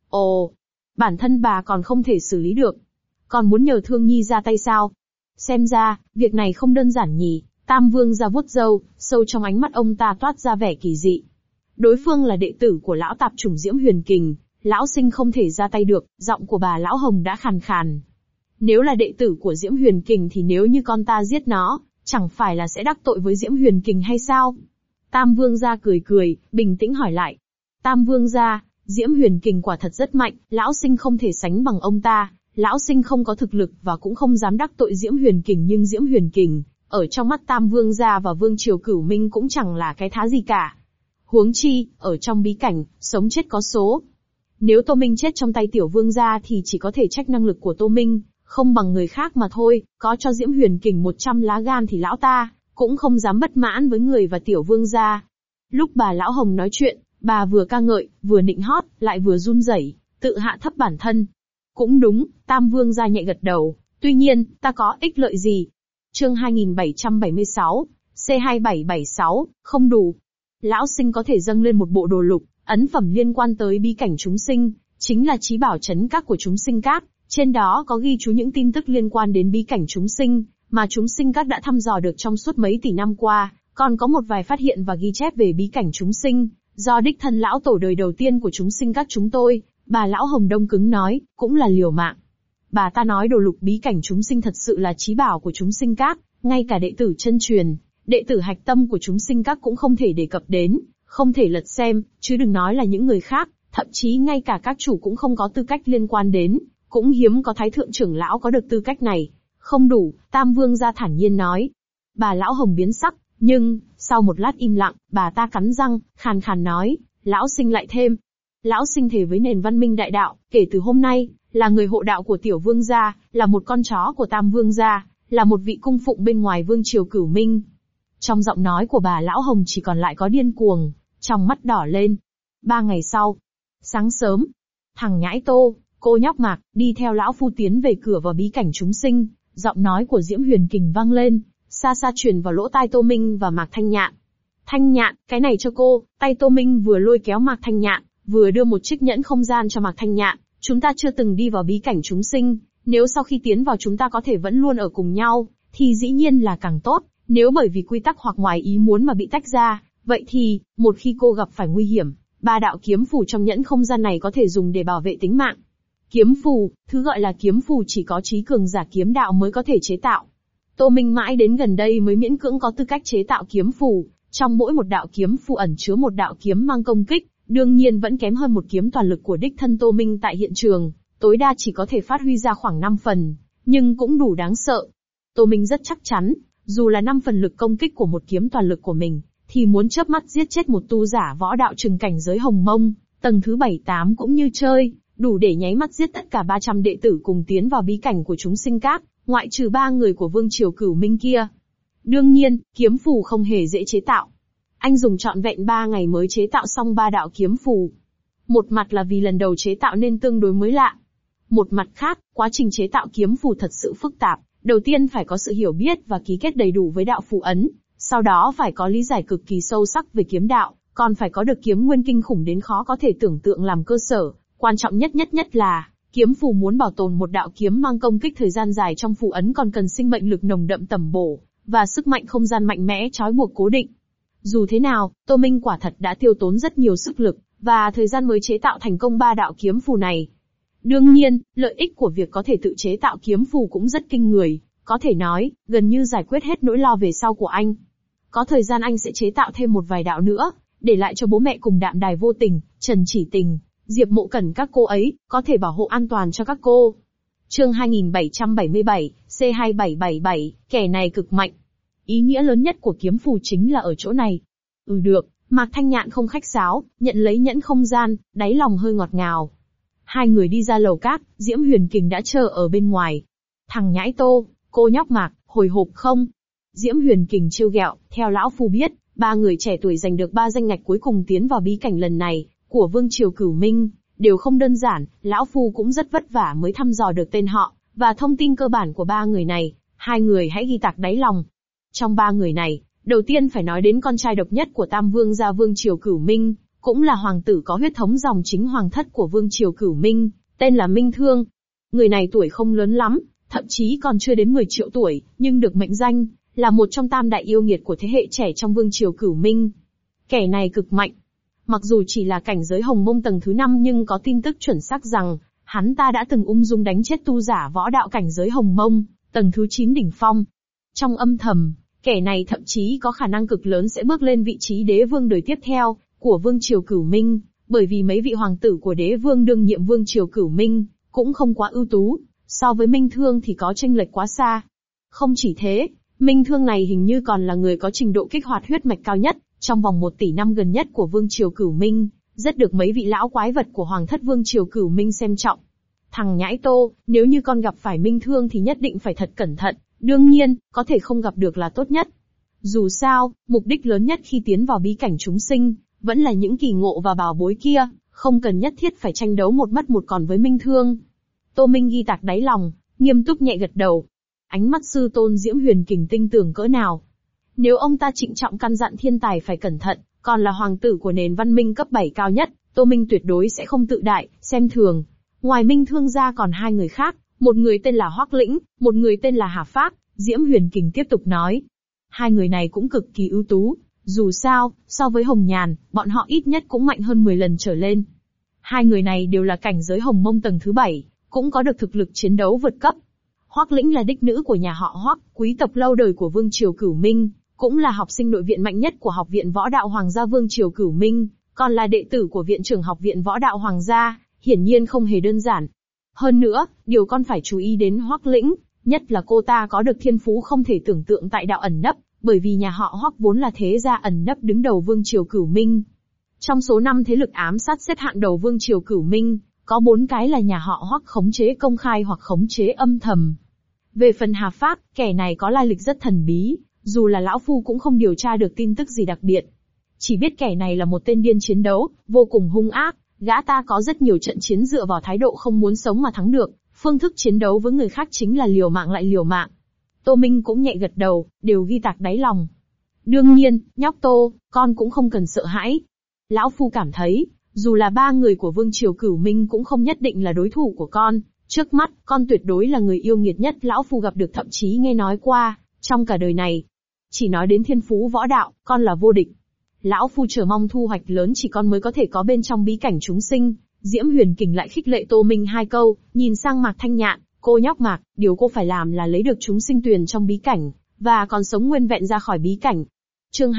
Ồ, bản thân bà còn không thể xử lý được, còn muốn nhờ Thương Nhi ra tay sao? Xem ra, việc này không đơn giản nhỉ. Tam Vương gia vuốt râu, sâu trong ánh mắt ông ta toát ra vẻ kỳ dị. Đối phương là đệ tử của lão tạp chủng Diễm Huyền Kình, lão sinh không thể ra tay được, giọng của bà lão hồng đã khàn khàn. Nếu là đệ tử của Diễm Huyền Kình thì nếu như con ta giết nó, chẳng phải là sẽ đắc tội với Diễm Huyền Kình hay sao? Tam Vương gia cười cười, bình tĩnh hỏi lại. Tam Vương gia, Diễm Huyền Kình quả thật rất mạnh, lão sinh không thể sánh bằng ông ta. Lão sinh không có thực lực và cũng không dám đắc tội Diễm Huyền Kình, nhưng Diễm Huyền Kình ở trong mắt Tam Vương gia và Vương Triều Cửu Minh cũng chẳng là cái thá gì cả. Huống chi, ở trong bí cảnh, sống chết có số. Nếu Tô Minh chết trong tay Tiểu Vương gia thì chỉ có thể trách năng lực của Tô Minh không bằng người khác mà thôi, có cho Diễm Huyền Kình 100 lá gan thì lão ta cũng không dám bất mãn với người và Tiểu Vương gia. Lúc bà lão hồng nói chuyện, bà vừa ca ngợi, vừa nịnh hót, lại vừa run rẩy, tự hạ thấp bản thân. Cũng đúng, Tam Vương gia nhẹ gật đầu, tuy nhiên, ta có ích lợi gì? Chương 2776, C2776, không đủ. Lão sinh có thể dâng lên một bộ đồ lục, ấn phẩm liên quan tới bí cảnh chúng sinh, chính là chí bảo trấn các của chúng sinh các, trên đó có ghi chú những tin tức liên quan đến bí cảnh chúng sinh, mà chúng sinh các đã thăm dò được trong suốt mấy tỷ năm qua, còn có một vài phát hiện và ghi chép về bí cảnh chúng sinh, do đích thân lão tổ đời đầu tiên của chúng sinh các chúng tôi, bà lão hồng đông cứng nói, cũng là liều mạng. Bà ta nói đồ lục bí cảnh chúng sinh thật sự là chí bảo của chúng sinh các, ngay cả đệ tử chân truyền, đệ tử hạch tâm của chúng sinh các cũng không thể đề cập đến, không thể lật xem, chứ đừng nói là những người khác, thậm chí ngay cả các chủ cũng không có tư cách liên quan đến, cũng hiếm có thái thượng trưởng lão có được tư cách này. Không đủ, Tam Vương gia thản nhiên nói. Bà lão hồng biến sắc, nhưng, sau một lát im lặng, bà ta cắn răng, khàn khàn nói, lão sinh lại thêm. Lão sinh thề với nền văn minh đại đạo, kể từ hôm nay, là người hộ đạo của Tiểu Vương gia, là một con chó của Tam Vương gia, là một vị cung phụng bên ngoài Vương Triều Cửu Minh. Trong giọng nói của bà lão hồng chỉ còn lại có điên cuồng, trong mắt đỏ lên. 3 ngày sau, sáng sớm, thằng nhãi Tô, cô nhóc Mạc, đi theo lão phu tiến về cửa vào bí cảnh chúng sinh, giọng nói của Diễm Huyền Kình vang lên, xa xa truyền vào lỗ tai Tô Minh và Mạc Thanh Nhạn. Thanh Nhạn, cái này cho cô, tay Tô Minh vừa lôi kéo Mạc Thanh Nhạn, vừa đưa một chiếc nhẫn không gian cho Mạc Thanh Nhạn. Chúng ta chưa từng đi vào bí cảnh chúng sinh, nếu sau khi tiến vào chúng ta có thể vẫn luôn ở cùng nhau, thì dĩ nhiên là càng tốt, nếu bởi vì quy tắc hoặc ngoài ý muốn mà bị tách ra, vậy thì, một khi cô gặp phải nguy hiểm, 3 đạo kiếm phù trong nhẫn không gian này có thể dùng để bảo vệ tính mạng. Kiếm phù, thứ gọi là kiếm phù chỉ có trí cường giả kiếm đạo mới có thể chế tạo. Tô Minh mãi đến gần đây mới miễn cưỡng có tư cách chế tạo kiếm phù, trong mỗi một đạo kiếm phù ẩn chứa một đạo kiếm mang công kích, đương nhiên vẫn kém hơn một kiếm toàn lực của đích thân Tô Minh tại hiện trường, tối đa chỉ có thể phát huy ra khoảng 5 phần, nhưng cũng đủ đáng sợ. Tô Minh rất chắc chắn, dù là 5 phần lực công kích của một kiếm toàn lực của mình, thì muốn chớp mắt giết chết một tu giả võ đạo trừng cảnh giới hồng mông, tầng thứ 7-8 cũng như chơi, đủ để nháy mắt giết tất cả 300 đệ tử cùng tiến vào bí cảnh của chúng sinh các, ngoại trừ 3 người của Vương Triều Cửu Minh kia. Đương nhiên, kiếm phù không hề dễ chế tạo. Anh dùng trọn vẹn 3 ngày mới chế tạo xong 3 đạo kiếm phù. Một mặt là vì lần đầu chế tạo nên tương đối mới lạ. Một mặt khác, quá trình chế tạo kiếm phù thật sự phức tạp, đầu tiên phải có sự hiểu biết và ký kết đầy đủ với đạo phù ấn, sau đó phải có lý giải cực kỳ sâu sắc về kiếm đạo, còn phải có được kiếm nguyên kinh khủng đến khó có thể tưởng tượng làm cơ sở. Quan trọng nhất là, kiếm phù muốn bảo tồn một đạo kiếm mang công kích thời gian dài trong phù ấn còn cần sinh mệnh lực nồng đậm tẩm bổ, và sức mạnh không gian mạnh mẽ trói buộc cố định. Dù thế nào, Tô Minh quả thật đã tiêu tốn rất nhiều sức lực, và thời gian mới chế tạo thành công 3 đạo kiếm phù này. Đương nhiên, lợi ích của việc có thể tự chế tạo kiếm phù cũng rất kinh người, có thể nói, gần như giải quyết hết nỗi lo về sau của anh. Có thời gian anh sẽ chế tạo thêm một vài đạo nữa, để lại cho bố mẹ cùng Đạm Đài Vô Tình, Trần Chỉ Tình, Diệp Mộ Cẩn các cô ấy, có thể bảo hộ an toàn cho các cô. Chương 2777, C2777, kẻ này cực mạnh. Ý nghĩa lớn nhất của kiếm phù chính là ở chỗ này. Được, Mạc Thanh Nhạn không khách sáo, nhận lấy nhẫn không gian, đáy lòng hơi ngọt ngào. Hai người đi ra lầu các, Diễm Huyền Kình đã chờ ở bên ngoài. Thằng nhãi Tô, cô nhóc Mạc, hồi hộp không? Diễm Huyền Kình trêu ghẹo, theo lão phu biết, 3 người trẻ tuổi giành được 3 danh ngạch cuối cùng tiến vào bí cảnh lần này, của Vương Triều Cửu Minh, đều không đơn giản, lão phu cũng rất vất vả mới thăm dò được tên họ, và thông tin cơ bản của 3 người này, 2 người hãy ghi tạc đáy lòng. Trong 3 người này, đầu tiên phải nói đến con trai độc nhất của Tam Vương gia Vương Triều Cửu Minh, cũng là hoàng tử có huyết thống dòng chính hoàng thất của Vương Triều Cửu Minh, tên là Minh Thương. Người này tuổi không lớn lắm, thậm chí còn chưa đến 10 triệu tuổi, nhưng được mệnh danh là một trong tam đại yêu nghiệt của thế hệ trẻ trong Vương Triều Cửu Minh. Kẻ này cực mạnh. Mặc dù chỉ là cảnh giới hồng mông tầng thứ 5 nhưng có tin tức chuẩn xác rằng, hắn ta đã từng ung dung đánh chết tu giả võ đạo cảnh giới hồng mông, tầng thứ 9 đỉnh phong. Trong âm thầm, kẻ này thậm chí có khả năng cực lớn sẽ bước lên vị trí đế vương đời tiếp theo, của Vương Triều Cửu Minh, bởi vì mấy vị hoàng tử của đế vương đương nhiệm Vương Triều Cửu Minh, cũng không quá ưu tú, so với Minh Thương thì có chênh lệch quá xa. Không chỉ thế, Minh Thương này hình như còn là người có trình độ kích hoạt huyết mạch cao nhất, trong vòng 1 tỷ năm gần nhất của Vương Triều Cửu Minh, rất được mấy vị lão quái vật của Hoàng thất Vương Triều Cửu Minh xem trọng. Thằng nhãi Tô, nếu như con gặp phải Minh Thương thì nhất định phải thật cẩn thận, đương nhiên, có thể không gặp được là tốt nhất. Dù sao, mục đích lớn nhất khi tiến vào bí cảnh chúng sinh, vẫn là những kỳ ngộ và bảo bối kia, không cần nhất thiết phải tranh đấu một mất một còn với Minh Thương. Tô Minh ghi tạc đáy lòng, nghiêm túc nhẹ gật đầu. Ánh mắt sư tôn Diễm Huyền Kình tinh tường cỡ nào. Nếu ông ta trịnh trọng căn dặn thiên tài phải cẩn thận, còn là hoàng tử của nền văn minh cấp 7 cao nhất, Tô Minh tuyệt đối sẽ không tự đại, xem thường. Ngoài Minh Thương ra còn 2 người khác, một người tên là Hoắc Lĩnh, một người tên là Hà Phác, Diễm Huyền Kình tiếp tục nói. 2 người này cũng cực kỳ ưu tú, dù sao, so với Hồng Nhàn, bọn họ ít nhất cũng mạnh hơn 10 lần trở lên. 2 người này đều là cảnh giới hồng mông tầng thứ 7, cũng có được thực lực chiến đấu vượt cấp. Hoắc Lĩnh là đích nữ của nhà họ Hoắc, quý tộc lâu đời của Vương Triều Cửu Minh, cũng là học sinh nội viện mạnh nhất của Học viện Võ đạo Hoàng gia Vương Triều Cửu Minh, còn là đệ tử của Viện trưởng Học viện Võ đạo Hoàng gia, hiển nhiên không hề đơn giản. Hơn nữa, điều con phải chú ý đến Hoắc Lĩnh, nhất là cô ta có được thiên phú không thể tưởng tượng tại đạo ẩn nấp, bởi vì nhà họ Hoắc vốn là thế gia ẩn nấp đứng đầu Vương Triều Cửu Minh. Trong số 5 thế lực ám sát xếp hạng đầu Vương Triều Cửu Minh, có 4 cái là nhà họ Hoắc khống chế công khai hoặc khống chế âm thầm. Về phần Hà Phác, kẻ này có lai lịch rất thần bí, dù là lão phu cũng không điều tra được tin tức gì đặc biệt. Chỉ biết kẻ này là một tên điên chiến đấu, vô cùng hung ác, gã ta có rất nhiều trận chiến dựa vào thái độ không muốn sống mà thắng được, phương thức chiến đấu với người khác chính là liều mạng lại liều mạng. Tô Minh cũng nhẹ gật đầu, đều ghi tạc đáy lòng. Đương nhiên, nhóc Tô, con cũng không cần sợ hãi. Lão phu cảm thấy, dù là 3 người của Vương Triều Cửu Minh cũng không nhất định là đối thủ của con, Trước mắt, con tuyệt đối là người yêu nghiệt nhất lão phu gặp được, thậm chí nghe nói qua, trong cả đời này. Chỉ nói đến thiên phú võ đạo, con là vô địch. Lão phu chờ mong thu hoạch lớn chỉ con mới có thể có bên trong bí cảnh chúng sinh. Diễm Huyền Kình lại khích lệ Tô Minh hai câu, nhìn sang Mạc Thanh Nhạn, cô nhóc Mạc, điều cô phải làm là lấy được chúng sinh tuyền trong bí cảnh, và còn sống nguyên vẹn ra khỏi bí cảnh. Chương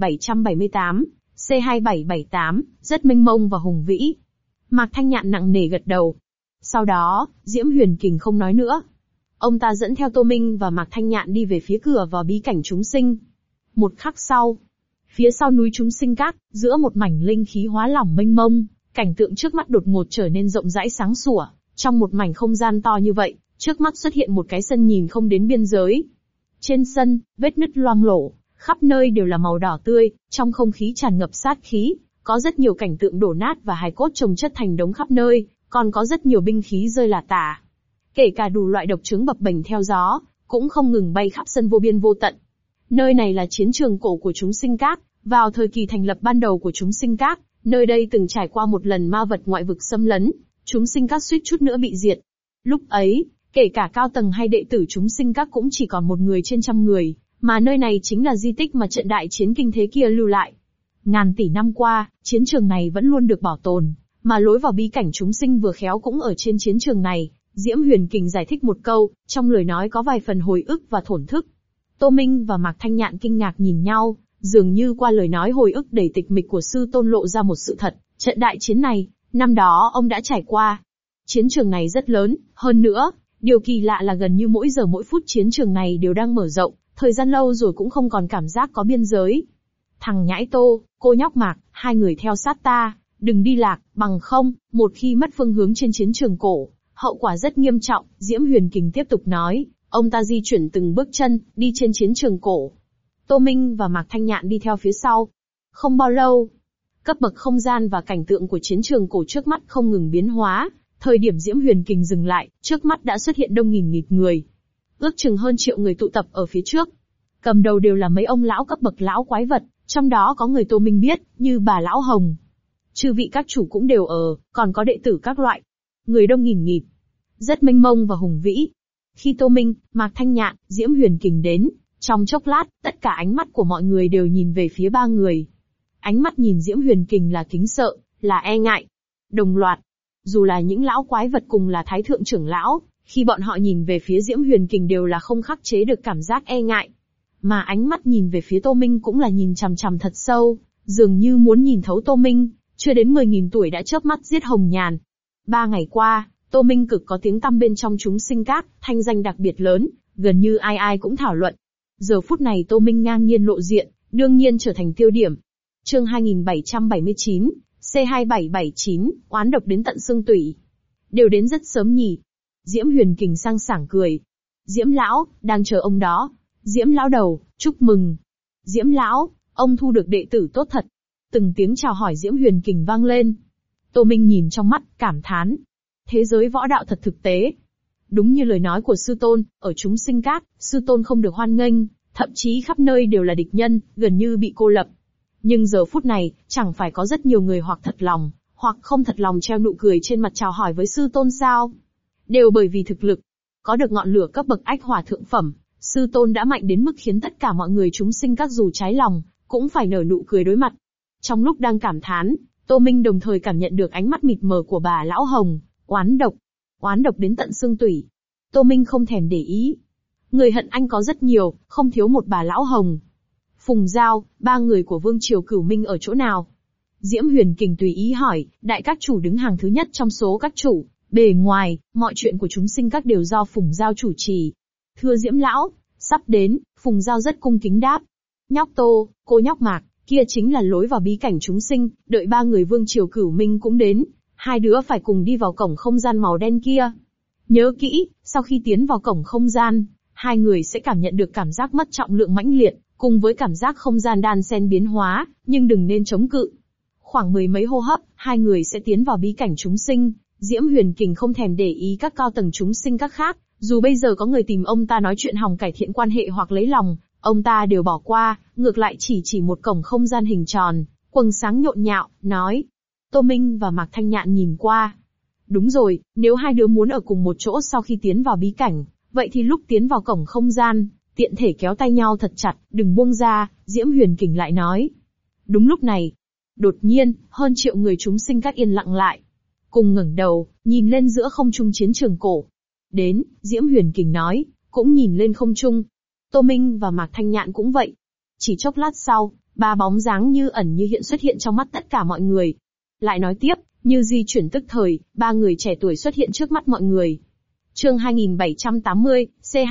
2778, C2778, rất mênh mông và hùng vĩ. Mạc Thanh Nhạn nặng nề gật đầu. Sau đó, Diễm Huyền Kình không nói nữa. Ông ta dẫn theo Tô Minh và Mạc Thanh Nhạn đi về phía cửa vào bí cảnh chúng sinh. Một khắc sau, phía sau núi chúng sinh cát, giữa một mảnh linh khí hóa lỏng mênh mông, cảnh tượng trước mắt đột ngột trở nên rộng rãi sáng sủa. Trong một mảnh không gian to như vậy, trước mắt xuất hiện một cái sân nhìn không đến biên giới. Trên sân, vết nứt loang lổ, khắp nơi đều là màu đỏ tươi, trong không khí tràn ngập sát khí, có rất nhiều cảnh tượng đổ nát và hài cốt chồng chất thành đống khắp nơi, còn có rất nhiều binh khí rơi lả tả. Kể cả đủ loại độc trứng bập bềnh theo gió, cũng không ngừng bay khắp sân vô biên vô tận. Nơi này là chiến trường cổ của chúng sinh các, vào thời kỳ thành lập ban đầu của chúng sinh các, nơi đây từng trải qua một lần ma vật ngoại vực xâm lấn, chúng sinh các suýt chút nữa bị diệt. Lúc ấy, kể cả cao tầng hay đệ tử chúng sinh các cũng chỉ còn một người trên trăm người, mà nơi này chính là di tích mà trận đại chiến kinh thế kia lưu lại. Ngàn tỷ năm qua, chiến trường này vẫn luôn được bảo tồn, mà lối vào bí cảnh chúng sinh vừa khéo cũng ở trên chiến trường này. Diễm Huyền Kình giải thích một câu, trong lời nói có vài phần hồi ức và thổn thức. Tô Minh và Mạc Thanh Nhạn kinh ngạc nhìn nhau, dường như qua lời nói hồi ức đầy tịch mịch của sư tôn lộ ra một sự thật, trận đại chiến này, năm đó ông đã trải qua. Chiến trường này rất lớn, hơn nữa, điều kỳ lạ là gần như mỗi giờ mỗi phút chiến trường này đều đang mở rộng, thời gian lâu rồi cũng không còn cảm giác có biên giới. Thằng nhãi Tô, cô nhóc Mạc, hai người theo sát ta, đừng đi lạc, bằng không, một khi mất phương hướng trên chiến trường cổ, hậu quả rất nghiêm trọng. Diễm Huyền Kình tiếp tục nói, ông ta di chuyển từng bước chân, đi trên chiến trường cổ. Tô Minh và Mạc Thanh Nhạn đi theo phía sau. Không bao lâu, cấp bậc không gian và cảnh tượng của chiến trường cổ trước mắt không ngừng biến hóa. Thời điểm Diễm Huyền Kình dừng lại, trước mắt đã xuất hiện đông nghìn nghịt người. Ước chừng hơn triệu người tụ tập ở phía trước. Cầm đầu đều là mấy ông lão cấp bậc lão quái vật, trong đó có người Tô Minh biết, như bà Lão Hồng. Chư vị các chủ cũng đều ở, còn có đệ tử các loại. Người đông nghìn nghịt, rất mênh mông và hùng vĩ. Khi Tô Minh, Mạc Thanh Nhạn, Diễm Huyền Kình đến, trong chốc lát, tất cả ánh mắt của mọi người đều nhìn về phía ba người. Ánh mắt nhìn Diễm Huyền Kình là kính sợ, là e ngại. Đồng loạt, dù là những lão quái vật cùng là thái thượng trưởng lão, khi bọn họ nhìn về phía Diễm Huyền Kình đều là không khắc chế được cảm giác e ngại. Mà ánh mắt nhìn về phía Tô Minh cũng là nhìn chằm chằm thật sâu, dường như muốn nhìn thấu Tô Minh, chưa đến 10.000 tuổi đã chớp mắt giết Hồng Nhàn. 3 ngày qua, Tô Minh cực có tiếng tăm bên trong chúng sinh các, thanh danh đặc biệt lớn, gần như ai ai cũng thảo luận. Giờ phút này Tô Minh ngang nhiên lộ diện, đương nhiên trở thành tiêu điểm. Chương 2779, C2779, oán độc đến tận xương tủy. Đều đến rất sớm nhỉ. Diễm Huyền Kình sang sảng cười. Diễm lão, đang chờ ông đó. Diễm lão đầu, chúc mừng. Diễm lão, ông thu được đệ tử tốt thật. Từng tiếng chào hỏi Diễm Huyền Kình vang lên. Tô Minh nhìn trong mắt, cảm thán. Thế giới võ đạo thật thực tế. Đúng như lời nói của sư tôn, ở chúng sinh các, sư tôn không được hoan nghênh, thậm chí khắp nơi đều là địch nhân, gần như bị cô lập. Nhưng giờ phút này, chẳng phải có rất nhiều người hoặc thật lòng, hoặc không thật lòng treo nụ cười trên mặt chào hỏi với sư tôn sao? Đều bởi vì thực lực. Có được ngọn lửa cấp bậc ách hỏa thượng phẩm, sư tôn đã mạnh đến mức khiến tất cả mọi người chúng sinh các dù trái lòng, cũng phải nở nụ cười đối mặt. Trong lúc đang cảm thán, Tô Minh đồng thời cảm nhận được ánh mắt mịt mờ của bà Lão Hồng, oán độc đến tận xương tủy. Tô Minh không thèm để ý. Người hận anh có rất nhiều, không thiếu một bà Lão Hồng. Phùng Giao, 3 người của Vương Triều Cửu Minh ở chỗ nào? Diễm Huyền Kình tùy ý hỏi, đại các chủ đứng hàng thứ nhất trong số các chủ, bề ngoài, mọi chuyện của chúng sinh các đều do Phùng Giao chủ trì. Thưa Diễm Lão, sắp đến, Phùng Giao rất cung kính đáp. Nhóc Tô, cô nhóc Mạc, kia chính là lối vào bí cảnh chúng sinh, đợi 3 người Vương Triều Cửu Minh cũng đến, hai đứa phải cùng đi vào cổng không gian màu đen kia. Nhớ kỹ, sau khi tiến vào cổng không gian, hai người sẽ cảm nhận được cảm giác mất trọng lượng mãnh liệt, cùng với cảm giác không gian đan xen biến hóa, nhưng đừng nên chống cự. Khoảng 10 mấy hô hấp, hai người sẽ tiến vào bí cảnh chúng sinh. Diễm Huyền Kình không thèm để ý các cao tầng chúng sinh các khác, dù bây giờ có người tìm ông ta nói chuyện hòng cải thiện quan hệ hoặc lấy lòng, ông ta đều bỏ qua, ngược lại chỉ một cổng không gian hình tròn, quầng sáng nhộn nhạo, nói. Tô Minh và Mạc Thanh Nhạn nhìn qua. Đúng rồi, nếu hai đứa muốn ở cùng một chỗ sau khi tiến vào bí cảnh, vậy thì lúc tiến vào cổng không gian, tiện thể kéo tay nhau thật chặt, đừng buông ra, Diễm Huyền Kình lại nói. Đúng lúc này, đột nhiên, hơn triệu người chúng sinh các yên lặng lại. Cùng ngẩng đầu, nhìn lên giữa không trung chiến trường cổ. Đến, Diễm Huyền Kình nói, cũng nhìn lên không trung. Tô Minh và Mạc Thanh Nhạn cũng vậy. Chỉ chốc lát sau, ba bóng dáng như ẩn như hiện xuất hiện trong mắt tất cả mọi người. Lại nói tiếp, như di chuyển tức thời, ba người trẻ tuổi xuất hiện trước mắt mọi người. Chương 2780,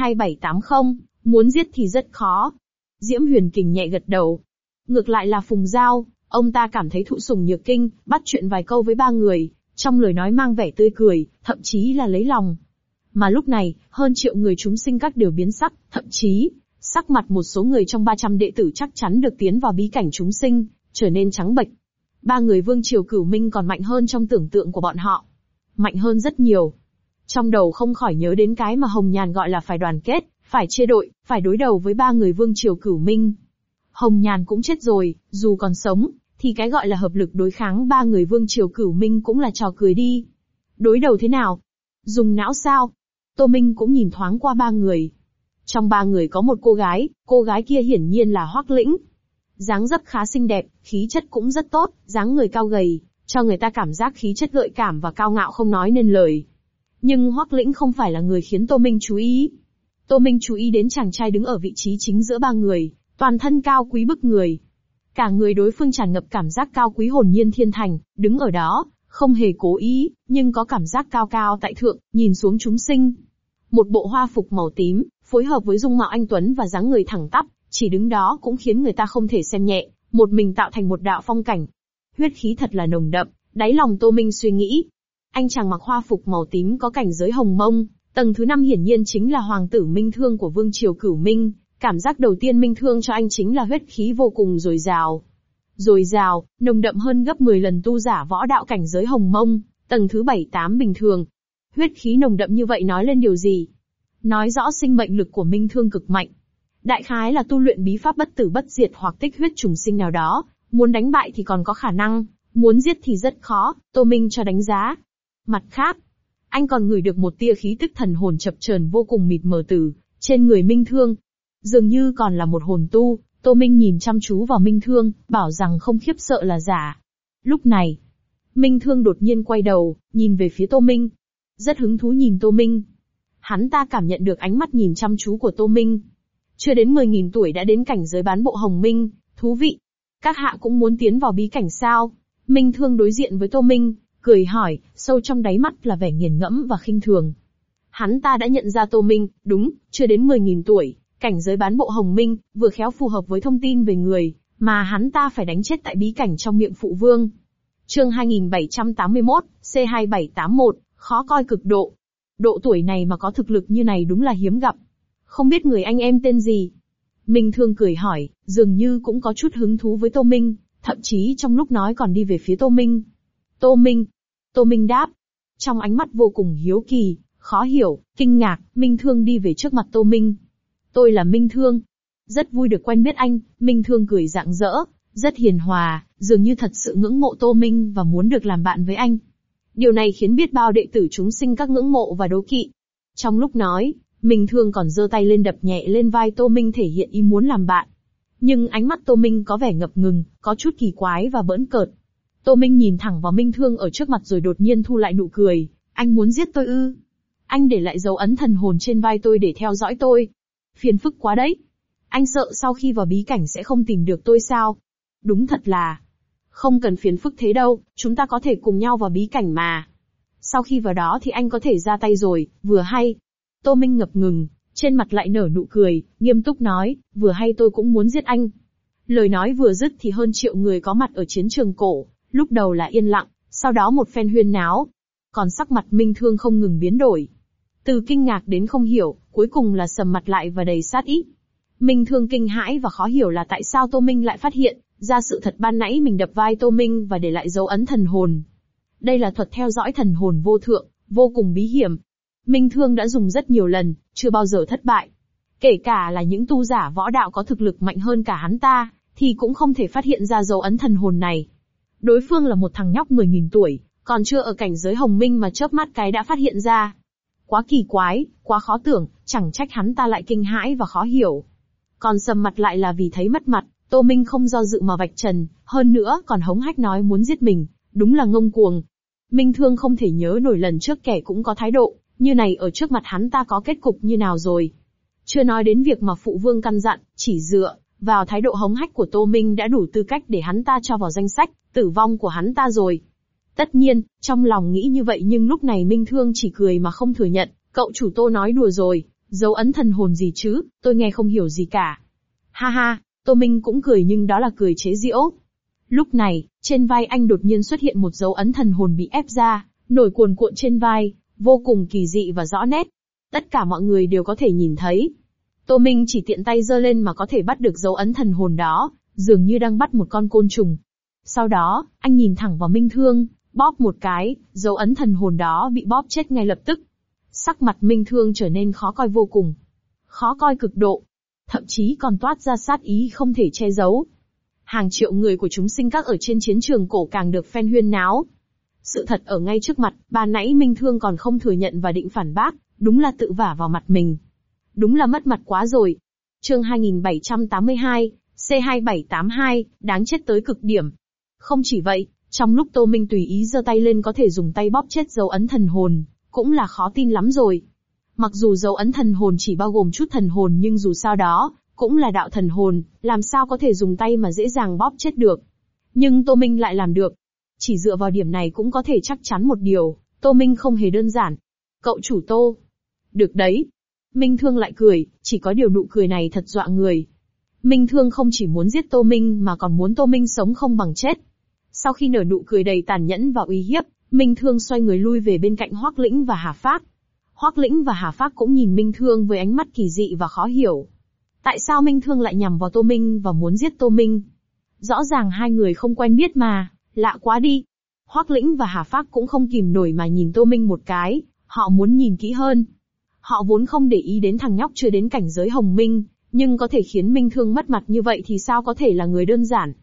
C2780, muốn giết thì rất khó. Diễm Huyền Kình nhẹ gật đầu. Ngược lại là Phùng Giao, ông ta cảm thấy thụ sủng nhược kinh, bắt chuyện vài câu với ba người, trong lời nói mang vẻ tươi cười, thậm chí là lấy lòng. Mà lúc này, hơn triệu người chúng sinh các đều biến sắc, thậm chí, sắc mặt một số người trong 300 đệ tử chắc chắn được tiến vào bí cảnh chúng sinh, trở nên trắng bệch. Ba người Vương Triều Cửu Minh còn mạnh hơn trong tưởng tượng của bọn họ. Mạnh hơn rất nhiều. Trong đầu không khỏi nhớ đến cái mà Hồng Nhàn gọi là phải đoàn kết, phải chia đội, phải đối đầu với ba người Vương Triều Cửu Minh. Hồng Nhàn cũng chết rồi, dù còn sống, thì cái gọi là hợp lực đối kháng ba người Vương Triều Cửu Minh cũng là trò cười đi. Đối đầu thế nào? Dùng não sao? Tô Minh cũng nhìn thoáng qua ba người. Trong ba người có một cô gái kia hiển nhiên là Hoắc Lĩnh. Dáng dấp khá xinh đẹp, khí chất cũng rất tốt, dáng người cao gầy, cho người ta cảm giác khí chất gợi cảm và cao ngạo không nói nên lời. Nhưng Hoắc Lĩnh không phải là người khiến Tô Minh chú ý. Tô Minh chú ý đến chàng trai đứng ở vị trí chính giữa ba người, toàn thân cao quý bức người. Cả người đối phương tràn ngập cảm giác cao quý hồn nhiên thiên thành, đứng ở đó, không hề cố ý, nhưng có cảm giác cao cao tại thượng, nhìn xuống chúng sinh. Một bộ hoa phục màu tím, phối hợp với dung mạo anh tuấn và dáng người thẳng tắp, chỉ đứng đó cũng khiến người ta không thể xem nhẹ, một mình tạo thành một đạo phong cảnh. Huyết khí thật là nồng đậm, đáy lòng Tô Minh suy nghĩ. Anh chàng mặc hoa phục màu tím có cảnh giới hồng mông, tầng thứ 5 hiển nhiên chính là hoàng tử Minh Thương của Vương Triều Cửu Minh, cảm giác đầu tiên Minh Thương cho anh chính là huyết khí vô cùng dồi dào. Dồi dào, nồng đậm hơn gấp 10 lần tu giả võ đạo cảnh giới hồng mông, tầng thứ 7-8 bình thường. Huyết khí nồng đậm như vậy nói lên điều gì? Nói rõ sinh mệnh lực của Minh Thương cực mạnh. Đại khái là tu luyện bí pháp bất tử bất diệt hoặc tích huyết trùng sinh nào đó, muốn đánh bại thì còn có khả năng, muốn giết thì rất khó, Tô Minh cho đánh giá. Mặt khác, anh còn ngửi được một tia khí tức thần hồn chập chờn vô cùng mịt mờ từ trên người Minh Thương. Dường như còn là một hồn tu, Tô Minh nhìn chăm chú vào Minh Thương, bảo rằng không khiếp sợ là giả. Lúc này, Minh Thương đột nhiên quay đầu, nhìn về phía Tô Minh. Rất hứng thú nhìn Tô Minh. Hắn ta cảm nhận được ánh mắt nhìn chăm chú của Tô Minh. Chưa đến 10.000 tuổi đã đến cảnh giới bán bộ hồng minh, thú vị. Các hạ cũng muốn tiến vào bí cảnh sao? Minh Thương đối diện với Tô Minh, cười hỏi, sâu trong đáy mắt là vẻ nghiền ngẫm và khinh thường. Hắn ta đã nhận ra Tô Minh, đúng, chưa đến 10.000 tuổi, cảnh giới bán bộ hồng minh, vừa khéo phù hợp với thông tin về người, mà hắn ta phải đánh chết tại bí cảnh trong miệng phụ vương. Chương 2781, C2781, khó coi cực độ. Độ tuổi này mà có thực lực như này đúng là hiếm gặp. Không biết người anh em tên gì? Minh Thương cười hỏi, dường như cũng có chút hứng thú với Tô Minh, thậm chí trong lúc nói còn đi về phía Tô Minh. Tô Minh. Tô Minh đáp. Trong ánh mắt vô cùng hiếu kỳ, khó hiểu, kinh ngạc, Minh Thương đi về trước mặt Tô Minh. Tôi là Minh Thương. Rất vui được quen biết anh, Minh Thương cười rạng rỡ, rất hiền hòa, dường như thật sự ngưỡng mộ Tô Minh và muốn được làm bạn với anh. Điều này khiến biết bao đệ tử chúng sinh các ngưỡng mộ và đố kỵ. Trong lúc nói, Minh Thương còn giơ tay lên đập nhẹ lên vai Tô Minh thể hiện ý muốn làm bạn. Nhưng ánh mắt Tô Minh có vẻ ngập ngừng, có chút kỳ quái và bỡn cợt. Tô Minh nhìn thẳng vào Minh Thương ở trước mặt rồi đột nhiên thu lại nụ cười. Anh muốn giết tôi ư? Anh để lại dấu ấn thần hồn trên vai tôi để theo dõi tôi. Phiền phức quá đấy. Anh sợ sau khi vào bí cảnh sẽ không tìm được tôi sao? Đúng thật là. Không cần phiền phức thế đâu, chúng ta có thể cùng nhau vào bí cảnh mà. Sau khi vào đó thì anh có thể ra tay rồi, vừa hay. Tô Minh ngập ngừng, trên mặt lại nở nụ cười, nghiêm túc nói, vừa hay tôi cũng muốn giết anh. Lời nói vừa dứt thì hơn triệu người có mặt ở chiến trường cổ, lúc đầu là yên lặng, sau đó một phen huyên náo. Còn sắc mặt Minh Thương không ngừng biến đổi. Từ kinh ngạc đến không hiểu, cuối cùng là sầm mặt lại và đầy sát ý. Minh Thương kinh hãi và khó hiểu là tại sao Tô Minh lại phát hiện ra sự thật ban nãy mình đập vai Tô Minh và để lại dấu ấn thần hồn. Đây là thuật theo dõi thần hồn vô thượng, vô cùng bí hiểm. Minh Thương đã dùng rất nhiều lần, chưa bao giờ thất bại. Kể cả là những tu giả võ đạo có thực lực mạnh hơn cả hắn ta, thì cũng không thể phát hiện ra dấu ấn thần hồn này. Đối phương là một thằng nhóc 10.000 tuổi, Còn chưa ở cảnh giới hồng minh mà chớp mắt cái đã phát hiện ra. Quá kỳ quái, quá khó tưởng, chẳng trách hắn ta lại kinh hãi và khó hiểu. Còn sầm mặt lại là vì thấy mất mặt, Tô Minh không do dự mà vạch trần, hơn nữa còn hống hách nói muốn giết mình, đúng là ngông cuồng. Minh Thương không thể nhớ nổi lần trước kẻ cũng có thái độ như này ở trước mặt hắn ta có kết cục như nào rồi. Chưa nói đến việc mà phụ vương căn dặn, chỉ dựa vào thái độ hống hách của Tô Minh đã đủ tư cách để hắn ta cho vào danh sách tử vong của hắn ta rồi. Tất nhiên, trong lòng nghĩ như vậy nhưng lúc này Minh Thương chỉ cười mà không thừa nhận, cậu chủ Tô nói đùa rồi, dấu ấn thần hồn gì chứ, tôi nghe không hiểu gì cả. Ha ha, Tô Minh cũng cười nhưng đó là cười chế giễu. Lúc này, trên vai anh đột nhiên xuất hiện một dấu ấn thần hồn bị ép ra, nổi cuồn cuộn trên vai, vô cùng kỳ dị và rõ nét. Tất cả mọi người đều có thể nhìn thấy. Tô Minh chỉ tiện tay giơ lên mà có thể bắt được dấu ấn thần hồn đó, dường như đang bắt một con côn trùng. Sau đó, anh nhìn thẳng vào Minh Thương, bóp một cái, dấu ấn thần hồn đó bị bóp chết ngay lập tức. Sắc mặt Minh Thương trở nên khó coi vô cùng. Khó coi cực độ. Thậm chí còn toát ra sát ý không thể che giấu. Hàng triệu người của chúng sinh các ở trên chiến trường cổ càng được phen huyên náo. Sự thật ở ngay trước mặt, ban nãy Minh Thương còn không thừa nhận và định phản bác, đúng là tự vả vào mặt mình. Đúng là mất mặt quá rồi. Chương 2782, C2782, đáng chết tới cực điểm. Không chỉ vậy, trong lúc Tô Minh tùy ý giơ tay lên có thể dùng tay bóp chết dấu ấn thần hồn, cũng là khó tin lắm rồi. Mặc dù dấu ấn thần hồn chỉ bao gồm chút thần hồn nhưng dù sao đó, cũng là đạo thần hồn, làm sao có thể dùng tay mà dễ dàng bóp chết được. Nhưng Tô Minh lại làm được. Chỉ dựa vào điểm này cũng có thể chắc chắn một điều, Tô Minh không hề đơn giản. Cậu chủ Tô. Được đấy. Minh Thương lại cười, chỉ có điều nụ cười này thật dọa người. Minh Thương không chỉ muốn giết Tô Minh mà còn muốn Tô Minh sống không bằng chết. Sau khi nở nụ cười đầy tàn nhẫn và uy hiếp, Minh Thương xoay người lui về bên cạnh Hoắc Lĩnh và Hà Phác. Hoắc Lĩnh và Hà Phác cũng nhìn Minh Thương với ánh mắt kỳ dị và khó hiểu. Tại sao Minh Thương lại nhằm vào Tô Minh và muốn giết Tô Minh? Rõ ràng hai người không quen biết mà, lạ quá đi. Hoắc Lĩnh và Hà Phác cũng không kìm nổi mà nhìn Tô Minh một cái, họ muốn nhìn kỹ hơn. Họ vốn không để ý đến thằng nhóc chưa đến cảnh giới hồng minh, nhưng có thể khiến Minh Thương mất mặt như vậy thì sao có thể là người đơn giản.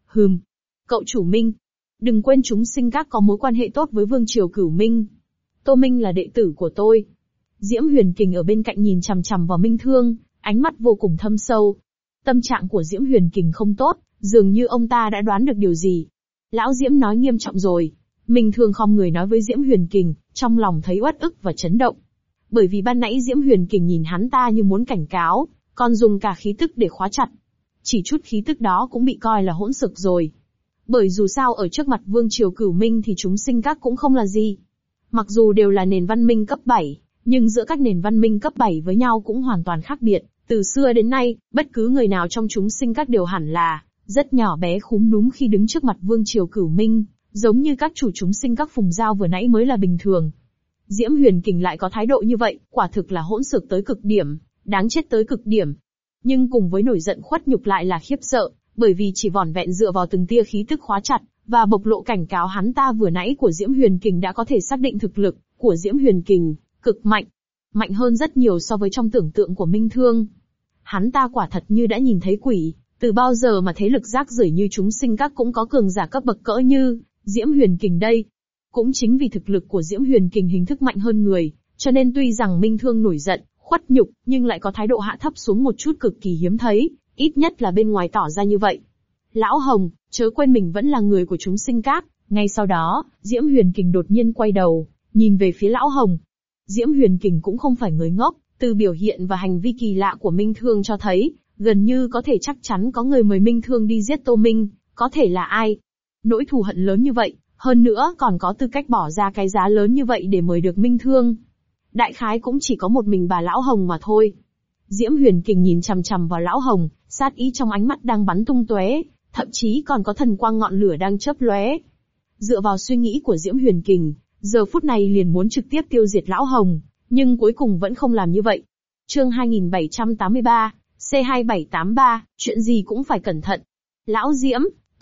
Cậu chủ Minh, đừng quên chúng sinh các có mối quan hệ tốt với Vương Triều Cửu Minh. Tô Minh là đệ tử của tôi. Diễm Huyền Kình ở bên cạnh nhìn chằm chằm vào Minh Thương, ánh mắt vô cùng thâm sâu. Tâm trạng của Diễm Huyền Kình không tốt, dường như ông ta đã đoán được điều gì. Lão Diễm nói nghiêm trọng rồi. Minh Thương khom người nói với Diễm Huyền Kình, trong lòng thấy uất ức và chấn động. Bởi vì ban nãy Diễm Huyền Kình nhìn hắn ta như muốn cảnh cáo, còn dùng cả khí tức để khóa chặt. Chỉ chút khí tức đó cũng bị coi là hỗn xược rồi. Bởi dù sao ở trước mặt Vương Triều Cửu Minh thì chúng sinh các cũng không là gì. Mặc dù đều là nền văn minh cấp 7, nhưng giữa các nền văn minh cấp 7 với nhau cũng hoàn toàn khác biệt. Từ xưa đến nay, bất cứ người nào trong chúng sinh các đều hẳn là rất nhỏ bé khúm núm khi đứng trước mặt Vương Triều Cửu Minh, giống như các chủ chúng sinh các phùng giao vừa nãy mới là bình thường. Diễm Huyền Kình lại có thái độ như vậy, quả thực là hỗn xược tới cực điểm, đáng chết tới cực điểm. Nhưng cùng với nổi giận khuất nhục lại là khiếp sợ, bởi vì chỉ vỏn vẹn dựa vào từng tia khí tức khóa chặt, và bộc lộ cảnh cáo hắn ta vừa nãy của Diễm Huyền Kình đã có thể xác định thực lực của Diễm Huyền Kình, cực mạnh. Mạnh hơn rất nhiều so với trong tưởng tượng của Minh Thương. Hắn ta quả thật như đã nhìn thấy quỷ, từ bao giờ mà thế lực rác rưởi như chúng sinh các cũng có cường giả cấp bậc cỡ như Diễm Huyền Kình đây. Cũng chính vì thực lực của Diễm Huyền Kình hình thức mạnh hơn người, cho nên tuy rằng Minh Thương nổi giận, khuất nhục, nhưng lại có thái độ hạ thấp xuống một chút cực kỳ hiếm thấy, ít nhất là bên ngoài tỏ ra như vậy. Lão Hồng, chớ quên mình vẫn là người của chúng sinh các. Ngay sau đó, Diễm Huyền Kình đột nhiên quay đầu, nhìn về phía Lão Hồng. Diễm Huyền Kình cũng không phải người ngốc, từ biểu hiện và hành vi kỳ lạ của Minh Thương cho thấy, gần như có thể chắc chắn có người mời Minh Thương đi giết Tô Minh, có thể là ai? Nỗi thù hận lớn như vậy, hơn nữa còn có tư cách bỏ ra cái giá lớn như vậy để mời được Minh Thương. Đại khái cũng chỉ có một mình bà Lão Hồng mà thôi. Diễm Huyền Kình nhìn chằm chằm vào Lão Hồng, sát ý trong ánh mắt đang bắn tung tóe, thậm chí còn có thần quang ngọn lửa đang chớp lóe. Dựa vào suy nghĩ của Diễm Huyền Kình, giờ phút này liền muốn trực tiếp tiêu diệt Lão Hồng, nhưng cuối cùng vẫn không làm như vậy. Chương 2783, C2783, chuyện gì cũng phải cẩn thận. Lão Diễm,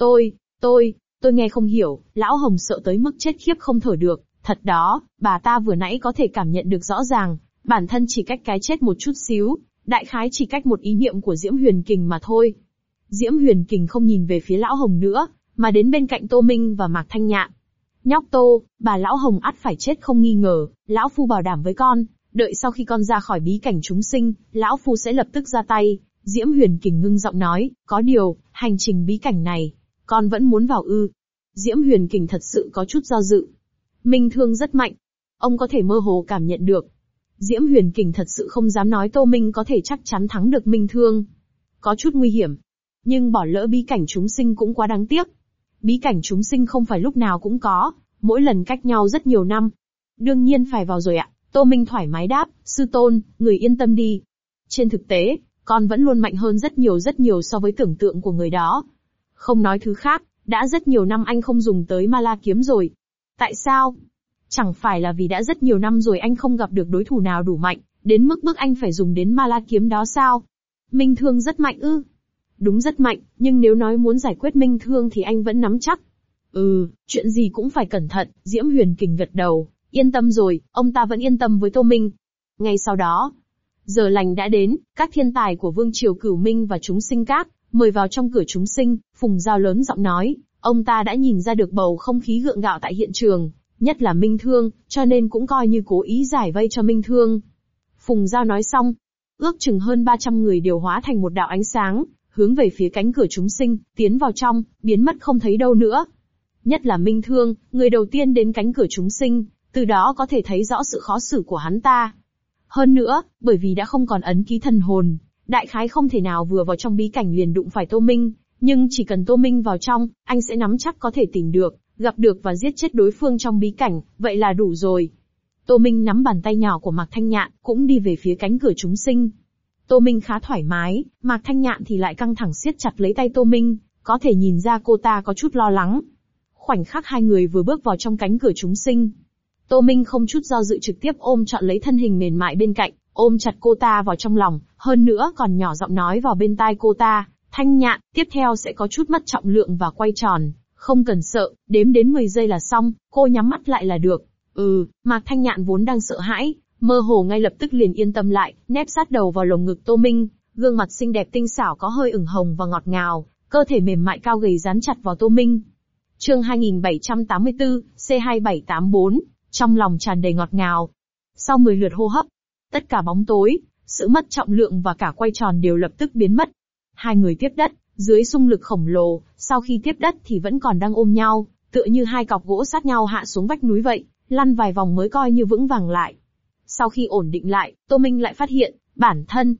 tôi nghe không hiểu, Lão Hồng sợ tới mức chết khiếp không thở được. Thật đó, bà ta vừa nãy có thể cảm nhận được rõ ràng, bản thân chỉ cách cái chết một chút xíu, đại khái chỉ cách một ý niệm của Diễm Huyền Kình mà thôi. Diễm Huyền Kình không nhìn về phía Lão Hồng nữa, mà đến bên cạnh Tô Minh và Mạc Thanh Nhạn. Nhóc Tô, bà lão Hồng ắt phải chết không nghi ngờ, lão phu bảo đảm với con, đợi sau khi con ra khỏi bí cảnh chúng sinh, lão phu sẽ lập tức ra tay. Diễm Huyền Kình ngưng giọng nói, có điều, hành trình bí cảnh này, con vẫn muốn vào ư? Diễm Huyền Kình thật sự có chút do dự. Minh Thương rất mạnh. Ông có thể mơ hồ cảm nhận được. Diễm Huyền Kình thật sự không dám nói Tô Minh có thể chắc chắn thắng được Minh Thương. Có chút nguy hiểm. Nhưng bỏ lỡ bí cảnh chúng sinh cũng quá đáng tiếc. Bí cảnh chúng sinh không phải lúc nào cũng có, mỗi lần cách nhau rất nhiều năm. Đương nhiên phải vào rồi ạ. Tô Minh thoải mái đáp, sư tôn, người yên tâm đi. Trên thực tế, con vẫn luôn mạnh hơn rất nhiều so với tưởng tượng của người đó. Không nói thứ khác, đã rất nhiều năm anh không dùng tới Ma La kiếm rồi. Tại sao? Chẳng phải là vì đã rất nhiều năm rồi anh không gặp được đối thủ nào đủ mạnh, đến mức bức anh phải dùng đến Ma La kiếm đó sao? Minh Thương rất mạnh ư? Đúng rất mạnh, nhưng nếu nói muốn giải quyết Minh Thương thì anh vẫn nắm chắc. Chuyện gì cũng phải cẩn thận, Diễm Huyền Kình gật đầu, yên tâm rồi, ông ta vẫn yên tâm với Tô Minh. Ngay sau đó, giờ lành đã đến, các thiên tài của Vương Triều Cửu Minh và chúng sinh các, mời vào trong cửa chúng sinh, Phùng Giao lớn giọng nói, ông ta đã nhìn ra được bầu không khí gượng gạo tại hiện trường, nhất là Minh Thương, cho nên cũng coi như cố ý giải vây cho Minh Thương. Phùng Giao nói xong, ước chừng hơn 300 người đều hóa thành một đạo ánh sáng, hướng về phía cánh cửa chúng sinh, tiến vào trong, biến mất không thấy đâu nữa. Nhất là Minh Thương, người đầu tiên đến cánh cửa chúng sinh, từ đó có thể thấy rõ sự khó xử của hắn ta. Hơn nữa, bởi vì đã không còn ấn ký thần hồn, đại khái không thể nào vừa vào trong bí cảnh liền đụng phải Tô Minh, nhưng chỉ cần Tô Minh vào trong, anh sẽ nắm chắc có thể tìm được, gặp được và giết chết đối phương trong bí cảnh, vậy là đủ rồi. Tô Minh nắm bàn tay nhỏ của Mạc Thanh Nhạn, cũng đi về phía cánh cửa chúng sinh. Tô Minh khá thoải mái, Mạc Thanh Nhạn thì lại căng thẳng siết chặt lấy tay Tô Minh, có thể nhìn ra cô ta có chút lo lắng. Khoảnh khắc hai người vừa bước vào trong cánh cửa chúng sinh, Tô Minh không chút do dự trực tiếp ôm trọn lấy thân hình mềm mại bên cạnh, ôm chặt cô ta vào trong lòng, hơn nữa còn nhỏ giọng nói vào bên tai cô ta, Thanh Nhạn, tiếp theo sẽ có chút mất trọng lượng và quay tròn, không cần sợ, đếm đến 10 giây là xong, cô nhắm mắt lại là được. Mạc Thanh Nhạn vốn đang sợ hãi, mơ hồ ngay lập tức liền yên tâm lại, nép sát đầu vào lồng ngực Tô Minh, gương mặt xinh đẹp tinh xảo có hơi ửng hồng và ngọt ngào, cơ thể mềm mại cao gầy dán chặt vào Tô Minh. Chương 2784, C2784, trong lòng tràn đầy ngọt ngào. Sau 10 lượt hô hấp, tất cả bóng tối, sự mất trọng lượng và cả quay tròn đều lập tức biến mất. Hai người tiếp đất, dưới xung lực khổng lồ, sau khi tiếp đất thì vẫn còn đang ôm nhau, tựa như hai cọc gỗ sát nhau hạ xuống vách núi vậy, lăn vài vòng mới coi như vững vàng lại. Sau khi ổn định lại, Tô Minh lại phát hiện, bản thân,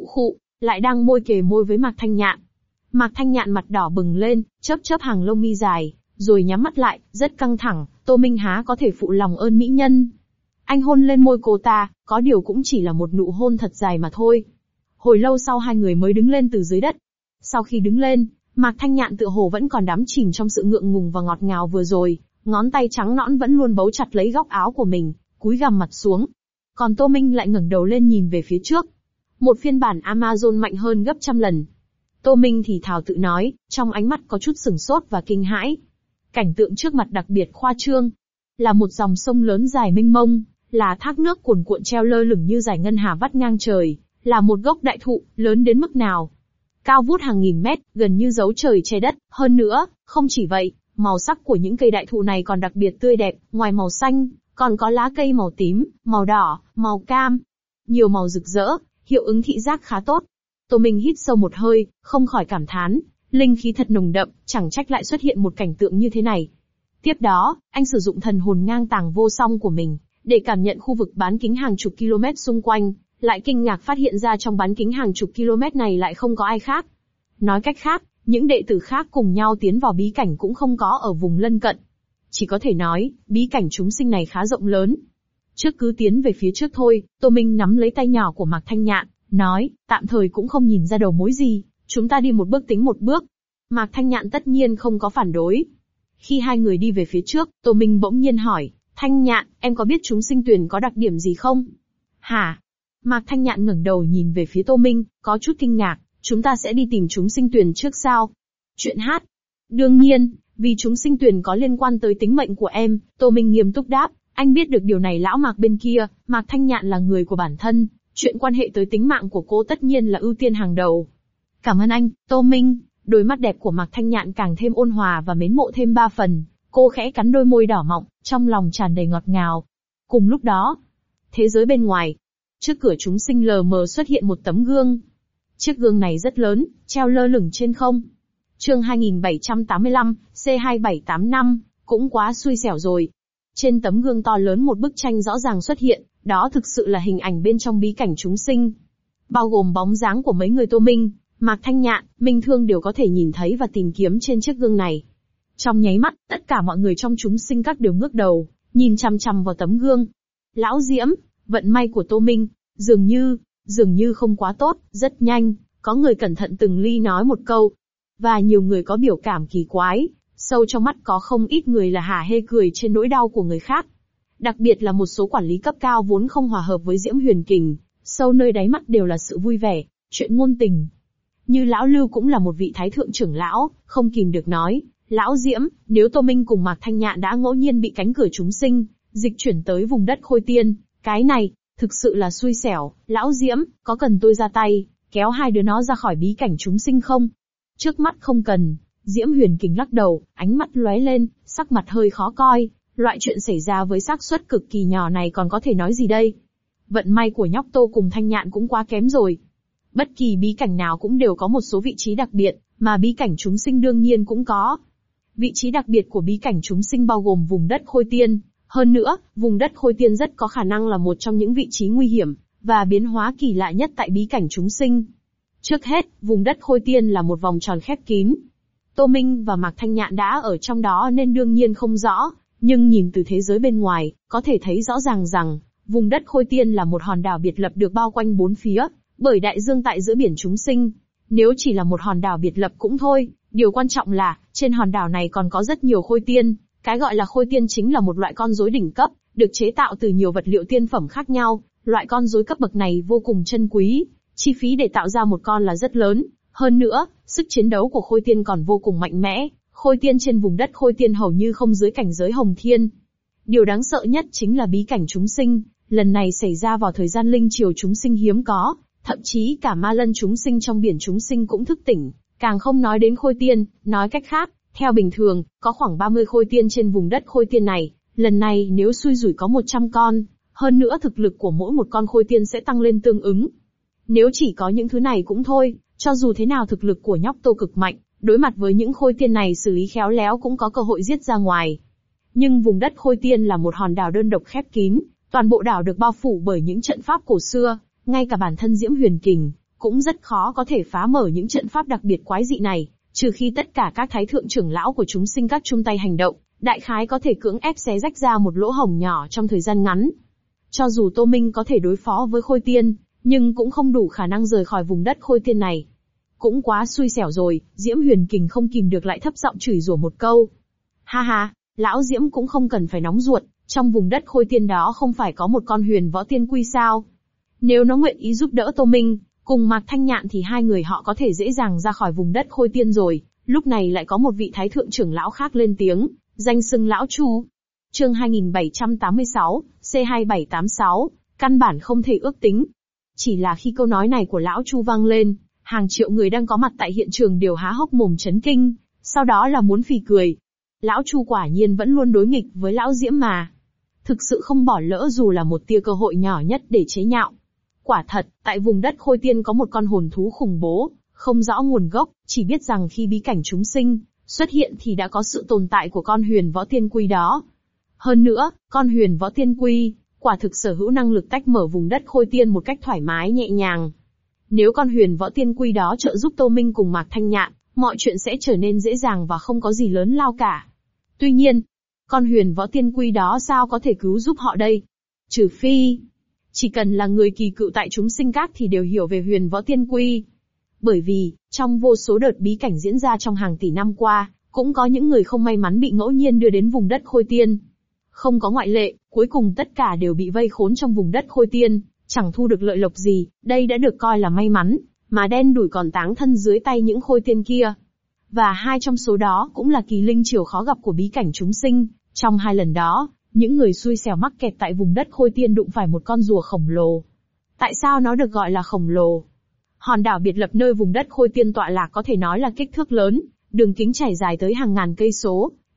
lại đang môi kề môi với Mạc Thanh Nhạn. Mạc Thanh Nhạn mặt đỏ bừng lên, chớp hàng lông mi dài, rồi nhắm mắt lại, rất căng thẳng, Tô Minh há có thể phụ lòng ơn mỹ nhân. Anh hôn lên môi cô ta, có điều cũng chỉ là một nụ hôn thật dài mà thôi. Hồi lâu sau hai người mới đứng lên từ dưới đất. Sau khi đứng lên, Mạc Thanh Nhạn tựa hồ vẫn còn đắm chìm trong sự ngượng ngùng và ngọt ngào vừa rồi, ngón tay trắng nõn vẫn luôn bấu chặt lấy góc áo của mình, cúi gằm mặt xuống. Còn Tô Minh lại ngẩng đầu lên nhìn về phía trước. Một phiên bản Amazon mạnh hơn gấp trăm lần. Tô Minh thì thào tự nói, trong ánh mắt có chút sửng sốt và kinh hãi. Cảnh tượng trước mặt đặc biệt khoa trương. Là một dòng sông lớn dài mênh mông, là thác nước cuồn cuộn treo lơ lửng như dải ngân hà vắt ngang trời, là một gốc đại thụ, lớn đến mức nào. Cao vút hàng nghìn mét, gần như giấu trời che đất, hơn nữa, không chỉ vậy, màu sắc của những cây đại thụ này còn đặc biệt tươi đẹp, ngoài màu xanh, còn có lá cây màu tím, màu đỏ, màu cam. Nhiều màu rực rỡ, hiệu ứng thị giác khá tốt. Tô Minh hít sâu một hơi, không khỏi cảm thán, linh khí thật nồng đậm, chẳng trách lại xuất hiện một cảnh tượng như thế này. Tiếp đó, anh sử dụng thần hồn ngang tàng vô song của mình, để cảm nhận khu vực bán kính hàng chục km xung quanh, lại kinh ngạc phát hiện ra trong bán kính hàng chục km này lại không có ai khác. Nói cách khác, những đệ tử khác cùng nhau tiến vào bí cảnh cũng không có ở vùng lân cận. Chỉ có thể nói, bí cảnh chúng sinh này khá rộng lớn. Trước cứ tiến về phía trước thôi, Tô Minh nắm lấy tay nhỏ của Mạc Thanh Nhạn, nói, tạm thời cũng không nhìn ra đầu mối gì, chúng ta đi một bước tính một bước. Mạc Thanh Nhạn tất nhiên không có phản đối. Khi hai người đi về phía trước, Tô Minh bỗng nhiên hỏi, Thanh Nhạn, em có biết chúng sinh tuyền có đặc điểm gì không? Hả? Mạc Thanh Nhạn ngẩng đầu nhìn về phía Tô Minh, có chút kinh ngạc, chúng ta sẽ đi tìm chúng sinh tuyền trước sao? Chuyện hát? Đương nhiên, vì chúng sinh tuyền có liên quan tới tính mệnh của em, Tô Minh nghiêm túc đáp, anh biết được điều này lão Mạc bên kia, Mạc Thanh Nhạn là người của bản thân, chuyện quan hệ tới tính mạng của cô tất nhiên là ưu tiên hàng đầu. Cảm ơn anh, Tô Minh. Đôi mắt đẹp của Mạc Thanh Nhạn càng thêm ôn hòa và mến mộ thêm 3 phần, Cô khẽ cắn đôi môi đỏ mọng, trong lòng tràn đầy ngọt ngào. Cùng lúc đó, thế giới bên ngoài, trước cửa chúng sinh lờ mờ xuất hiện một tấm gương. Chiếc gương này rất lớn, treo lơ lửng trên không. Chương 2785, C2785, cũng quá xui xẻo rồi. Trên tấm gương to lớn một bức tranh rõ ràng xuất hiện, đó thực sự là hình ảnh bên trong bí cảnh chúng sinh. Bao gồm bóng dáng của mấy người Tô Minh, Mạc Thanh Nhạn, Minh Thương đều có thể nhìn thấy và tìm kiếm trên chiếc gương này. Trong nháy mắt, tất cả mọi người trong chúng sinh các đều ngước đầu, nhìn chằm chằm vào tấm gương. Lão Diễm, vận may của Tô Minh, dường như không quá tốt, rất nhanh, có người cẩn thận từng ly nói một câu. Và nhiều người có biểu cảm kỳ quái, sâu trong mắt có không ít người là hả hê cười trên nỗi đau của người khác. Đặc biệt là một số quản lý cấp cao vốn không hòa hợp với Diễm Huyền Kình, sâu nơi đáy mắt đều là sự vui vẻ, chuyện ngôn tình. Như lão Lưu cũng là một vị thái thượng trưởng lão, không kìm được nói, lão Diễm, nếu Tô Minh cùng Mạc Thanh Nhạn đã ngẫu nhiên bị cánh cửa chúng sinh dịch chuyển tới vùng đất Khôi Tiên, cái này thực sự là xui xẻo. Lão Diễm, có cần tôi ra tay kéo hai đứa nó ra khỏi bí cảnh chúng sinh không? Trước mắt không cần. Diễm Huyền Kình lắc đầu, ánh mắt lóe lên, sắc mặt hơi khó coi. Loại chuyện xảy ra với xác suất cực kỳ nhỏ này còn có thể nói gì đây? Vận may của nhóc Tô cùng Thanh Nhạn cũng quá kém rồi. Bất kỳ bí cảnh nào cũng đều có một số vị trí đặc biệt, mà bí cảnh chúng sinh đương nhiên cũng có. Vị trí đặc biệt của bí cảnh chúng sinh bao gồm vùng đất Khôi Tiên. Hơn nữa, vùng đất Khôi Tiên rất có khả năng là một trong những vị trí nguy hiểm, và biến hóa kỳ lạ nhất tại bí cảnh chúng sinh. Trước hết, vùng đất Khôi Tiên là một vòng tròn khép kín. Tô Minh và Mạc Thanh Nhạn đã ở trong đó nên đương nhiên không rõ, nhưng nhìn từ thế giới bên ngoài, có thể thấy rõ ràng rằng, vùng đất Khôi Tiên là một hòn đảo biệt lập được bao quanh bốn phía, bởi đại dương tại giữa biển chúng sinh. Nếu chỉ là một hòn đảo biệt lập cũng thôi, điều quan trọng là, trên hòn đảo này còn có rất nhiều Khôi Tiên. Cái gọi là Khôi Tiên chính là một loại con rối đỉnh cấp, được chế tạo từ nhiều vật liệu tiên phẩm khác nhau. Loại con rối cấp bậc này vô cùng chân quý, chi phí để tạo ra một con là rất lớn. Hơn nữa, sức chiến đấu của Khôi Tiên còn vô cùng mạnh mẽ. Khôi Tiên trên vùng đất Khôi Tiên hầu như không dưới cảnh giới Hồng Thiên. Điều đáng sợ nhất chính là bí cảnh chúng sinh, lần này xảy ra vào thời gian linh triều chúng sinh hiếm có, thậm chí cả ma lân chúng sinh trong biển chúng sinh cũng thức tỉnh, càng không nói đến Khôi Tiên. Nói cách khác, theo bình thường, có khoảng 30 Khôi Tiên trên vùng đất Khôi Tiên này, lần này nếu xui rủi có 100 con, hơn nữa thực lực của mỗi một con Khôi Tiên sẽ tăng lên tương ứng. Nếu chỉ có những thứ này cũng thôi, cho dù thế nào thực lực của nhóc Tô cực mạnh, đối mặt với những Khôi Tiên này xử lý khéo léo cũng có cơ hội giết ra ngoài. Nhưng vùng đất Khôi Tiên là một hòn đảo đơn độc khép kín, toàn bộ đảo được bao phủ bởi những trận pháp cổ xưa, ngay cả bản thân Diễm Huyền Kình cũng rất khó có thể phá mở những trận pháp đặc biệt quái dị này, trừ khi tất cả các thái thượng trưởng lão của chúng sinh các chung tay hành động, đại khái có thể cưỡng ép xé rách ra một lỗ hổng nhỏ trong thời gian ngắn. Cho dù Tô Minh có thể đối phó với Khôi Tiên, nhưng cũng không đủ khả năng rời khỏi vùng đất Khôi Tiên này. Cũng quá xui xẻo rồi, Diễm Huyền Kình không kìm được lại thấp giọng chửi rủa một câu. Ha ha, lão Diễm cũng không cần phải nóng ruột, trong vùng đất Khôi Tiên đó không phải có một con huyền võ tiên quy sao? Nếu nó nguyện ý giúp đỡ Tô Minh, cùng Mạc Thanh Nhạn thì hai người họ có thể dễ dàng ra khỏi vùng đất Khôi Tiên rồi. Lúc này lại có một vị thái thượng trưởng lão khác lên tiếng, danh xưng lão Chu. Chương 2786, C2786, căn bản không thể ước tính. Chỉ là khi câu nói này của lão Chu vang lên, hàng triệu người đang có mặt tại hiện trường đều há hốc mồm chấn kinh, sau đó là muốn phì cười. Lão Chu quả nhiên vẫn luôn đối nghịch với lão Diễm mà. Thực sự không bỏ lỡ dù là một tia cơ hội nhỏ nhất để chế nhạo. Quả thật, tại vùng đất Khôi Tiên có một con hồn thú khủng bố, không rõ nguồn gốc, chỉ biết rằng khi bí cảnh chúng sinh xuất hiện thì đã có sự tồn tại của con huyền võ tiên quy đó. Hơn nữa, con huyền võ tiên quy, quả thực sở hữu năng lực tách mở vùng đất Khôi Tiên một cách thoải mái nhẹ nhàng. Nếu con huyền võ tiên quy đó trợ giúp Tô Minh cùng Mạc Thanh Nhạn, mọi chuyện sẽ trở nên dễ dàng và không có gì lớn lao cả. Tuy nhiên, con huyền võ tiên quy đó sao có thể cứu giúp họ đây? Trừ phi, chỉ cần là người kỳ cựu tại chúng sinh các thì đều hiểu về huyền võ tiên quy. Bởi vì, trong vô số đợt bí cảnh diễn ra trong hàng tỷ năm qua, cũng có những người không may mắn bị ngẫu nhiên đưa đến vùng đất Khôi Tiên. Không có ngoại lệ, cuối cùng tất cả đều bị vây khốn trong vùng đất Khôi Tiên, chẳng thu được lợi lộc gì, đây đã được coi là may mắn, mà đen đủi còn táng thân dưới tay những Khôi Tiên kia. Và hai trong số đó cũng là kỳ linh triều khó gặp của bí cảnh chúng sinh. Trong hai lần đó, những người xui xẻo mắc kẹt tại vùng đất Khôi Tiên đụng phải một con rùa khổng lồ. Tại sao nó được gọi là khổng lồ? Hòn đảo biệt lập nơi vùng đất Khôi Tiên tọa lạc có thể nói là kích thước lớn, đường kính trải dài tới hàng ngàn cây số,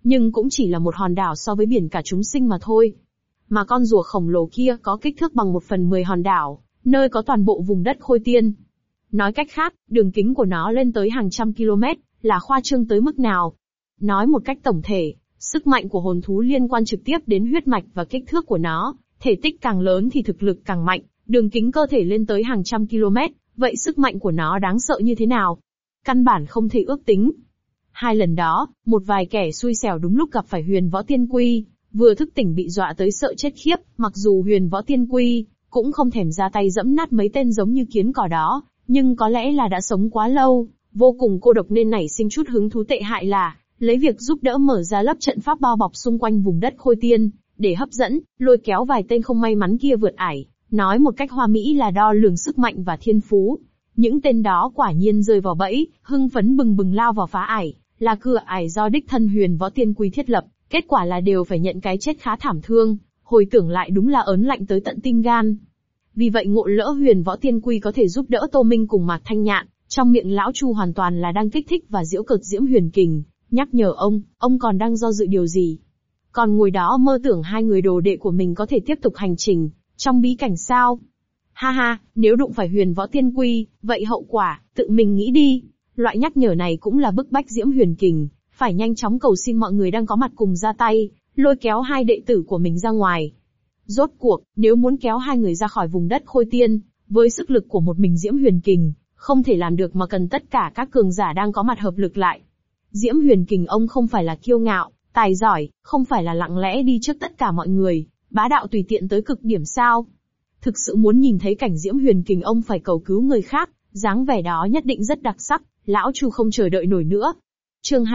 nhưng cũng chỉ là một hòn đảo so với biển cả chúng sinh mà thôi. Mà con rùa khổng lồ kia có kích thước bằng 1/10 hòn đảo, nơi có toàn bộ vùng đất Khôi Tiên. Nói cách khác, đường kính của nó lên tới hàng trăm km, là khoa trương tới mức nào. Nói một cách tổng thể, sức mạnh của hồn thú liên quan trực tiếp đến huyết mạch và kích thước của nó, thể tích càng lớn thì thực lực càng mạnh, đường kính cơ thể lên tới hàng trăm km, vậy sức mạnh của nó đáng sợ như thế nào? Căn bản không thể ước tính. 2 lần đó, một vài kẻ xui xẻo đúng lúc gặp phải Huyền Võ Tiên Quy, vừa thức tỉnh bị dọa tới sợ chết khiếp, mặc dù Huyền Võ Tiên Quy cũng không thèm ra tay dẫm nát mấy tên giống như kiến cỏ đó, nhưng có lẽ là đã sống quá lâu, vô cùng cô độc nên nảy sinh chút hứng thú tệ hại là lấy việc giúp đỡ mở ra lớp trận pháp bao bọc xung quanh vùng đất Khôi Tiên, để hấp dẫn, lôi kéo vài tên không may mắn kia vượt ải, nói một cách hoa mỹ là đo lường sức mạnh và thiên phú. Những tên đó quả nhiên rơi vào bẫy, hưng phấn bừng bừng lao vào phá ải, là cửa ải do đích thân Huyền Võ Tiên Quy thiết lập, kết quả là đều phải nhận cái chết khá thảm thương, hồi tưởng lại đúng là ớn lạnh tới tận tim gan. Vì vậy ngộ lỡ Huyền Võ Tiên Quy có thể giúp đỡ Tô Minh cùng Mạc Thanh Nhạn, trong miệng lão Chu hoàn toàn là đang kích thích và giễu cợt Diễm Huyền Kình, nhắc nhở ông còn đang do dự điều gì? Còn ngồi đó mơ tưởng hai người đồ đệ của mình có thể tiếp tục hành trình, trong bí cảnh sao? Ha ha, nếu đụng phải Huyền Võ Tiên Quy, vậy hậu quả, tự mình nghĩ đi. Loại nhắc nhở này cũng là bức bách Diễm Huyền Kình, phải nhanh chóng cầu xin mọi người đang có mặt cùng ra tay, lôi kéo hai đệ tử của mình ra ngoài. Rốt cuộc, nếu muốn kéo hai người ra khỏi vùng đất Khôi Tiên, với sức lực của một mình Diễm Huyền Kình, không thể làm được mà cần tất cả các cường giả đang có mặt hợp lực lại. Diễm Huyền Kình ông không phải là kiêu ngạo, tài giỏi, không phải là lặng lẽ đi trước tất cả mọi người, bá đạo tùy tiện tới cực điểm sao? Thực sự muốn nhìn thấy cảnh Diễm Huyền Kình ông phải cầu cứu người khác, dáng vẻ đó nhất định rất đặc sắc, lão Chu không chờ đợi nổi nữa. Chương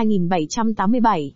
2787,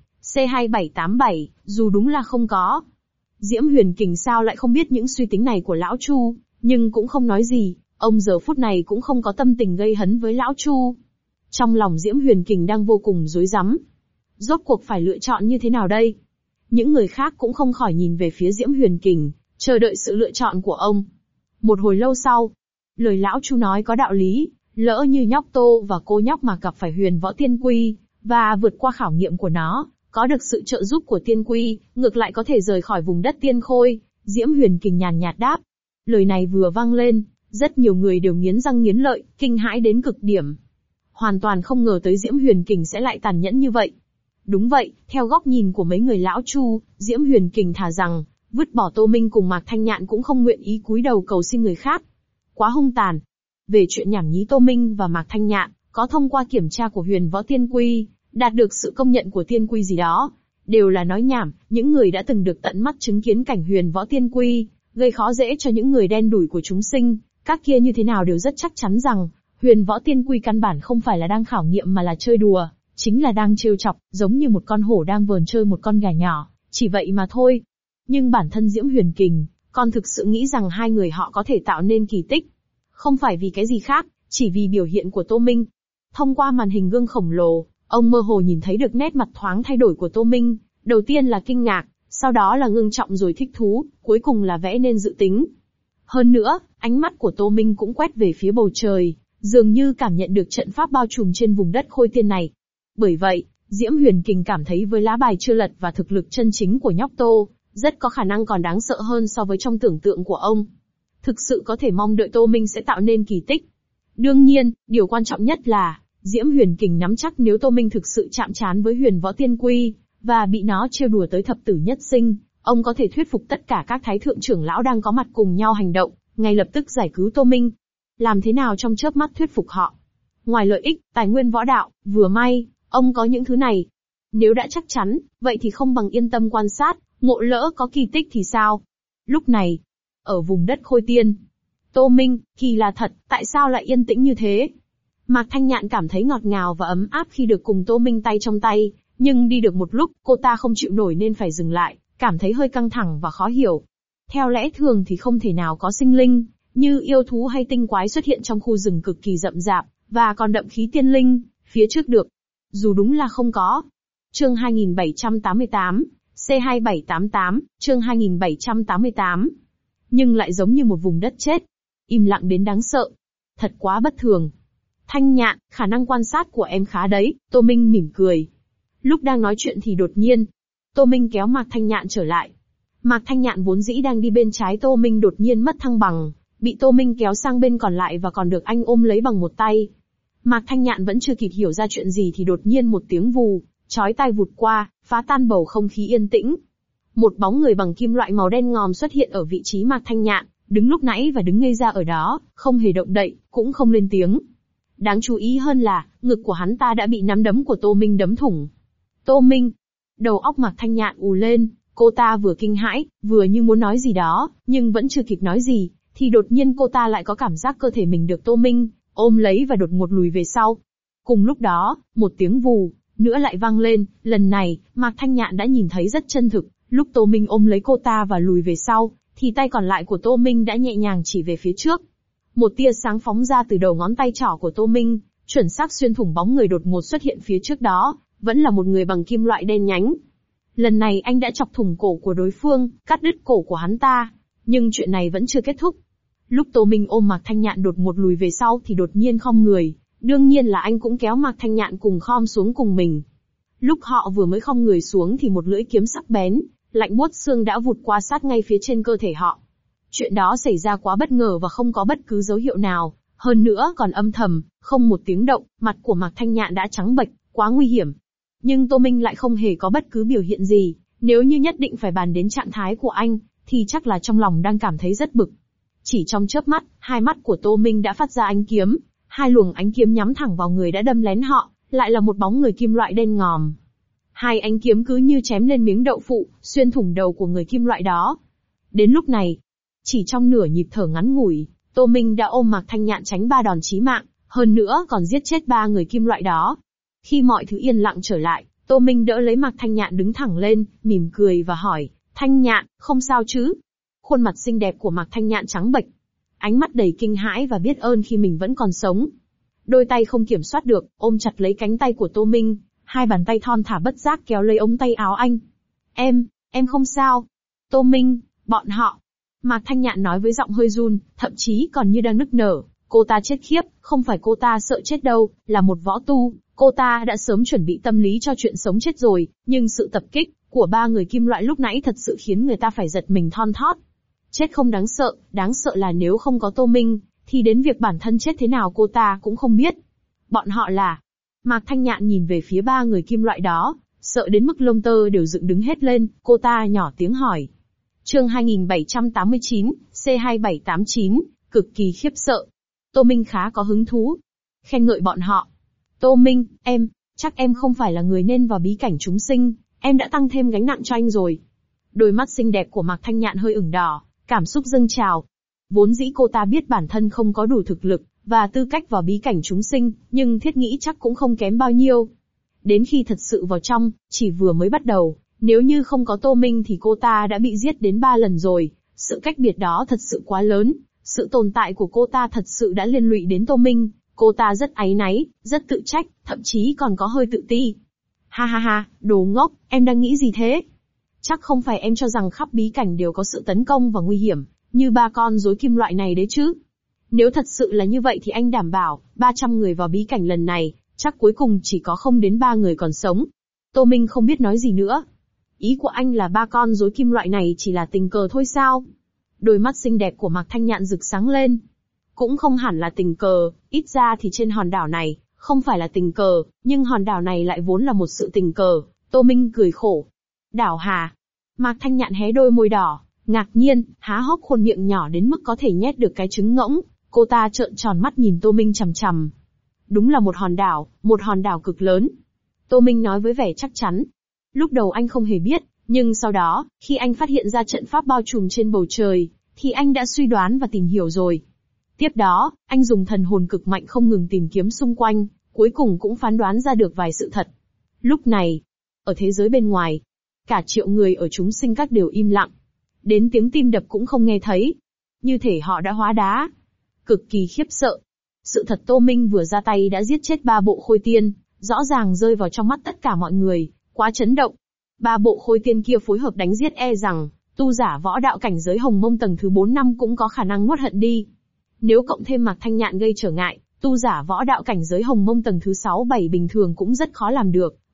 C2787, dù đúng là không có. Diễm Huyền Kình sao lại không biết những suy tính này của lão Chu, nhưng cũng không nói gì, ông giờ phút này cũng không có tâm tình gây hấn với lão Chu. Trong lòng Diễm Huyền Kình đang vô cùng rối rắm. Rốt cuộc phải lựa chọn như thế nào đây? Những người khác cũng không khỏi nhìn về phía Diễm Huyền Kình, chờ đợi sự lựa chọn của ông. Một hồi lâu sau, lời lão Chu nói có đạo lý, lỡ như nhóc Tô và cô nhóc mà gặp phải Huyền Võ Tiên Quy, và vượt qua khảo nghiệm của nó, có được sự trợ giúp của Tiên Quy, ngược lại có thể rời khỏi vùng đất Tiên Khôi. Diễm Huyền Kình nhàn nhạt đáp. Lời này vừa vang lên, rất nhiều người đều nghiến răng nghiến lợi, kinh hãi đến cực điểm. Hoàn toàn không ngờ tới Diễm Huyền Kình sẽ lại tàn nhẫn như vậy. Đúng vậy, theo góc nhìn của mấy người lão Chu, Diễm Huyền Kình thà rằng vứt bỏ Tô Minh cùng Mạc Thanh Nhạn cũng không nguyện ý cúi đầu cầu xin người khác. Quá hung tàn. Về chuyện nhảm nhí Tô Minh và Mạc Thanh Nhạn, có thông qua kiểm tra của Huyền Võ Tiên Quy, đạt được sự công nhận của Tiên Quy gì đó, đều là nói nhảm, những người đã từng được tận mắt chứng kiến cảnh Huyền Võ Tiên Quy, gây khó dễ cho những người đen đủi của chúng sinh, các kia như thế nào đều rất chắc chắn rằng, Huyền Võ Tiên Quy căn bản không phải là đang khảo nghiệm mà là chơi đùa, chính là đang trêu chọc, giống như một con hổ đang vờn chơi một con gà nhỏ, chỉ vậy mà thôi. Nhưng bản thân Diễm Huyền Kình, còn thực sự nghĩ rằng hai người họ có thể tạo nên kỳ tích. Không phải vì cái gì khác, chỉ vì biểu hiện của Tô Minh. Thông qua màn hình gương khổng lồ, ông mơ hồ nhìn thấy được nét mặt thoáng thay đổi của Tô Minh, đầu tiên là kinh ngạc, sau đó là ngưng trọng rồi thích thú, cuối cùng là vẽ nên dự tính. Hơn nữa, ánh mắt của Tô Minh cũng quét về phía bầu trời, dường như cảm nhận được trận pháp bao trùm trên vùng đất Khôi Tiên này. Bởi vậy, Diễm Huyền Kình cảm thấy với lá bài chưa lật và thực lực chân chính của nhóc Tô, rất có khả năng còn đáng sợ hơn so với trong tưởng tượng của ông. Thực sự có thể mong đợi Tô Minh sẽ tạo nên kỳ tích. Đương nhiên, điều quan trọng nhất là, Diễm Huyền Kình nắm chắc nếu Tô Minh thực sự chạm trán với Huyền Võ Tiên Quy, và bị nó trêu đùa tới thập tử nhất sinh, ông có thể thuyết phục tất cả các thái thượng trưởng lão đang có mặt cùng nhau hành động, ngay lập tức giải cứu Tô Minh. Làm thế nào trong chớp mắt thuyết phục họ? Ngoài lợi ích, tài nguyên võ đạo, vừa may, ông có những thứ này. Nếu đã chắc chắn, vậy thì không bằng yên tâm quan sát, ngộ lỡ có kỳ tích thì sao? Lúc này, ở vùng đất Khôi Tiên, Tô Minh, kỳ là thật, tại sao lại yên tĩnh như thế? Mạc Thanh Nhạn cảm thấy ngọt ngào và ấm áp khi được cùng Tô Minh tay trong tay, nhưng đi được một lúc, cô ta không chịu nổi nên phải dừng lại, cảm thấy hơi căng thẳng và khó hiểu. Theo lẽ thường thì không thể nào có sinh linh, như yêu thú hay tinh quái xuất hiện trong khu rừng cực kỳ rậm rạp, và còn đậm khí tiên linh, phía trước được. Dù đúng là không có. Chương 2788, C2788, chương 2788. Nhưng lại giống như một vùng đất chết. Im lặng đến đáng sợ. Thật quá bất thường. Thanh Nhạn, khả năng quan sát của em khá đấy, Tô Minh mỉm cười. Lúc đang nói chuyện thì đột nhiên, Tô Minh kéo Mạc Thanh Nhạn trở lại. Mạc Thanh Nhạn vốn dĩ đang đi bên trái Tô Minh đột nhiên mất thăng bằng, bị Tô Minh kéo sang bên còn lại và còn được anh ôm lấy bằng một tay. Mạc Thanh Nhạn vẫn chưa kịp hiểu ra chuyện gì thì đột nhiên một tiếng vù, chói tai vụt qua, phá tan bầu không khí yên tĩnh. Một bóng người bằng kim loại màu đen ngòm xuất hiện ở vị trí Mạc Thanh Nhạn, đứng lúc nãy và đứng ngây ra ở đó, không hề động đậy, cũng không lên tiếng. Đáng chú ý hơn là, ngực của hắn ta đã bị nắm đấm của Tô Minh đấm thủng. Tô Minh! Đầu óc Mạc Thanh Nhạn ù lên, cô ta vừa kinh hãi, vừa như muốn nói gì đó, nhưng vẫn chưa kịp nói gì, thì đột nhiên cô ta lại có cảm giác cơ thể mình được Tô Minh ôm lấy và đột ngột lùi về sau. Cùng lúc đó, một tiếng vù nữa lại vang lên, lần này, Mạc Thanh Nhạn đã nhìn thấy rất chân thực, lúc Tô Minh ôm lấy cô ta và lùi về sau, thì tay còn lại của Tô Minh đã nhẹ nhàng chỉ về phía trước. Một tia sáng phóng ra từ đầu ngón tay trỏ của Tô Minh, chuẩn xác xuyên thủng bóng người đột ngột xuất hiện phía trước đó, vẫn là một người bằng kim loại đen nhánh. Lần này anh đã chọc thủng cổ của đối phương, cắt đứt cổ của hắn ta. Nhưng chuyện này vẫn chưa kết thúc. Lúc Tô Minh ôm Mạc Thanh Nhạn đột ngột lùi về sau thì đột nhiên khom người, đương nhiên là anh cũng kéo Mạc Thanh Nhạn cùng khom xuống cùng mình. Lúc họ vừa mới khom người xuống thì một lưỡi kiếm sắc bén, lạnh buốt xương đã vụt qua sát ngay phía trên cơ thể họ. Chuyện đó xảy ra quá bất ngờ và không có bất cứ dấu hiệu nào, hơn nữa còn âm thầm, không một tiếng động, mặt của Mạc Thanh Nhạn đã trắng bệch, quá nguy hiểm. Nhưng Tô Minh lại không hề có bất cứ biểu hiện gì, nếu như nhất định phải bàn đến trạng thái của anh, thì chắc là trong lòng đang cảm thấy rất bực. Chỉ trong chớp mắt, hai mắt của Tô Minh đã phát ra ánh kiếm, hai luồng ánh kiếm nhắm thẳng vào người đã đâm lén họ, lại là một bóng người kim loại đen ngòm. Hai ánh kiếm cứ như chém lên miếng đậu phụ, xuyên thủng đầu của người kim loại đó. Đến lúc này, chỉ trong nửa nhịp thở ngắn ngủi, Tô Minh đã ôm Mạc Thanh Nhạn tránh 3 đòn chí mạng, hơn nữa còn giết chết 3 người kim loại đó. Khi mọi thứ yên lặng trở lại, Tô Minh đỡ lấy Mạc Thanh Nhạn đứng thẳng lên, mỉm cười và hỏi, Thanh Nhạn, không sao chứ? Khuôn mặt xinh đẹp của Mạc Thanh Nhạn trắng bệch, ánh mắt đầy kinh hãi và biết ơn khi mình vẫn còn sống. Đôi tay không kiểm soát được, ôm chặt lấy cánh tay của Tô Minh, hai bàn tay thon thả bất giác kéo lấy ống tay áo anh. Em không sao. Tô Minh, bọn họ. Mạc Thanh Nhạn nói với giọng hơi run, thậm chí còn như đang nức nở. Cô ta chết khiếp, không phải cô ta sợ chết đâu, là một võ tu, cô ta đã sớm chuẩn bị tâm lý cho chuyện sống chết rồi, nhưng sự tập kích của 3 người kim loại lúc nãy thật sự khiến người ta phải giật mình thon thót. Chết không đáng sợ là nếu không có Tô Minh, thì đến việc bản thân chết thế nào cô ta cũng không biết. Bọn họ là... Mạc Thanh Nhạn nhìn về phía 3 người kim loại đó, sợ đến mức lông tơ đều dựng đứng hết lên, cô ta nhỏ tiếng hỏi. Chương 2789, C2789, cực kỳ khiếp sợ. Tô Minh khá có hứng thú. Khen ngợi bọn họ. Tô Minh, chắc em không phải là người nên vào bí cảnh chúng sinh, em đã tăng thêm gánh nặng cho anh rồi. Đôi mắt xinh đẹp của Mạc Thanh Nhạn hơi ửng đỏ, cảm xúc dâng trào. Vốn dĩ cô ta biết bản thân không có đủ thực lực và tư cách vào bí cảnh chúng sinh, nhưng thiết nghĩ chắc cũng không kém bao nhiêu. Đến khi thật sự vào trong, chỉ vừa mới bắt đầu, nếu như không có Tô Minh thì cô ta đã bị giết đến 3 lần rồi. Sự cách biệt đó thật sự quá lớn, sự tồn tại của cô ta thật sự đã liên lụy đến Tô Minh. Cô ta rất áy náy, rất tự trách, thậm chí còn có hơi tự ti. Ha ha ha, đồ ngốc, em đang nghĩ gì thế? Chắc không phải em cho rằng khắp bí cảnh đều có sự tấn công và nguy hiểm, như 3 con rối kim loại này đấy chứ. Nếu thật sự là như vậy thì anh đảm bảo, 300 người vào bí cảnh lần này, chắc cuối cùng chỉ có không đến 3 người còn sống. Tô Minh không biết nói gì nữa. Ý của anh là 3 con rối kim loại này chỉ là tình cờ thôi sao? Đôi mắt xinh đẹp của Mạc Thanh Nhạn rực sáng lên. Cũng không hẳn là tình cờ, ít ra thì trên hòn đảo này, không phải là tình cờ, nhưng hòn đảo này lại vốn là một sự tình cờ. Tô Minh cười khổ. Đảo hà? Mạc Thanh Nhạn hé đôi môi đỏ, ngạc nhiên, há hốc khuôn miệng nhỏ đến mức có thể nhét được cái trứng ngỗng. Cô ta trợn tròn mắt nhìn Tô Minh chằm chằm. Đúng là một hòn đảo cực lớn. Tô Minh nói với vẻ chắc chắn. Lúc đầu anh không hề biết, nhưng sau đó, khi anh phát hiện ra trận pháp bao trùm trên bầu trời, thì anh đã suy đoán và tìm hiểu rồi. Tiếp đó, anh dùng thần hồn cực mạnh không ngừng tìm kiếm xung quanh, cuối cùng cũng phán đoán ra được vài sự thật. Lúc này, ở thế giới bên ngoài, cả triệu người ở chúng sinh các đều im lặng. Đến tiếng tim đập cũng không nghe thấy. Như thể họ đã hóa đá. Cực kỳ khiếp sợ. Sự thật Tô Minh vừa ra tay đã giết chết 3 bộ khôi tiên, rõ ràng rơi vào trong mắt tất cả mọi người, quá chấn động. 3 bộ khôi tiên kia phối hợp đánh giết e rằng, tu giả võ đạo cảnh giới hồng mông tầng thứ 4 năm cũng có khả năng nuốt hận đi. Nếu cộng thêm Mạc Thanh Nhạn gây trở ngại, tu giả võ đạo cảnh giới hồng mông tầng thứ 6-7 bình thường cũng rất khó làm được,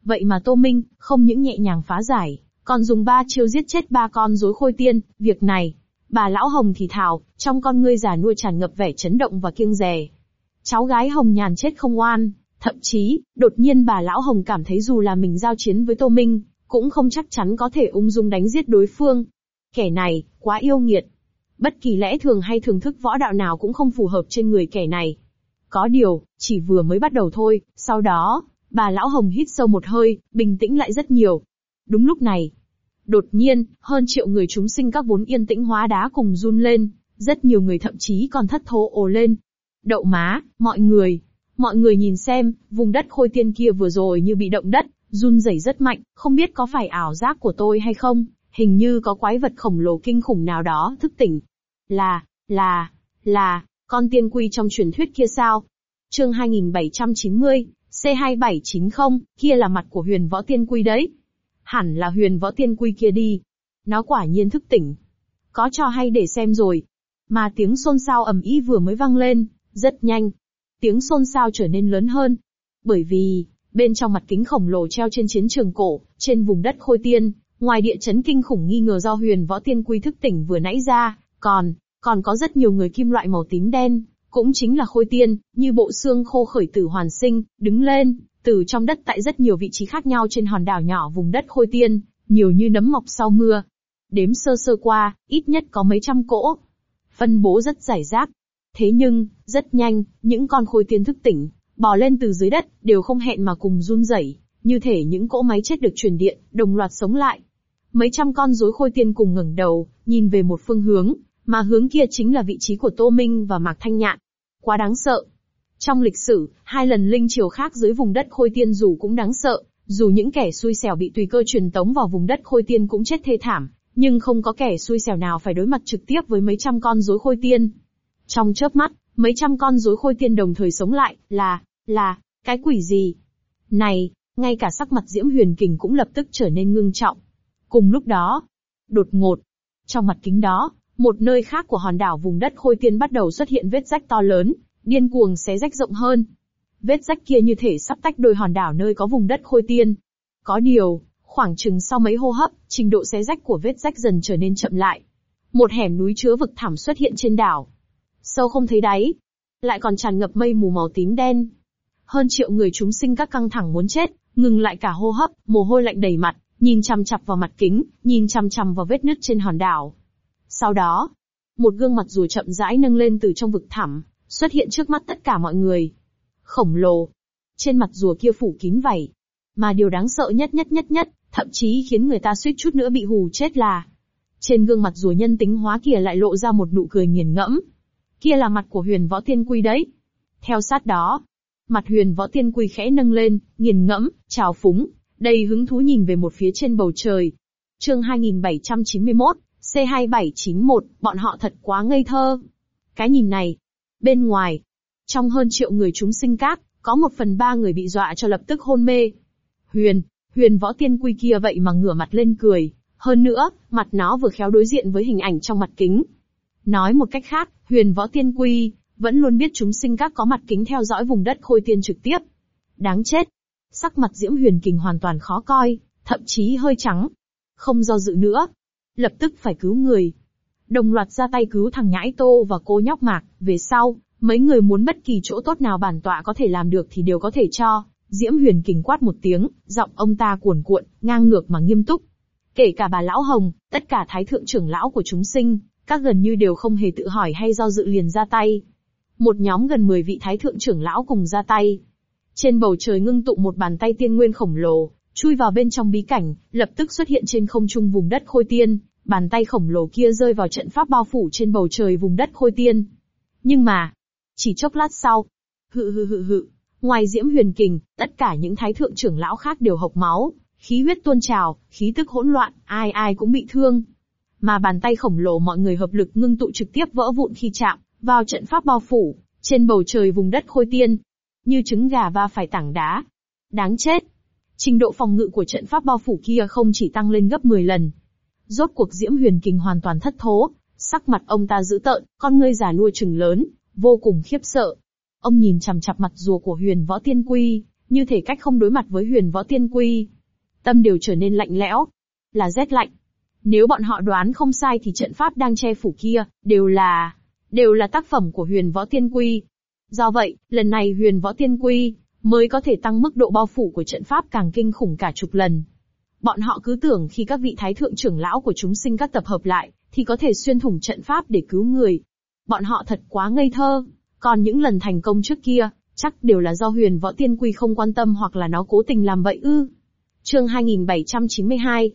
Vậy mà Tô Minh, không những nhẹ nhàng phá giải, còn dùng 3 chiêu giết chết 3 con rối khôi tiên, việc này, bà lão Hồng thì thào, trong con ngươi già nua tràn ngập vẻ chấn động và kiêng dè. Cháu gái Hồng Nhàn chết không oan, thậm chí, đột nhiên bà lão Hồng cảm thấy dù là mình giao chiến với Tô Minh, cũng không chắc chắn có thể ung dung đánh giết đối phương. Kẻ này, quá yêu nghiệt. Bất kỳ lẽ thường hay thưởng thức võ đạo nào cũng không phù hợp trên người kẻ này. Có điều, chỉ vừa mới bắt đầu thôi, sau đó, bà lão Hồng hít sâu một hơi, bình tĩnh lại rất nhiều. Đúng lúc này, đột nhiên, hơn triệu người chúng sinh các vốn yên tĩnh hóa đá cùng run lên, rất nhiều người thậm chí còn thất thố ồ lên. Đậu má, mọi người nhìn xem, vùng đất khôi tiên kia vừa rồi như bị động đất, run rẩy rất mạnh, không biết có phải ảo giác của tôi hay không, hình như có quái vật khổng lồ kinh khủng nào đó thức tỉnh. Là, con tiên quy trong truyền thuyết kia sao? Chương 2790, C2790, kia là mặt của Huyền Võ Tiên Quy đấy. Hẳn là Huyền Võ Tiên Quy kia đi. Nó quả nhiên thức tỉnh. Có trò hay để xem rồi. Mà tiếng xôn xao ầm ĩ vừa mới vang lên, rất nhanh. Tiếng xôn xao trở nên lớn hơn. Bởi vì, bên trong mặt kính khổng lồ treo trên chiến trường cổ, trên vùng đất khôi tiên, ngoài địa chấn kinh khủng nghi ngờ do Huyền Võ Tiên Quy thức tỉnh vừa nãy ra, còn có rất nhiều người kim loại màu tím đen, cũng chính là khôi tiên, như bộ xương khô khởi tử hoàn sinh, đứng lên, từ trong đất tại rất nhiều vị trí khác nhau trên hòn đảo nhỏ vùng đất khôi tiên, nhiều như nấm mọc sau mưa. Đếm sơ sơ qua, ít nhất có mấy trăm cỗ. Phân bố rất rải rác. Thế nhưng, rất nhanh, những con khôi tiên thức tỉnh, bò lên từ dưới đất, đều không hẹn mà cùng run rẩy, như thể những cỗ máy chết được truyền điện, đồng loạt sống lại. Mấy trăm con rối khôi tiên cùng ngẩng đầu, nhìn về một phương hướng, mà hướng kia chính là vị trí của Tô Minh và Mạc Thanh Nhạn. Quá đáng sợ. Trong lịch sử, 2 lần linh triều khác dưới vùng đất khôi tiên dù cũng đáng sợ, dù những kẻ xui xẻo bị tùy cơ truyền tống vào vùng đất khôi tiên cũng chết thê thảm, nhưng không có kẻ xui xẻo nào phải đối mặt trực tiếp với mấy trăm con rối khôi tiên. Trong chớp mắt, mấy trăm con rối khôi tiên đồng thời sống lại, là, cái quỷ gì? Này, ngay cả sắc mặt Diễm Huyền Kình cũng lập tức trở nên ngưng trọng. Cùng lúc đó, đột ngột, trong mặt kính đó, một nơi khác của hòn đảo vùng đất khôi tiên bắt đầu xuất hiện vết rách to lớn, điên cuồng xé rách rộng hơn. Vết rách kia như thể sắp tách đôi hòn đảo nơi có vùng đất khôi tiên. Có điều, khoảng chừng sau mấy hô hấp, trình độ xé rách của vết rách dần trở nên chậm lại. Một hẻm núi chứa vực thẳm xuất hiện trên đảo. Sâu không thấy đáy, lại còn tràn ngập mây mù màu tím đen. Hơn triệu người chúng sinh các căng thẳng muốn chết, ngừng lại cả hô hấp, mồ hôi lạnh đầy mặt, nhìn chằm chằm vào mặt kính, nhìn chằm chằm vào vết nứt trên hòn đảo. Sau đó, một gương mặt rùa chậm rãi nâng lên từ trong vực thẳm, xuất hiện trước mắt tất cả mọi người. Khổng lồ. Trên mặt rùa kia phủ kín vảy. Mà điều đáng sợ nhất, thậm chí khiến người ta suýt chút nữa bị hù chết là, trên gương mặt rùa nhân tính hóa kia lại lộ ra một nụ cười nghiền ngẫm. Kia là mặt của Huyền Võ Tiên Quy đấy. Theo sát đó, mặt Huyền Võ Tiên Quy khẽ nâng lên, nghiền ngẫm, trào phúng, đầy hứng thú nhìn về một phía trên bầu trời. Chương 2791, C2791, bọn họ thật quá ngây thơ. Cái nhìn này. Bên ngoài, trong hơn triệu người chúng sinh các, có 1/3 người bị dọa cho lập tức hôn mê. Huyền Võ Tiên Quy kia vậy mà ngửa mặt lên cười. Hơn nữa, mặt nó vừa khéo đối diện với hình ảnh trong mặt kính. Nói một cách khác, Huyền Võ Tiên Quy vẫn luôn biết chúng sinh các có mặt kính theo dõi vùng đất khôi tiên trực tiếp. Đáng chết. Sắc mặt Diễm Huyền Kình hoàn toàn khó coi, thậm chí hơi trắng. Không do dự nữa, lập tức phải cứu người. Đồng loạt ra tay cứu thằng nhãi Tô và cô nhóc Mạc. Về sau, mấy người muốn bất kỳ chỗ tốt nào bản tọa có thể làm được thì đều có thể cho. Diễm Huyền Kình quát một tiếng, giọng ông ta cuồn cuộn, ngang ngược mà nghiêm túc. Kể cả bà lão Hồng, tất cả thái thượng trưởng lão của chúng sinh, các gần như đều không hề tự hỏi hay do dự liền ra tay. Một nhóm gần 10 vị thái thượng trưởng lão cùng ra tay. Trên bầu trời ngưng tụ một bàn tay tiên nguyên khổng lồ, chui vào bên trong bí cảnh, lập tức xuất hiện trên không trung vùng đất khôi tiên. Bàn tay khổng lồ kia rơi vào trận pháp bao phủ trên bầu trời vùng đất khôi tiên. Nhưng mà, chỉ chốc lát sau, ngoài Diễm Huyền Kình, tất cả những thái thượng trưởng lão khác đều hộc máu, khí huyết tuôn trào, khí tức hỗn loạn, ai cũng bị thương. Mà bàn tay khổng lồ mọi người hợp lực ngưng tụ trực tiếp vỡ vụn khi chạm vào trận pháp bao phủ trên bầu trời vùng đất khôi tiên, như trứng gà va phải tảng đá. Đáng chết. Trình độ phòng ngự của trận pháp bao phủ kia không chỉ tăng lên gấp 10 lần. Rốt cuộc Diễm Huyền Kình hoàn toàn thất thố, sắc mặt ông ta dữ tợn, con ngươi già nua trừng lớn, vô cùng khiếp sợ. Ông nhìn chằm chằm mặt rùa của Huyền Võ Tiên Quy, như thể cách không đối mặt với Huyền Võ Tiên Quy. Tâm đều trở nên lạnh lẽo, là rét lạnh. Nếu bọn họ đoán không sai thì trận pháp đang che phủ kia, đều là tác phẩm của Huyền Võ Tiên Quy. Do vậy, lần này Huyền Võ Tiên Quy mới có thể tăng mức độ bao phủ của trận pháp càng kinh khủng cả chục lần. Bọn họ cứ tưởng khi các vị thái thượng trưởng lão của chúng sinh các tập hợp lại, thì có thể xuyên thủng trận pháp để cứu người. Bọn họ thật quá ngây thơ. Còn những lần thành công trước kia, chắc đều là do Huyền Võ Tiên Quy không quan tâm hoặc là nó cố tình làm vậy ư. Chương 2792,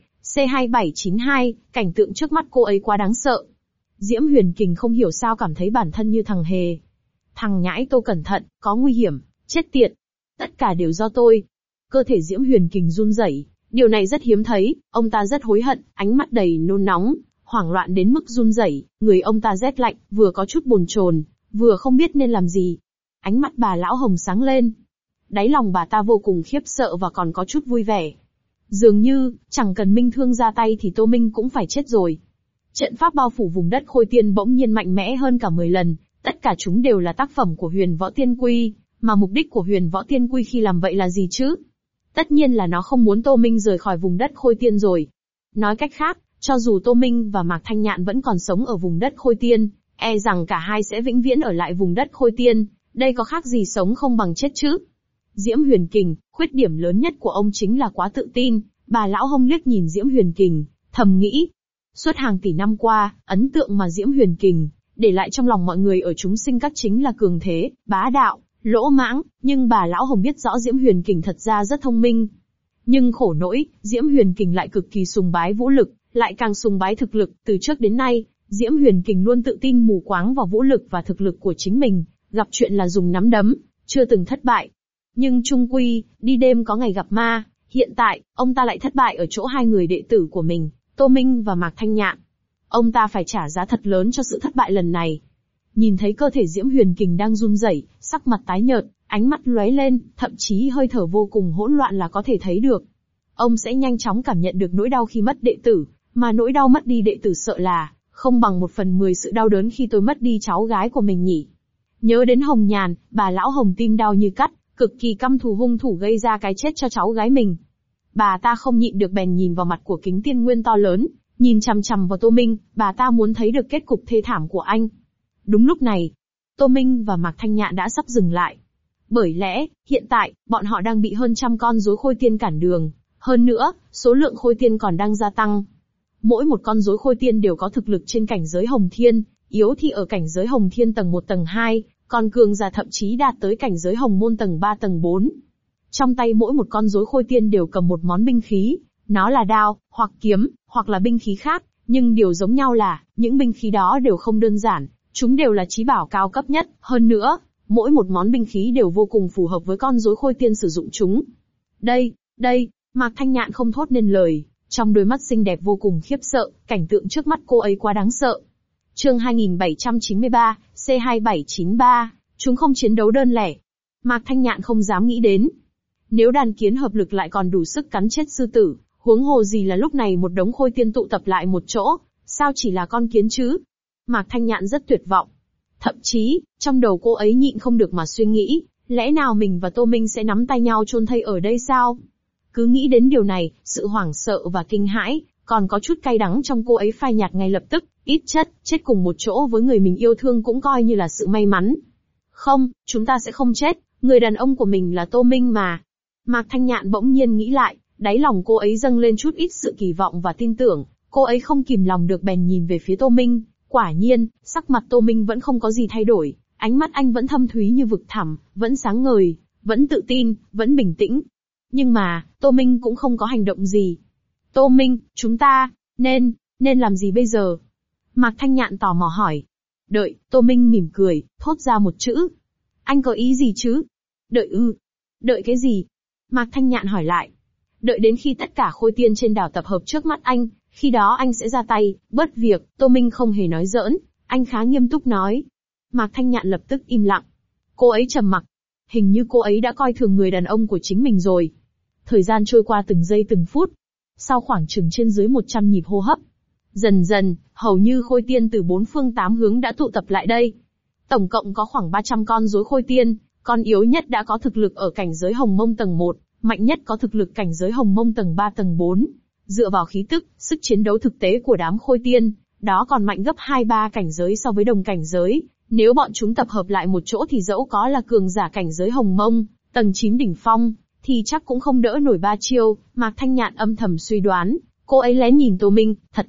C2792, cảnh tượng trước mắt cô ấy quá đáng sợ. Diễm Huyền Kình không hiểu sao cảm thấy bản thân như thằng hề. Thằng nhãi Tô cẩn thận, có nguy hiểm, chết tiệt. Tất cả đều do tôi. Cơ thể Diễm Huyền Kình run rẩy, điều này rất hiếm thấy, ông ta rất hối hận, ánh mắt đầy nôn nóng, hoảng loạn đến mức run rẩy, người ông ta rét lạnh, vừa có chút bồn chồn, vừa không biết nên làm gì. Ánh mắt bà lão Hồng sáng lên. Đáy lòng bà ta vô cùng khiếp sợ và còn có chút vui vẻ. Dường như, chẳng cần Minh Thương ra tay thì Tô Minh cũng phải chết rồi. Trận pháp bao phủ vùng đất Khôi Tiên bỗng nhiên mạnh mẽ hơn cả 10 lần, tất cả chúng đều là tác phẩm của Huyền Võ Tiên Quy, mà mục đích của Huyền Võ Tiên Quy khi làm vậy là gì chứ? Tất nhiên là nó không muốn Tô Minh rời khỏi vùng đất Khôi Tiên rồi. Nói cách khác, cho dù Tô Minh và Mạc Thanh Nhạn vẫn còn sống ở vùng đất Khôi Tiên, e rằng cả hai sẽ vĩnh viễn ở lại vùng đất Khôi Tiên, đây có khác gì sống không bằng chết chứ? Diễm Huyền Kình, khuyết điểm lớn nhất của ông chính là quá tự tin, bà lão Hồng liếc nhìn Diễm Huyền Kình, thầm nghĩ. Suốt hàng tỷ năm qua, ấn tượng mà Diễm Huyền Kình để lại trong lòng mọi người ở chúng sinh các chính là cường thế, bá đạo, lỗ mãng, nhưng bà lão Hồng biết rõ Diễm Huyền Kình thật ra rất thông minh. Nhưng khổ nỗi, Diễm Huyền Kình lại cực kỳ sùng bái vũ lực, lại càng sùng bái thực lực, từ trước đến nay, Diễm Huyền Kình luôn tự tin mù quáng vào vũ lực và thực lực của chính mình, gặp chuyện là dùng nắm đấm, chưa từng thất bại. Nhưng chung quy, đi đêm có ngày gặp ma, hiện tại, ông ta lại thất bại ở chỗ hai người đệ tử của mình, Tô Minh và Mạc Thanh Nhạn. Ông ta phải trả giá thật lớn cho sự thất bại lần này. Nhìn thấy cơ thể Diễm Huyền Kình đang run rẩy, sắc mặt tái nhợt, ánh mắt lóe lên, thậm chí hơi thở vô cùng hỗn loạn là có thể thấy được. Ông sẽ nhanh chóng cảm nhận được nỗi đau khi mất đệ tử, mà nỗi đau mất đi đệ tử sợ là không bằng 1/10 sự đau đớn khi tôi mất đi cháu gái của mình nhỉ. Nhớ đến Hồng Nhàn, bà lão Hồng tim đau như cắt, cực kỳ căm thù hung thủ gây ra cái chết cho cháu gái mình. Bà ta không nhịn được bèn nhìn vào mặt của Kính Tiên Nguyên to lớn, nhìn chằm chằm vào Tô Minh, bà ta muốn thấy được kết cục thê thảm của anh. Đúng lúc này, Tô Minh và Mạc Thanh Nhạn đã sắp dừng lại. Bởi lẽ, hiện tại, bọn họ đang bị hơn trăm con rối Khôi Tiên cản đường. Hơn nữa, số lượng Khôi Tiên còn đang gia tăng. Mỗi một con rối Khôi Tiên đều có thực lực trên cảnh giới Hồng Thiên, yếu thì ở cảnh giới Hồng Thiên tầng 1 tầng 2, còn cường giả thậm chí đạt tới cảnh giới Hồng Môn tầng 3 tầng 4. Trong tay mỗi một con rối Khôi Tiên đều cầm một món binh khí, nó là đao, hoặc kiếm, hoặc là binh khí khác, nhưng điều giống nhau là, những binh khí đó đều không đơn giản, chúng đều là chí bảo cao cấp nhất, hơn nữa, mỗi một món binh khí đều vô cùng phù hợp với con rối Khôi Tiên sử dụng chúng. Đây, Mạc Thanh Nhạn không thốt nên lời, trong đôi mắt xinh đẹp vô cùng khiếp sợ, cảnh tượng trước mắt cô ấy quá đáng sợ. Chương 2793, C2793, chúng không chiến đấu đơn lẻ. Mạc Thanh Nhạn không dám nghĩ đến. Nếu đàn kiến hợp lực lại còn đủ sức cắn chết sư tử, huống hồ gì là lúc này một đống Khôi Tiên tụ tập lại một chỗ, sao chỉ là con kiến chứ? Mạc Thanh Nhạn rất tuyệt vọng. Thậm chí, trong đầu cô ấy nhịn không được mà suy nghĩ, lẽ nào mình và Tô Minh sẽ nắm tay nhau chôn thây ở đây sao? Cứ nghĩ đến điều này, sự hoảng sợ và kinh hãi, còn có chút cay đắng trong cô ấy phai nhạt ngay lập tức, ít chất, chết cùng một chỗ với người mình yêu thương cũng coi như là sự may mắn. Không, chúng ta sẽ không chết, người đàn ông của mình là Tô Minh mà. Mạc Thanh Nhạn bỗng nhiên nghĩ lại, đáy lòng cô ấy dâng lên chút ít sự kỳ vọng và tin tưởng, cô ấy không kìm lòng được bèn nhìn về phía Tô Minh, quả nhiên, sắc mặt Tô Minh vẫn không có gì thay đổi, ánh mắt anh vẫn thâm thúy như vực thẳm, vẫn sáng ngời, vẫn tự tin, vẫn bình tĩnh. Nhưng mà, Tô Minh cũng không có hành động gì. Tô Minh, chúng ta, nên làm gì bây giờ? Mạc Thanh Nhạn tò mò hỏi. Đợi, Tô Minh mỉm cười, thốt ra một chữ. Anh có ý gì chứ? Đợi ư? Đợi cái gì? Mạc Thanh Nhạn hỏi lại. Đợi đến khi tất cả Khôi Tiên trên đảo tập hợp trước mắt anh, khi đó anh sẽ ra tay, bớt việc. Tô Minh không hề nói giỡn, anh khá nghiêm túc nói. Mạc Thanh Nhạn lập tức im lặng. Cô ấy trầm mặc. Hình như cô ấy đã coi thường người đàn ông của chính mình rồi. Thời gian trôi qua từng giây từng phút. Sau khoảng chừng trên dưới 100 nhịp hô hấp, dần dần, hầu như Khôi Tiên từ 4 phương 8 hướng đã tụ tập lại đây. Tổng cộng có khoảng 300 con rối Khôi Tiên, con yếu nhất đã có thực lực ở cảnh giới Hồng Mông tầng 1, mạnh nhất có thực lực cảnh giới Hồng Mông tầng 3 tầng 4. Dựa vào khí tức, sức chiến đấu thực tế của đám khôi tiên, đó còn mạnh gấp 2-3 cảnh giới so với đồng cảnh giới. Nếu bọn chúng tập hợp lại một chỗ thì dẫu có là cường giả cảnh giới Hồng Mông, tầng 9 đỉnh phong, thì chắc cũng không đỡ nổi 3 chiêu. Mạc Thanh Nhạn âm thầm suy đoán, cô ấy lén nhìn Tô Minh, thật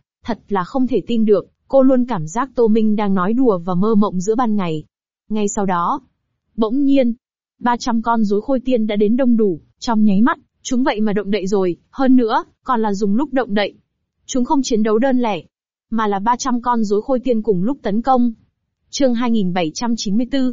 là không thể tin được, cô luôn cảm giác Tô Minh đang nói đùa và mơ mộng giữa ban ngày. Ngay sau đó, bỗng nhiên, 300 con rối khôi tiên đã đến đông đủ, trong nháy mắt, chúng vậy mà động đậy rồi, hơn nữa, còn là dùng lúc động đậy. Chúng không chiến đấu đơn lẻ, mà là 300 con rối khôi tiên cùng lúc tấn công. Chương 2794,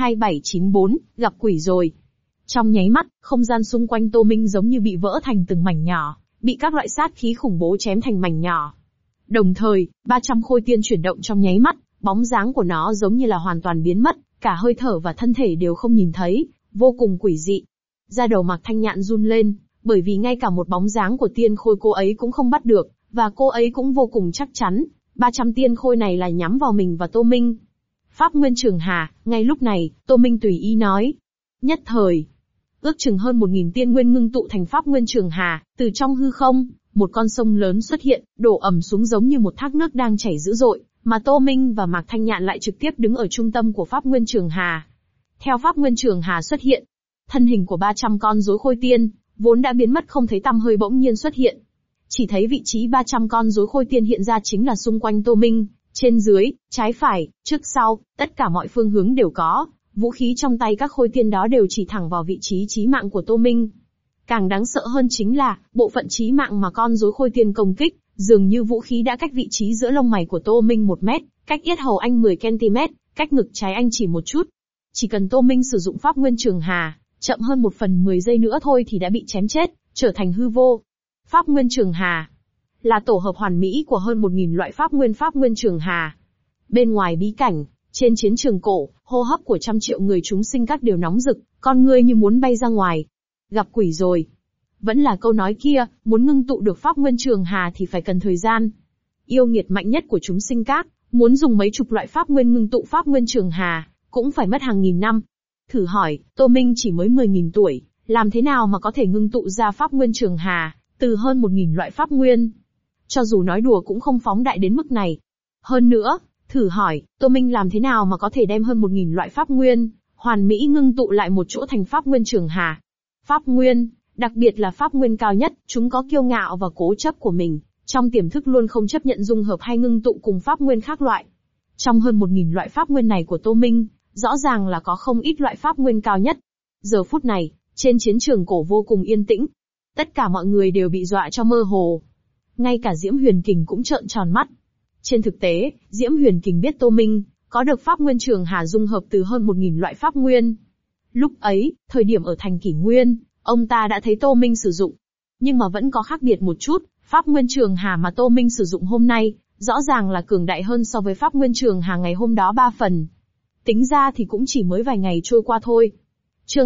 C2794, gặp quỷ rồi. Trong nháy mắt, không gian xung quanh Tô Minh giống như bị vỡ thành từng mảnh nhỏ, bị các loại sát khí khủng bố chém thành mảnh nhỏ. Đồng thời, 300 khôi tiên chuyển động trong nháy mắt, bóng dáng của nó giống như là hoàn toàn biến mất, cả hơi thở và thân thể đều không nhìn thấy, vô cùng quỷ dị. Da đầu Mạc Thanh Nhạn run lên, bởi vì ngay cả một bóng dáng của tiên khôi cô ấy cũng không bắt được, và cô ấy cũng vô cùng chắc chắn, 300 tiên khôi này là nhắm vào mình và Tô Minh. Pháp Nguyên Trường Hà, ngay lúc này, Tô Minh tùy ý nói. Nhất thời, ước chừng hơn 1000 tiên nguyên ngưng tụ thành Pháp Nguyên Trường Hà, từ trong hư không, một con sông lớn xuất hiện, đổ ầm xuống giống như một thác nước đang chảy dữ dội, mà Tô Minh và Mạc Thanh Nhạn lại trực tiếp đứng ở trung tâm của Pháp Nguyên Trường Hà. Theo Pháp Nguyên Trường Hà xuất hiện, thân hình của 300 con rối khôi tiên, vốn đã biến mất không thấy tăm hơi bỗng nhiên xuất hiện. Chỉ thấy vị trí 300 con rối khôi tiên hiện ra chính là xung quanh Tô Minh, trên dưới, trái phải, trước sau, tất cả mọi phương hướng đều có, vũ khí trong tay các khôi tiên đó đều chỉ thẳng vào vị trí chí mạng của Tô Minh. Càng đáng sợ hơn chính là, bộ phận chí mạng mà con rối khôi tiên công kích, dường như vũ khí đã cách vị trí giữa lông mày của Tô Minh 1 mét, cách yết hầu anh 10 cm, cách ngực trái anh chỉ một chút. Chỉ cần Tô Minh sử dụng Pháp Nguyên Trường Hà, chậm hơn 1/10 giây nữa thôi thì đã bị chém chết, trở thành hư vô. Pháp Nguyên Trường Hà là tổ hợp hoàn mỹ của hơn 1000 loại Pháp Nguyên Trường Hà. Bên ngoài bí cảnh, trên chiến trường cổ, hô hấp của trăm triệu người chúng sinh các đều nóng rực, con ngươi như muốn bay ra ngoài. Gặp quỷ rồi. Vẫn là câu nói kia, muốn ngưng tụ được Pháp Nguyên Trường Hà thì phải cần thời gian. Yêu nghiệt mạnh nhất của chúng sinh các, muốn dùng mấy chục loại Pháp Nguyên ngưng tụ Pháp Nguyên Trường Hà, cũng phải mất hàng nghìn năm. Thử hỏi, Tô Minh chỉ mới 10.000 tuổi, làm thế nào mà có thể ngưng tụ ra Pháp Nguyên Trường Hà, từ hơn 1000 loại Pháp Nguyên? Cho dù nói đùa cũng không phóng đại đến mức này. Hơn nữa, thử hỏi, Tô Minh làm thế nào mà có thể đem hơn 1000 loại Pháp Nguyên, hoàn mỹ ngưng tụ lại một chỗ thành Pháp Nguyên Trường Hà? Pháp Nguyên, đặc biệt là Pháp Nguyên cao nhất, chúng có kiêu ngạo và cố chấp của mình, trong tiềm thức luôn không chấp nhận dung hợp hay ngưng tụ cùng Pháp Nguyên khác loại. Trong hơn 1000 loại Pháp Nguyên này của Tô Minh, rõ ràng là có không ít loại Pháp Nguyên cao nhất. Giờ phút này, trên chiến trường cổ vô cùng yên tĩnh. Tất cả mọi người đều bị dọa cho mơ hồ. Ngay cả Diễm Huyền Kình cũng trợn tròn mắt. Trên thực tế, Diễm Huyền Kình biết Tô Minh có được Pháp Nguyên Trường Hà dung hợp từ hơn 1000 loại Pháp Nguyên. Lúc ấy, thời điểm ở thành Kỷ Nguyên, ông ta đã thấy Tô Minh sử dụng. Nhưng mà vẫn có khác biệt một chút, Pháp Nguyên Trường Hà mà Tô Minh sử dụng hôm nay, rõ ràng là cường đại hơn so với Pháp Nguyên Trường Hà ngày hôm đó 3 phần. Tính ra thì cũng chỉ mới vài ngày trôi qua thôi. Chương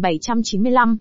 2795,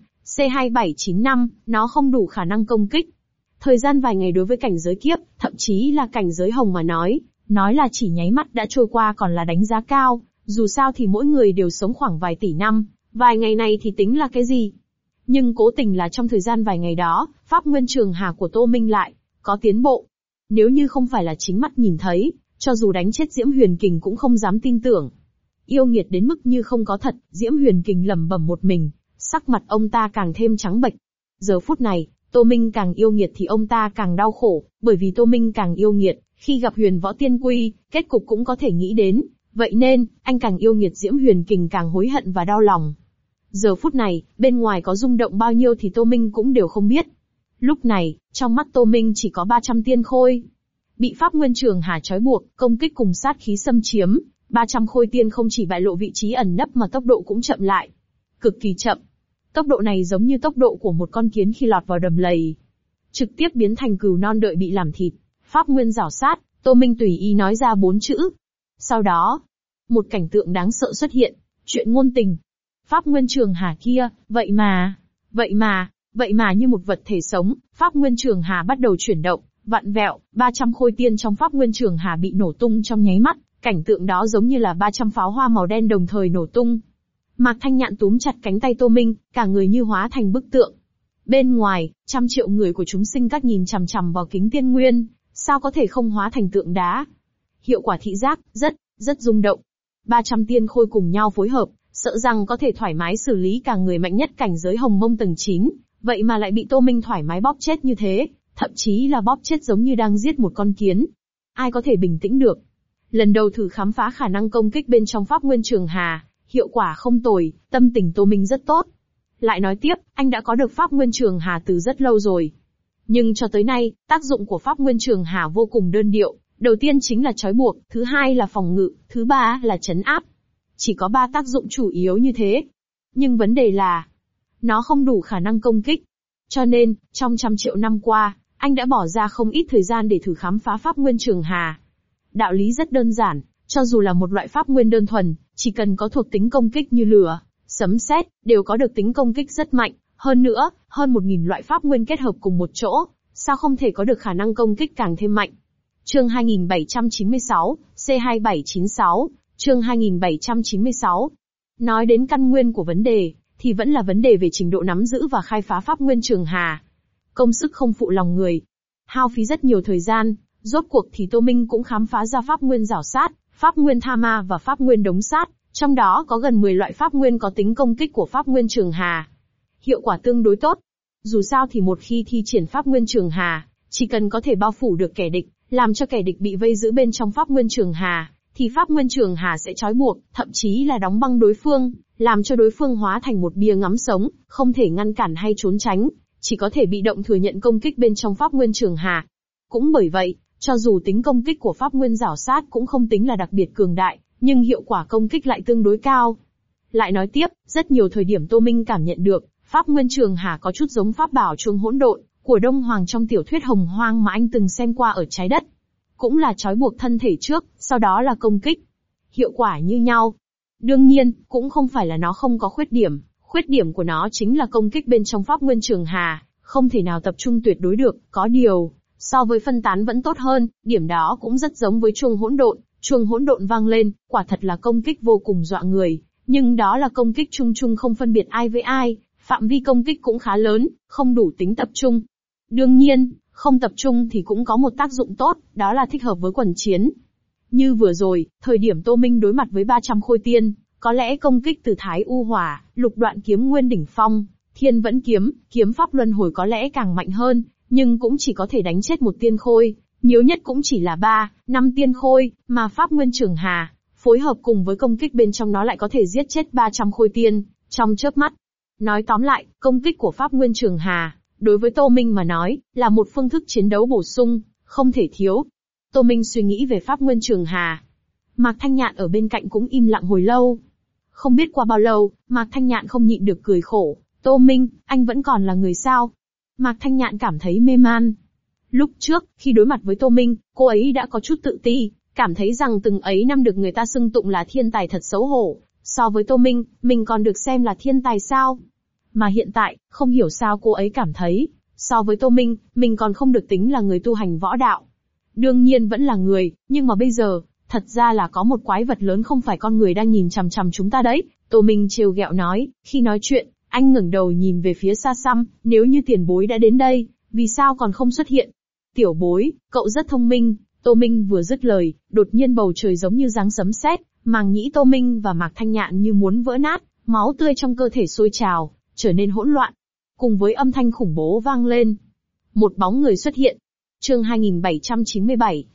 C2795, nó không đủ khả năng công kích. Thời gian vài ngày đối với cảnh giới kiếp, thậm chí là cảnh giới hồng mà nói là chỉ nháy mắt đã trôi qua còn là đánh giá cao, dù sao thì mỗi người đều sống khoảng vài tỷ năm, vài ngày này thì tính là cái gì. Nhưng cố tình là trong thời gian vài ngày đó, Pháp Nguyên Trường Hà của Tô Minh lại có tiến bộ. Nếu như không phải là chính mắt nhìn thấy, cho dù đánh chết Diễm Huyền Kình cũng không dám tin tưởng. Yêu nghiệt đến mức như không có thật, Diễm Huyền Kình lẩm bẩm một mình, sắc mặt ông ta càng thêm trắng bệch. Giờ phút này, Tô Minh càng yêu nghiệt thì ông ta càng đau khổ, bởi vì Tô Minh càng yêu nghiệt, khi gặp Huyền Võ Tiên Quy, kết cục cũng có thể nghĩ đến, vậy nên, anh càng yêu nghiệt Diễm Huyền Kình càng hối hận và đau lòng. Giờ phút này, bên ngoài có rung động bao nhiêu thì Tô Minh cũng đều không biết. Lúc này, trong mắt Tô Minh chỉ có 300 tiên khôi. Bị Pháp Nguyên Trường Hà trói buộc, công kích cùng sát khí xâm chiếm, 300 khôi tiên không chỉ bại lộ vị trí ẩn nấp mà tốc độ cũng chậm lại. Cực kỳ chậm. Tốc độ này giống như tốc độ của một con kiến khi lọt vào đầm lầy. Trực tiếp biến thành cừu non đợi bị làm thịt. Pháp Nguyên rảo sát, Tô Minh tùy ý nói ra 4 chữ. Sau đó, một cảnh tượng đáng sợ xuất hiện. Chuyện ngôn tình. Pháp Nguyên Trường Hà kia, vậy mà như một vật thể sống, Pháp Nguyên Trường Hà bắt đầu chuyển động, vặn vẹo, 300 khôi tiên trong Pháp Nguyên Trường Hà bị nổ tung trong nháy mắt, cảnh tượng đó giống như là 300 pháo hoa màu đen đồng thời nổ tung. Mạc Thanh Nhạn túm chặt cánh tay Tô Minh, cả người như hóa thành bức tượng. Bên ngoài, trăm triệu người của chúng sinh các nhìn chằm chằm vào kính tiên nguyên, sao có thể không hóa thành tượng đá. Hiệu quả thị giác, rất rung động. 300 tiên khôi cùng nhau phối hợp, sợ rằng có thể thoải mái xử lý cả người mạnh nhất cảnh giới hồng mông tầng 9, vậy mà lại bị Tô Minh thoải mái bóp chết như thế, thậm chí là bóp chết giống như đang giết một con kiến. Ai có thể bình tĩnh được? Lần đầu thử khám phá khả năng công kích bên trong Pháp Nguyên Trường Hà, hiệu quả không tồi, tâm tình Tô Minh rất tốt. Lại nói tiếp, anh đã có được Pháp Nguyên Trường Hà từ rất lâu rồi. Nhưng cho tới nay, tác dụng của Pháp Nguyên Trường Hà vô cùng đơn điệu. Đầu tiên chính là trói buộc, thứ hai là phòng ngự, thứ ba là trấn áp. Chỉ có 3 tác dụng chủ yếu như thế. Nhưng vấn đề là, nó không đủ khả năng công kích. Cho nên, trong 100 triệu năm qua, anh đã bỏ ra không ít thời gian để thử khám phá Pháp Nguyên Trường Hà. Đạo lý rất đơn giản, cho dù là một loại Pháp Nguyên đơn thuần, chỉ cần có thuộc tính công kích như lửa, sấm sét, đều có được tính công kích rất mạnh. Hơn nữa, hơn 1000 loại Pháp Nguyên kết hợp cùng một chỗ, sao không thể có được khả năng công kích càng thêm mạnh. Chương 2796, C2796, chương 2796. Nói đến căn nguyên của vấn đề, thì vẫn là vấn đề về trình độ nắm giữ và khai phá Pháp Nguyên Trường Hà. Công sức không phụ lòng người. Hao phí rất nhiều thời gian, rốt cuộc thì Tô Minh cũng khám phá ra Pháp Nguyên Rảo Sát, Pháp Nguyên Tha Ma và Pháp Nguyên Đống Sát, trong đó có gần 10 loại Pháp Nguyên có tính công kích của Pháp Nguyên Trường Hà. Hiệu quả tương đối tốt. Dù sao thì một khi thi triển Pháp Nguyên Trường Hà, chỉ cần có thể bao phủ được kẻ địch, làm cho kẻ địch bị vây giữ bên trong Pháp Nguyên Trường Hà, thì Pháp Nguyên Trường Hà sẽ trói buộc, thậm chí là đóng băng đối phương, làm cho đối phương hóa thành một bia ngắm sống, không thể ngăn cản hay trốn tránh, chỉ có thể bị động thừa nhận công kích bên trong Pháp Nguyên Trường Hà. Cũng bởi vậy, cho dù tính công kích của Pháp Nguyên Rảo Sát cũng không tính là đặc biệt cường đại, nhưng hiệu quả công kích lại tương đối cao. Lại nói tiếp, rất nhiều thời điểm Tô Minh cảm nhận được, Pháp Nguyên Trường Hà có chút giống Pháp Bảo Chuông Hỗn Độn của Đông Hoàng trong tiểu thuyết Hồng Hoang mà anh từng xem qua ở Trái Đất. Cũng là trói buộc thân thể trước, sau đó là công kích. Hiệu quả như nhau. Đương nhiên, cũng không phải là nó không có khuyết điểm của nó chính là công kích bên trong Pháp Nguyên Trường Hà, không thể nào tập trung tuyệt đối được, có điều, so với phân tán vẫn tốt hơn, điểm đó cũng rất giống với Chuông Hỗn Độn vang lên, quả thật là công kích vô cùng dọa người, nhưng đó là công kích chung chung không phân biệt ai với ai, phạm vi công kích cũng khá lớn, không đủ tính tập trung. Đương nhiên, không tập trung thì cũng có một tác dụng tốt, đó là thích hợp với quần chiến. Như vừa rồi, thời điểm Tô Minh đối mặt với 300 khôi tiên, có lẽ công kích từ Thái U Hỏa, Lục Đoạn Kiếm Nguyên đỉnh phong, Thiên Vẫn Kiếm, Kiếm Pháp Luân Hồi có lẽ càng mạnh hơn, nhưng cũng chỉ có thể đánh chết một tiên khôi, nhiều nhất cũng chỉ là 3-5 tiên khôi, mà Pháp Nguyên Trường Hà, phối hợp cùng với công kích bên trong nó lại có thể giết chết 300 khôi tiên, trong chớp mắt. Nói tóm lại, công kích của Pháp Nguyên Trường Hà, đối với Tô Minh mà nói, là một phương thức chiến đấu bổ sung, không thể thiếu. Tô Minh suy nghĩ về Pháp Nguyên Trường Hà. Mạc Thanh Nhạn ở bên cạnh cũng im lặng hồi lâu. Không biết qua bao lâu, Mạc Thanh Nhạn không nhịn được cười khổ. Tô Minh, anh vẫn còn là người sao? Mạc Thanh Nhạn cảm thấy mê man. Lúc trước, khi đối mặt với Tô Minh, cô ấy đã có chút tự ti, cảm thấy rằng từng ấy năm được người ta xưng tụng là thiên tài thật xấu hổ. So với Tô Minh, mình còn được xem là thiên tài sao? Mà hiện tại, không hiểu sao cô ấy cảm thấy, so với Tô Minh, mình còn không được tính là người tu hành võ đạo. Đương nhiên vẫn là người, nhưng mà bây giờ, thật ra là có một quái vật lớn không phải con người đang nhìn chằm chằm chúng ta đấy. Tô Minh trêu ghẹo nói, khi nói chuyện, anh ngẩng đầu nhìn về phía xa xăm, nếu như tiền bối đã đến đây, vì sao còn không xuất hiện? Tiểu bối, cậu rất thông minh. Tô Minh vừa dứt lời, đột nhiên bầu trời giống như giáng sấm sét, màng nhĩ Tô Minh và Mạc Thanh Nhạn như muốn vỡ nát, máu tươi trong cơ thể sôi trào, trở nên hỗn loạn. Cùng với âm thanh khủng bố vang lên, một bóng người xuất hiện. Chương 2797,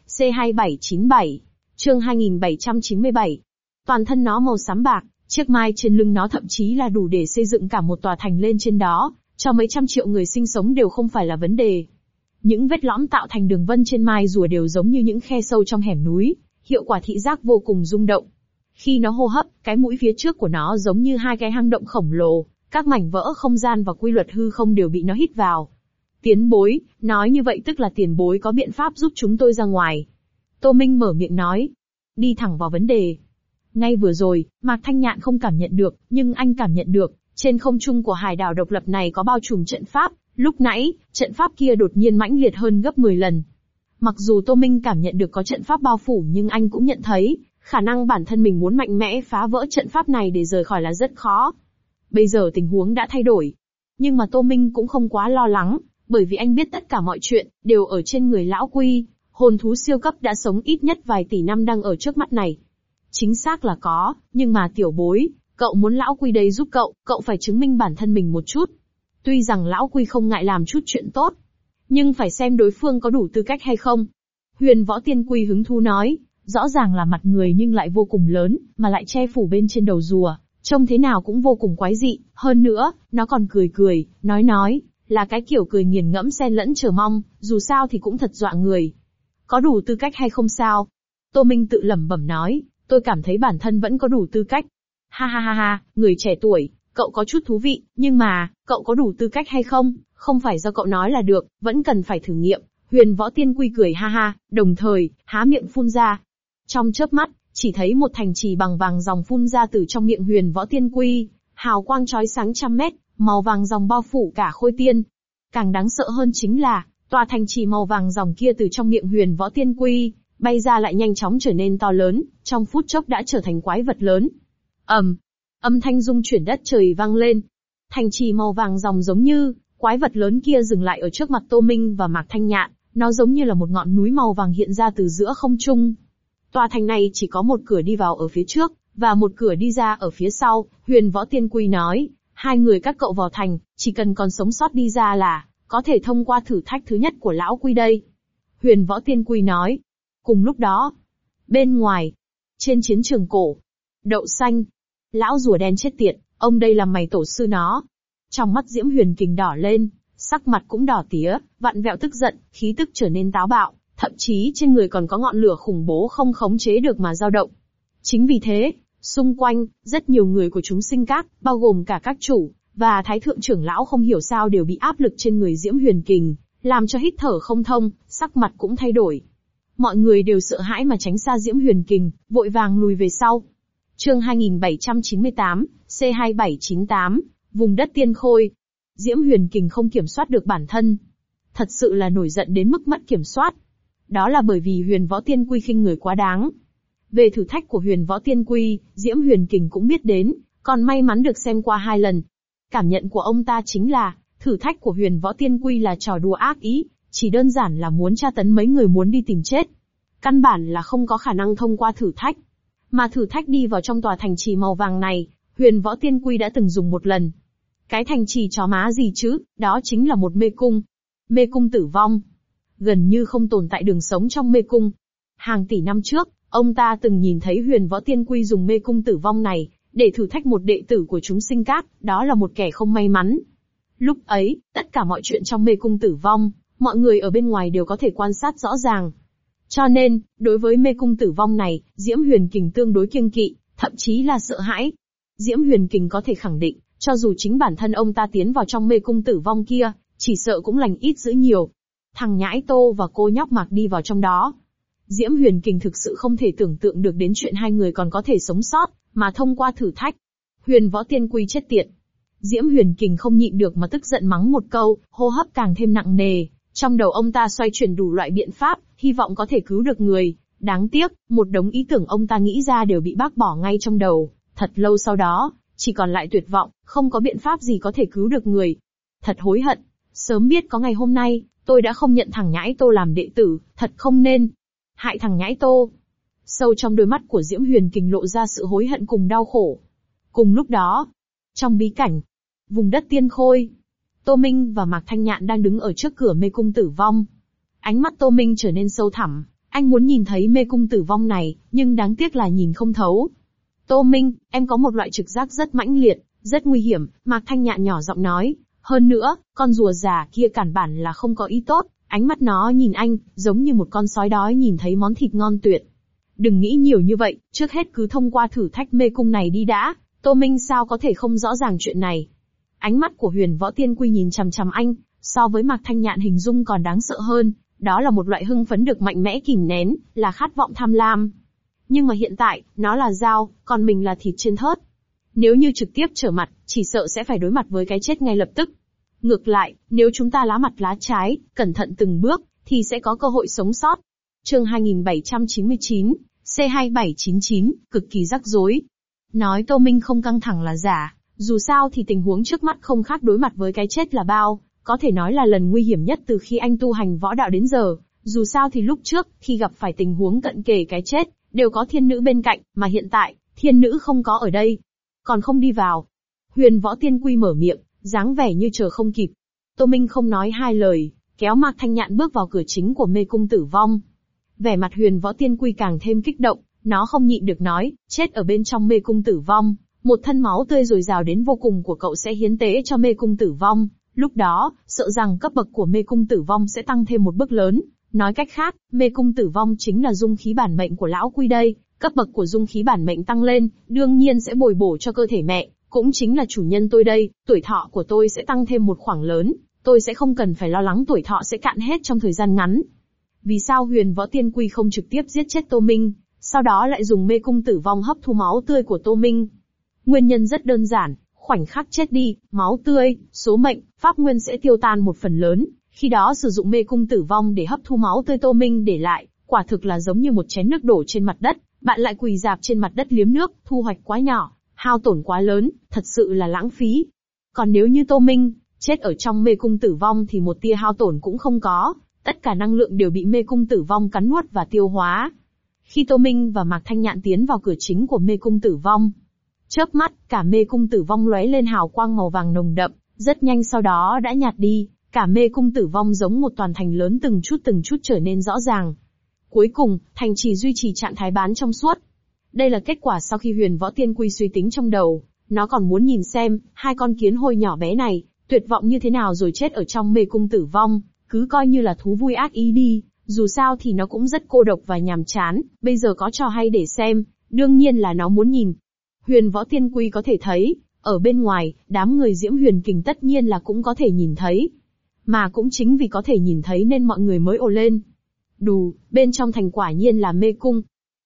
C2797. Chương 2797. Toàn thân nó màu xám bạc, chiếc mai trên lưng nó thậm chí là đủ để xây dựng cả một tòa thành lên trên đó, cho mấy trăm triệu người sinh sống đều không phải là vấn đề. Những vết lõm tạo thành đường vân trên mai rùa đều giống như những khe sâu trong hẻm núi, hiệu quả thị giác vô cùng rung động. Khi nó hô hấp, cái mũi phía trước của nó giống như hai cái hang động khổng lồ, các mảnh vỡ không gian và quy luật hư không đều bị nó hít vào. Tiền bối, nói như vậy tức là tiền bối có biện pháp giúp chúng tôi ra ngoài. Tô Minh mở miệng nói. Đi thẳng vào vấn đề. Ngay vừa rồi, Mạc Thanh Nhạn không cảm nhận được, nhưng anh cảm nhận được, trên không trung của hải đảo độc lập này có bao trùm trận pháp, lúc nãy, trận pháp kia đột nhiên mãnh liệt hơn gấp 10 lần. Mặc dù Tô Minh cảm nhận được có trận pháp bao phủ nhưng anh cũng nhận thấy, Khả năng bản thân mình muốn mạnh mẽ phá vỡ trận pháp này để rời khỏi là rất khó. Bây giờ tình huống đã thay đổi. Nhưng mà Tô Minh cũng không quá lo lắng, bởi vì anh biết tất cả mọi chuyện đều ở trên người lão Quy, hồn thú siêu cấp đã sống ít nhất vài tỷ năm đang ở trước mắt này. Chính xác là có, nhưng mà tiểu bối, cậu muốn lão Quy đây giúp cậu phải chứng minh bản thân mình một chút. Tuy rằng lão Quy không ngại làm chút chuyện tốt, nhưng phải xem đối phương có đủ tư cách hay không. Huyền Võ Tiên Quy hứng thú nói, rõ ràng là mặt người nhưng lại vô cùng lớn, mà lại che phủ bên trên đầu rùa, trông thế nào cũng vô cùng quái dị, hơn nữa, nó còn cười, nói, là cái kiểu cười nghiền ngẫm xen lẫn chờ mong, dù sao thì cũng thật dọa người. Có đủ tư cách hay không sao? Tô Minh tự lẩm bẩm nói, tôi cảm thấy bản thân vẫn có đủ tư cách. Ha, người trẻ tuổi, cậu có chút thú vị, nhưng mà, cậu có đủ tư cách hay không, không phải do cậu nói là được, vẫn cần phải thử nghiệm. Huyền Võ Tiên Quy cười ha, đồng thời, há miệng phun ra. Trong chớp mắt, chỉ thấy một thành trì bằng vàng ròng phun ra từ trong miệng Huyền Võ Tiên Quy, hào quang chói sáng trăm mét, màu vàng ròng bao phủ cả Khôi Tiên. Càng đáng sợ hơn chính là, tòa thành trì màu vàng ròng kia từ trong miệng Huyền Võ Tiên Quy, bay ra lại nhanh chóng trở nên to lớn, trong phút chốc đã trở thành quái vật lớn. Âm thanh rung chuyển đất trời vang lên. Thành trì màu vàng ròng giống như, quái vật lớn kia dừng lại ở trước mặt Tô Minh và Mạc Thanh Nhạn, nó giống như là một ngọn núi màu vàng hiện ra từ giữa không trung. Tòa thành này chỉ có một cửa đi vào ở phía trước, và một cửa đi ra ở phía sau. Huyền Võ Tiên Quy nói, hai người các cậu vào thành, chỉ cần còn sống sót đi ra là, có thể thông qua thử thách thứ nhất của lão Quy đây. Huyền Võ Tiên Quy nói. Cùng lúc đó, bên ngoài, trên chiến trường cổ, Đậu Xanh, lão rùa đen chết tiệt, ông đây là mày tổ sư nó. Trong mắt Diễm Huyền Kình đỏ lên, sắc mặt cũng đỏ tía, vặn vẹo tức giận, khí tức trở nên táo bạo, thậm chí trên người còn có ngọn lửa khủng bố không khống chế được mà dao động. Chính vì thế, xung quanh, rất nhiều người của chúng sinh các, bao gồm cả các chủ, và thái thượng trưởng lão không hiểu sao đều bị áp lực trên người Diễm Huyền Kình, làm cho hít thở không thông, sắc mặt cũng thay đổi. Mọi người đều sợ hãi mà tránh xa Diễm Huyền Kình, vội vàng lùi về sau. Chương 2798, C2798, vùng đất Tiên Khôi. Diễm Huyền Kình không kiểm soát được bản thân. Thật sự là nổi giận đến mức mất kiểm soát. Đó là bởi vì Huyền Võ Tiên Quy khinh người quá đáng. Về thử thách của Huyền Võ Tiên Quy, Diễm Huyền Kình cũng biết đến, còn may mắn được xem qua 2 lần. Cảm nhận của ông ta chính là, thử thách của Huyền Võ Tiên Quy là trò đùa ác ý, chỉ đơn giản là muốn tra tấn mấy người muốn đi tìm chết. Căn bản là không có khả năng thông qua thử thách. Mà thử thách đi vào trong tòa thành trì màu vàng này, Huyền Võ Tiên Quy đã từng dùng một lần. Cái thành trì chó má gì chứ, đó chính là một mê cung. Mê cung tử vong. Gần như không tồn tại đường sống trong mê cung. Hàng tỷ năm trước, ông ta từng nhìn thấy Huyền Võ Tiên Quy dùng mê cung tử vong này, để thử thách một đệ tử của chúng sinh các, đó là một kẻ không may mắn. Lúc ấy, tất cả mọi chuyện trong mê cung tử vong, mọi người ở bên ngoài đều có thể quan sát rõ ràng. Cho nên, đối với mê cung tử vong này, Diễm Huyền Kình tương đối kiêng kỵ, thậm chí là sợ hãi. Diễm Huyền Kình có thể khẳng định, cho dù chính bản thân ông ta tiến vào trong mê cung tử vong kia, chỉ sợ cũng lành ít dữ nhiều. Thằng nhãi Tô và cô nhóc Mạc đi vào trong đó. Diễm Huyền Kình thực sự không thể tưởng tượng được đến chuyện hai người còn có thể sống sót, mà thông qua thử thách. Huyền Võ Tiên Quy chết tiệt. Diễm Huyền Kình không nhịn được mà tức giận mắng một câu, hô hấp càng thêm nặng nề. Trong đầu ông ta xoay chuyển đủ loại biện pháp, hy vọng có thể cứu được người. Đáng tiếc, một đống ý tưởng ông ta nghĩ ra đều bị bác bỏ ngay trong đầu. Thật lâu sau đó, chỉ còn lại tuyệt vọng, không có biện pháp gì có thể cứu được người. Thật hối hận. Sớm biết có ngày hôm nay, tôi đã không nhận thằng nhãi Tô làm đệ tử, thật không nên. Hại thằng nhãi Tô. Sâu trong đôi mắt của Diễm Huyền Kình lộ ra sự hối hận cùng đau khổ. Cùng lúc đó, trong bí cảnh, vùng đất Tiên Khôi, Tô Minh và Mạc Thanh Nhạn đang đứng ở trước cửa mê cung tử vong. Ánh mắt Tô Minh trở nên sâu thẳm, anh muốn nhìn thấy mê cung tử vong này, nhưng đáng tiếc là nhìn không thấu. Tô Minh, em có một loại trực giác rất mãnh liệt, rất nguy hiểm, Mạc Thanh Nhạn nhỏ giọng nói. Hơn nữa, con rùa già kia cản bản là không có ý tốt, ánh mắt nó nhìn anh, giống như một con sói đói nhìn thấy món thịt ngon tuyệt. Đừng nghĩ nhiều như vậy, trước hết cứ thông qua thử thách mê cung này đi đã, Tô Minh sao có thể không rõ ràng chuyện này. Ánh mắt của Huyền Võ Tiên Quy nhìn chằm chằm anh, so với Mạc Thanh Nhạn hình dung còn đáng sợ hơn, đó là một loại hưng phấn được mạnh mẽ kìm nén, là khát vọng tham lam. Nhưng mà hiện tại, nó là dao, còn mình là thịt trên thớt. Nếu như trực tiếp trở mặt, chỉ sợ sẽ phải đối mặt với cái chết ngay lập tức. Ngược lại, nếu chúng ta lá mặt lá trái, cẩn thận từng bước, thì sẽ có cơ hội sống sót. Chương 2799, C2799, cực kỳ rắc rối. Nói Tô Minh không căng thẳng là giả, dù sao thì tình huống trước mắt không khác đối mặt với cái chết là bao, có thể nói là lần nguy hiểm nhất từ khi anh tu hành võ đạo đến giờ. Dù sao thì lúc trước, khi gặp phải tình huống cận kề cái chết, đều có thiên nữ bên cạnh, mà hiện tại, thiên nữ không có ở đây. Còn không đi vào. Huyền Võ Tiên Quy mở miệng, dáng vẻ như chờ không kịp. Tô Minh không nói hai lời, kéo Mạc Thanh Nhạn bước vào cửa chính của mê cung tử vong. Vẻ mặt Huyền Võ Tiên Quy càng thêm kích động, nó không nhịn được nói, chết ở bên trong mê cung tử vong, một thân máu tươi dồi dào đến vô cùng của cậu sẽ hiến tế cho mê cung tử vong, lúc đó, sợ rằng cấp bậc của mê cung tử vong sẽ tăng thêm một bước lớn. Nói cách khác, mê cung tử vong chính là dung khí bản mệnh của lão Quy đây, cấp bậc của dung khí bản mệnh tăng lên, đương nhiên sẽ bồi bổ cho cơ thể mẹ, cũng chính là chủ nhân tôi đây, tuổi thọ của tôi sẽ tăng thêm một khoảng lớn, tôi sẽ không cần phải lo lắng tuổi thọ sẽ cạn hết trong thời gian ngắn. Vì sao Huyền Võ Tiên Quy không trực tiếp giết chết Tô Minh, sau đó lại dùng mê cung tử vong hấp thu máu tươi của Tô Minh? Nguyên nhân rất đơn giản, khoảnh khắc chết đi, máu tươi, số mệnh, pháp nguyên sẽ tiêu tan một phần lớn, khi đó sử dụng mê cung tử vong để hấp thu máu tươi Tô Minh để lại, quả thực là giống như một chén nước đổ trên mặt đất, bạn lại quỳ rạp trên mặt đất liếm nước, thu hoạch quá nhỏ, hao tổn quá lớn, thật sự là lãng phí. Còn nếu như Tô Minh chết ở trong mê cung tử vong thì một tia hao tổn cũng không có, tất cả năng lượng đều bị mê cung tử vong cắn nuốt và tiêu hóa. Khi Tô Minh và Mạc Thanh Nhạn tiến vào cửa chính của mê cung tử vong, chớp mắt, cả mê cung tử vong lóe lên hào quang màu vàng nồng đậm, rất nhanh sau đó đã nhạt đi, cả mê cung tử vong giống một toàn thành lớn từng chút trở nên rõ ràng. Cuối cùng, thành trì duy trì trạng thái bán trong suốt. Đây là kết quả sau khi Huyền Võ Tiên Quy suy tính trong đầu, nó còn muốn nhìn xem, hai con kiến hôi nhỏ bé này, tuyệt vọng như thế nào rồi chết ở trong mê cung tử vong, cứ coi như là thú vui ác ý đi, dù sao thì nó cũng rất cô độc và nhàm chán, bây giờ có trò hay để xem, đương nhiên là nó muốn nhìn. Huyền Võ Tiên Quy có thể thấy, ở bên ngoài, đám người Diễm Huyền Kình tất nhiên là cũng có thể nhìn thấy. Mà cũng chính vì có thể nhìn thấy nên mọi người mới ồ lên. Đù, bên trong thành quả nhiên là mê cung.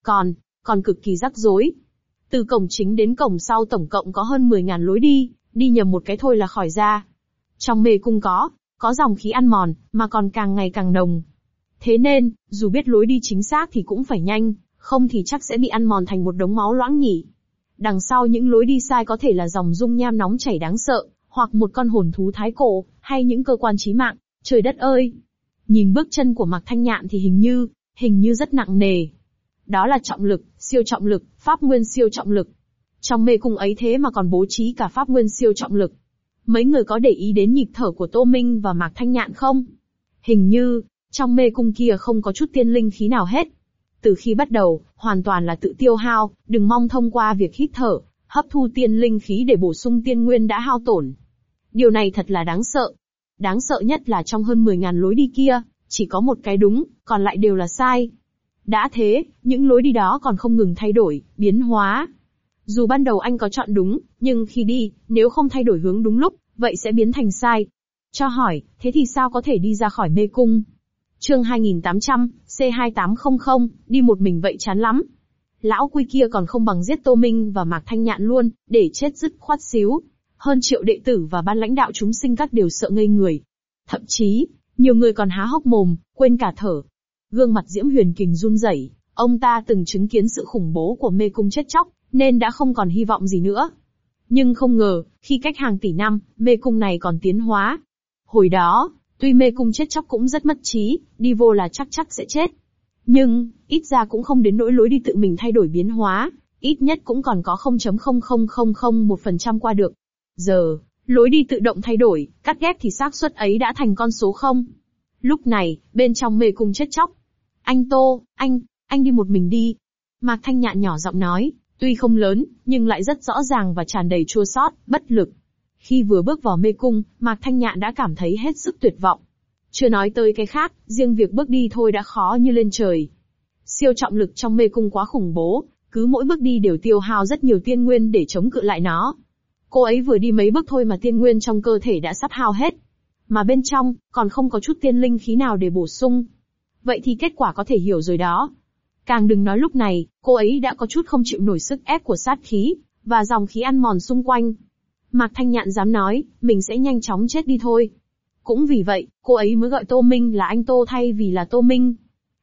Còn cực kỳ rắc rối. Từ cổng chính đến cổng sau tổng cộng có hơn 10.000 lối đi nhầm một cái thôi là khỏi ra. Trong mê cung có dòng khí ăn mòn, mà còn càng ngày càng nồng. Thế nên, dù biết lối đi chính xác thì cũng phải nhanh, không thì chắc sẽ bị ăn mòn thành một đống máu loãng nhỉ. Đằng sau những lối đi sai có thể là dòng dung nham nóng chảy đáng sợ, hoặc một con hồn thú thái cổ, hay những cơ quan chí mạng. Trời đất ơi! Nhìn bước chân của Mạc Thanh Nhạn thì hình như rất nặng nề. Đó là trọng lực, siêu trọng lực, pháp nguyên siêu trọng lực. Trong mê cung ấy thế mà còn bố trí cả pháp nguyên siêu trọng lực. Mấy người có để ý đến nhịp thở của Tô Minh và Mạc Thanh Nhạn không? Hình như, trong mê cung kia không có chút tiên linh khí nào hết. Từ khi bắt đầu, hoàn toàn là tự tiêu hao, đừng mong thông qua việc hít thở, hấp thu tiên linh khí để bổ sung tiên nguyên đã hao tổn. Điều này thật là đáng sợ. Đáng sợ nhất là trong hơn 10.000 lối đi kia, chỉ có một cái đúng, còn lại đều là sai. Đã thế, những lối đi đó còn không ngừng thay đổi, biến hóa. Dù ban đầu anh có chọn đúng, nhưng khi đi, nếu không thay đổi hướng đúng lúc, vậy sẽ biến thành sai. Cho hỏi, thế thì sao có thể đi ra khỏi mê cung? Chương 2800, C2800, đi một mình vậy chán lắm. Lão Quy kia còn không bằng giết Tô Minh và Mạc Thanh Nhạn luôn, để chết dứt khoát xíu. Hơn triệu đệ tử và ban lãnh đạo chúng sinh các đều sợ ngây người. Thậm chí, nhiều người còn há hốc mồm, quên cả thở. Gương mặt Diễm Huyền Kình run rẩy, ông ta từng chứng kiến sự khủng bố của mê cung chết chóc, nên đã không còn hy vọng gì nữa. Nhưng không ngờ, khi cách hàng tỷ năm, mê cung này còn tiến hóa. Hồi đó, tuy mê cung chết chóc cũng rất mất trí, đi vô là chắc sẽ chết. Nhưng, ít ra cũng không đến nỗi lối đi tự mình thay đổi biến hóa, ít nhất cũng còn có 0.00001% qua được. Giờ, lối đi tự động thay đổi, cắt ghép thì xác suất ấy đã thành con số 0. Lúc này, bên trong mê cung chết chóc. Anh Tô, anh đi một mình đi. Mạc Thanh Nhạn nhỏ giọng nói, tuy không lớn, nhưng lại rất rõ ràng và tràn đầy chua xót, bất lực. Khi vừa bước vào mê cung, Mạc Thanh Nhạn đã cảm thấy hết sức tuyệt vọng. Chưa nói tới cái khác, riêng việc bước đi thôi đã khó như lên trời. Siêu trọng lực trong mê cung quá khủng bố, cứ mỗi bước đi đều tiêu hao rất nhiều tiên nguyên để chống cự lại nó. Cô ấy vừa đi mấy bước thôi mà tiên nguyên trong cơ thể đã sắp hao hết. Mà bên trong, còn không có chút tiên linh khí nào để bổ sung. Vậy thì kết quả có thể hiểu rồi đó. Càng đừng nói lúc này, cô ấy đã có chút không chịu nổi sức ép của sát khí, và dòng khí ăn mòn xung quanh. Mạc Thanh Nhạn dám nói, mình sẽ nhanh chóng chết đi thôi. Cũng vì vậy, cô ấy mới gọi Tô Minh là anh Tô thay vì là Tô Minh.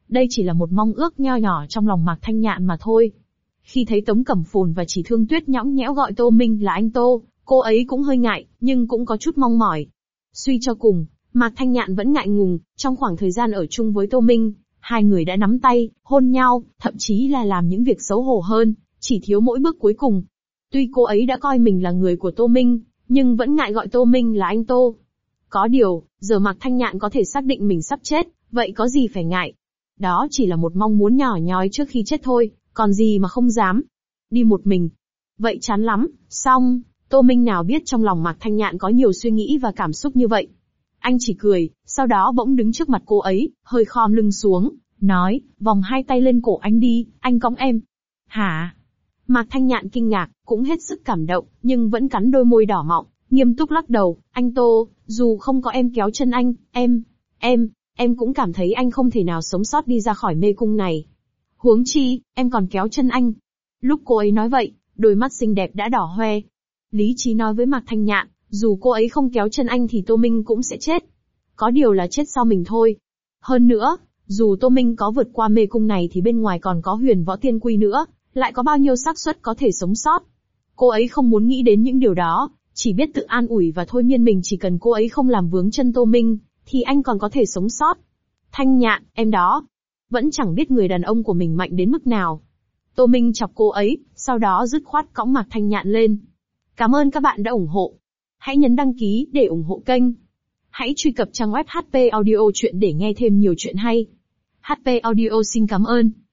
Đây chỉ là một mong ước nho nhỏ trong lòng Mạc Thanh Nhạn mà thôi. Khi thấy Tống Cẩm Phồn và Chỉ Thương Tuyết nhõng nhẽo gọi Tô Minh là anh Tô, cô ấy cũng hơi ngại, nhưng cũng có chút mong mỏi. Suy cho cùng, Mạc Thanh Nhạn vẫn ngại ngùng, trong khoảng thời gian ở chung với Tô Minh, hai người đã nắm tay, hôn nhau, thậm chí là làm những việc xấu hổ hơn, chỉ thiếu mỗi bước cuối cùng. Tuy cô ấy đã coi mình là người của Tô Minh, nhưng vẫn ngại gọi Tô Minh là anh Tô. Có điều, giờ Mạc Thanh Nhạn có thể xác định mình sắp chết, vậy có gì phải ngại. Đó chỉ là một mong muốn nhỏ nhoi trước khi chết thôi, còn gì mà không dám. Đi một mình. Vậy chán lắm, xong, Tô Minh nào biết trong lòng Mạc Thanh Nhạn có nhiều suy nghĩ và cảm xúc như vậy. Anh chỉ cười, sau đó bỗng đứng trước mặt cô ấy, hơi khom lưng xuống, nói, vòng hai tay lên cổ anh đi, anh cõng em. Hả? Mạc Thanh Nhạn kinh ngạc, cũng hết sức cảm động, nhưng vẫn cắn đôi môi đỏ mọng, nghiêm túc lắc đầu, anh Tô, dù không có em kéo chân anh, em cũng cảm thấy anh không thể nào sống sót đi ra khỏi mê cung này. Huống chi, em còn kéo chân anh. Lúc cô ấy nói vậy, đôi mắt xinh đẹp đã đỏ hoe. Lý trí nói với Mạc Thanh Nhạn, dù cô ấy không kéo chân anh thì Tô Minh cũng sẽ chết. Có điều là chết sau mình thôi. Hơn nữa, dù Tô Minh có vượt qua mê cung này thì bên ngoài còn có Huyền Võ Tiên Quy nữa, lại có bao nhiêu xác suất có thể sống sót. Cô ấy không muốn nghĩ đến những điều đó, chỉ biết tự an ủi và thôi miên mình, chỉ cần cô ấy không làm vướng chân Tô Minh, thì anh còn có thể sống sót. Thanh Nhạn, em đó, vẫn chẳng biết người đàn ông của mình mạnh đến mức nào. Tô Minh chọc cô ấy, sau đó dứt khoát cõng Mạc Thanh Nhạn lên. Cảm ơn các bạn đã ủng hộ. Hãy nhấn đăng ký để ủng hộ kênh. Hãy truy cập trang web HP Audio Chuyện để nghe thêm nhiều chuyện hay. HP Audio xin cảm ơn.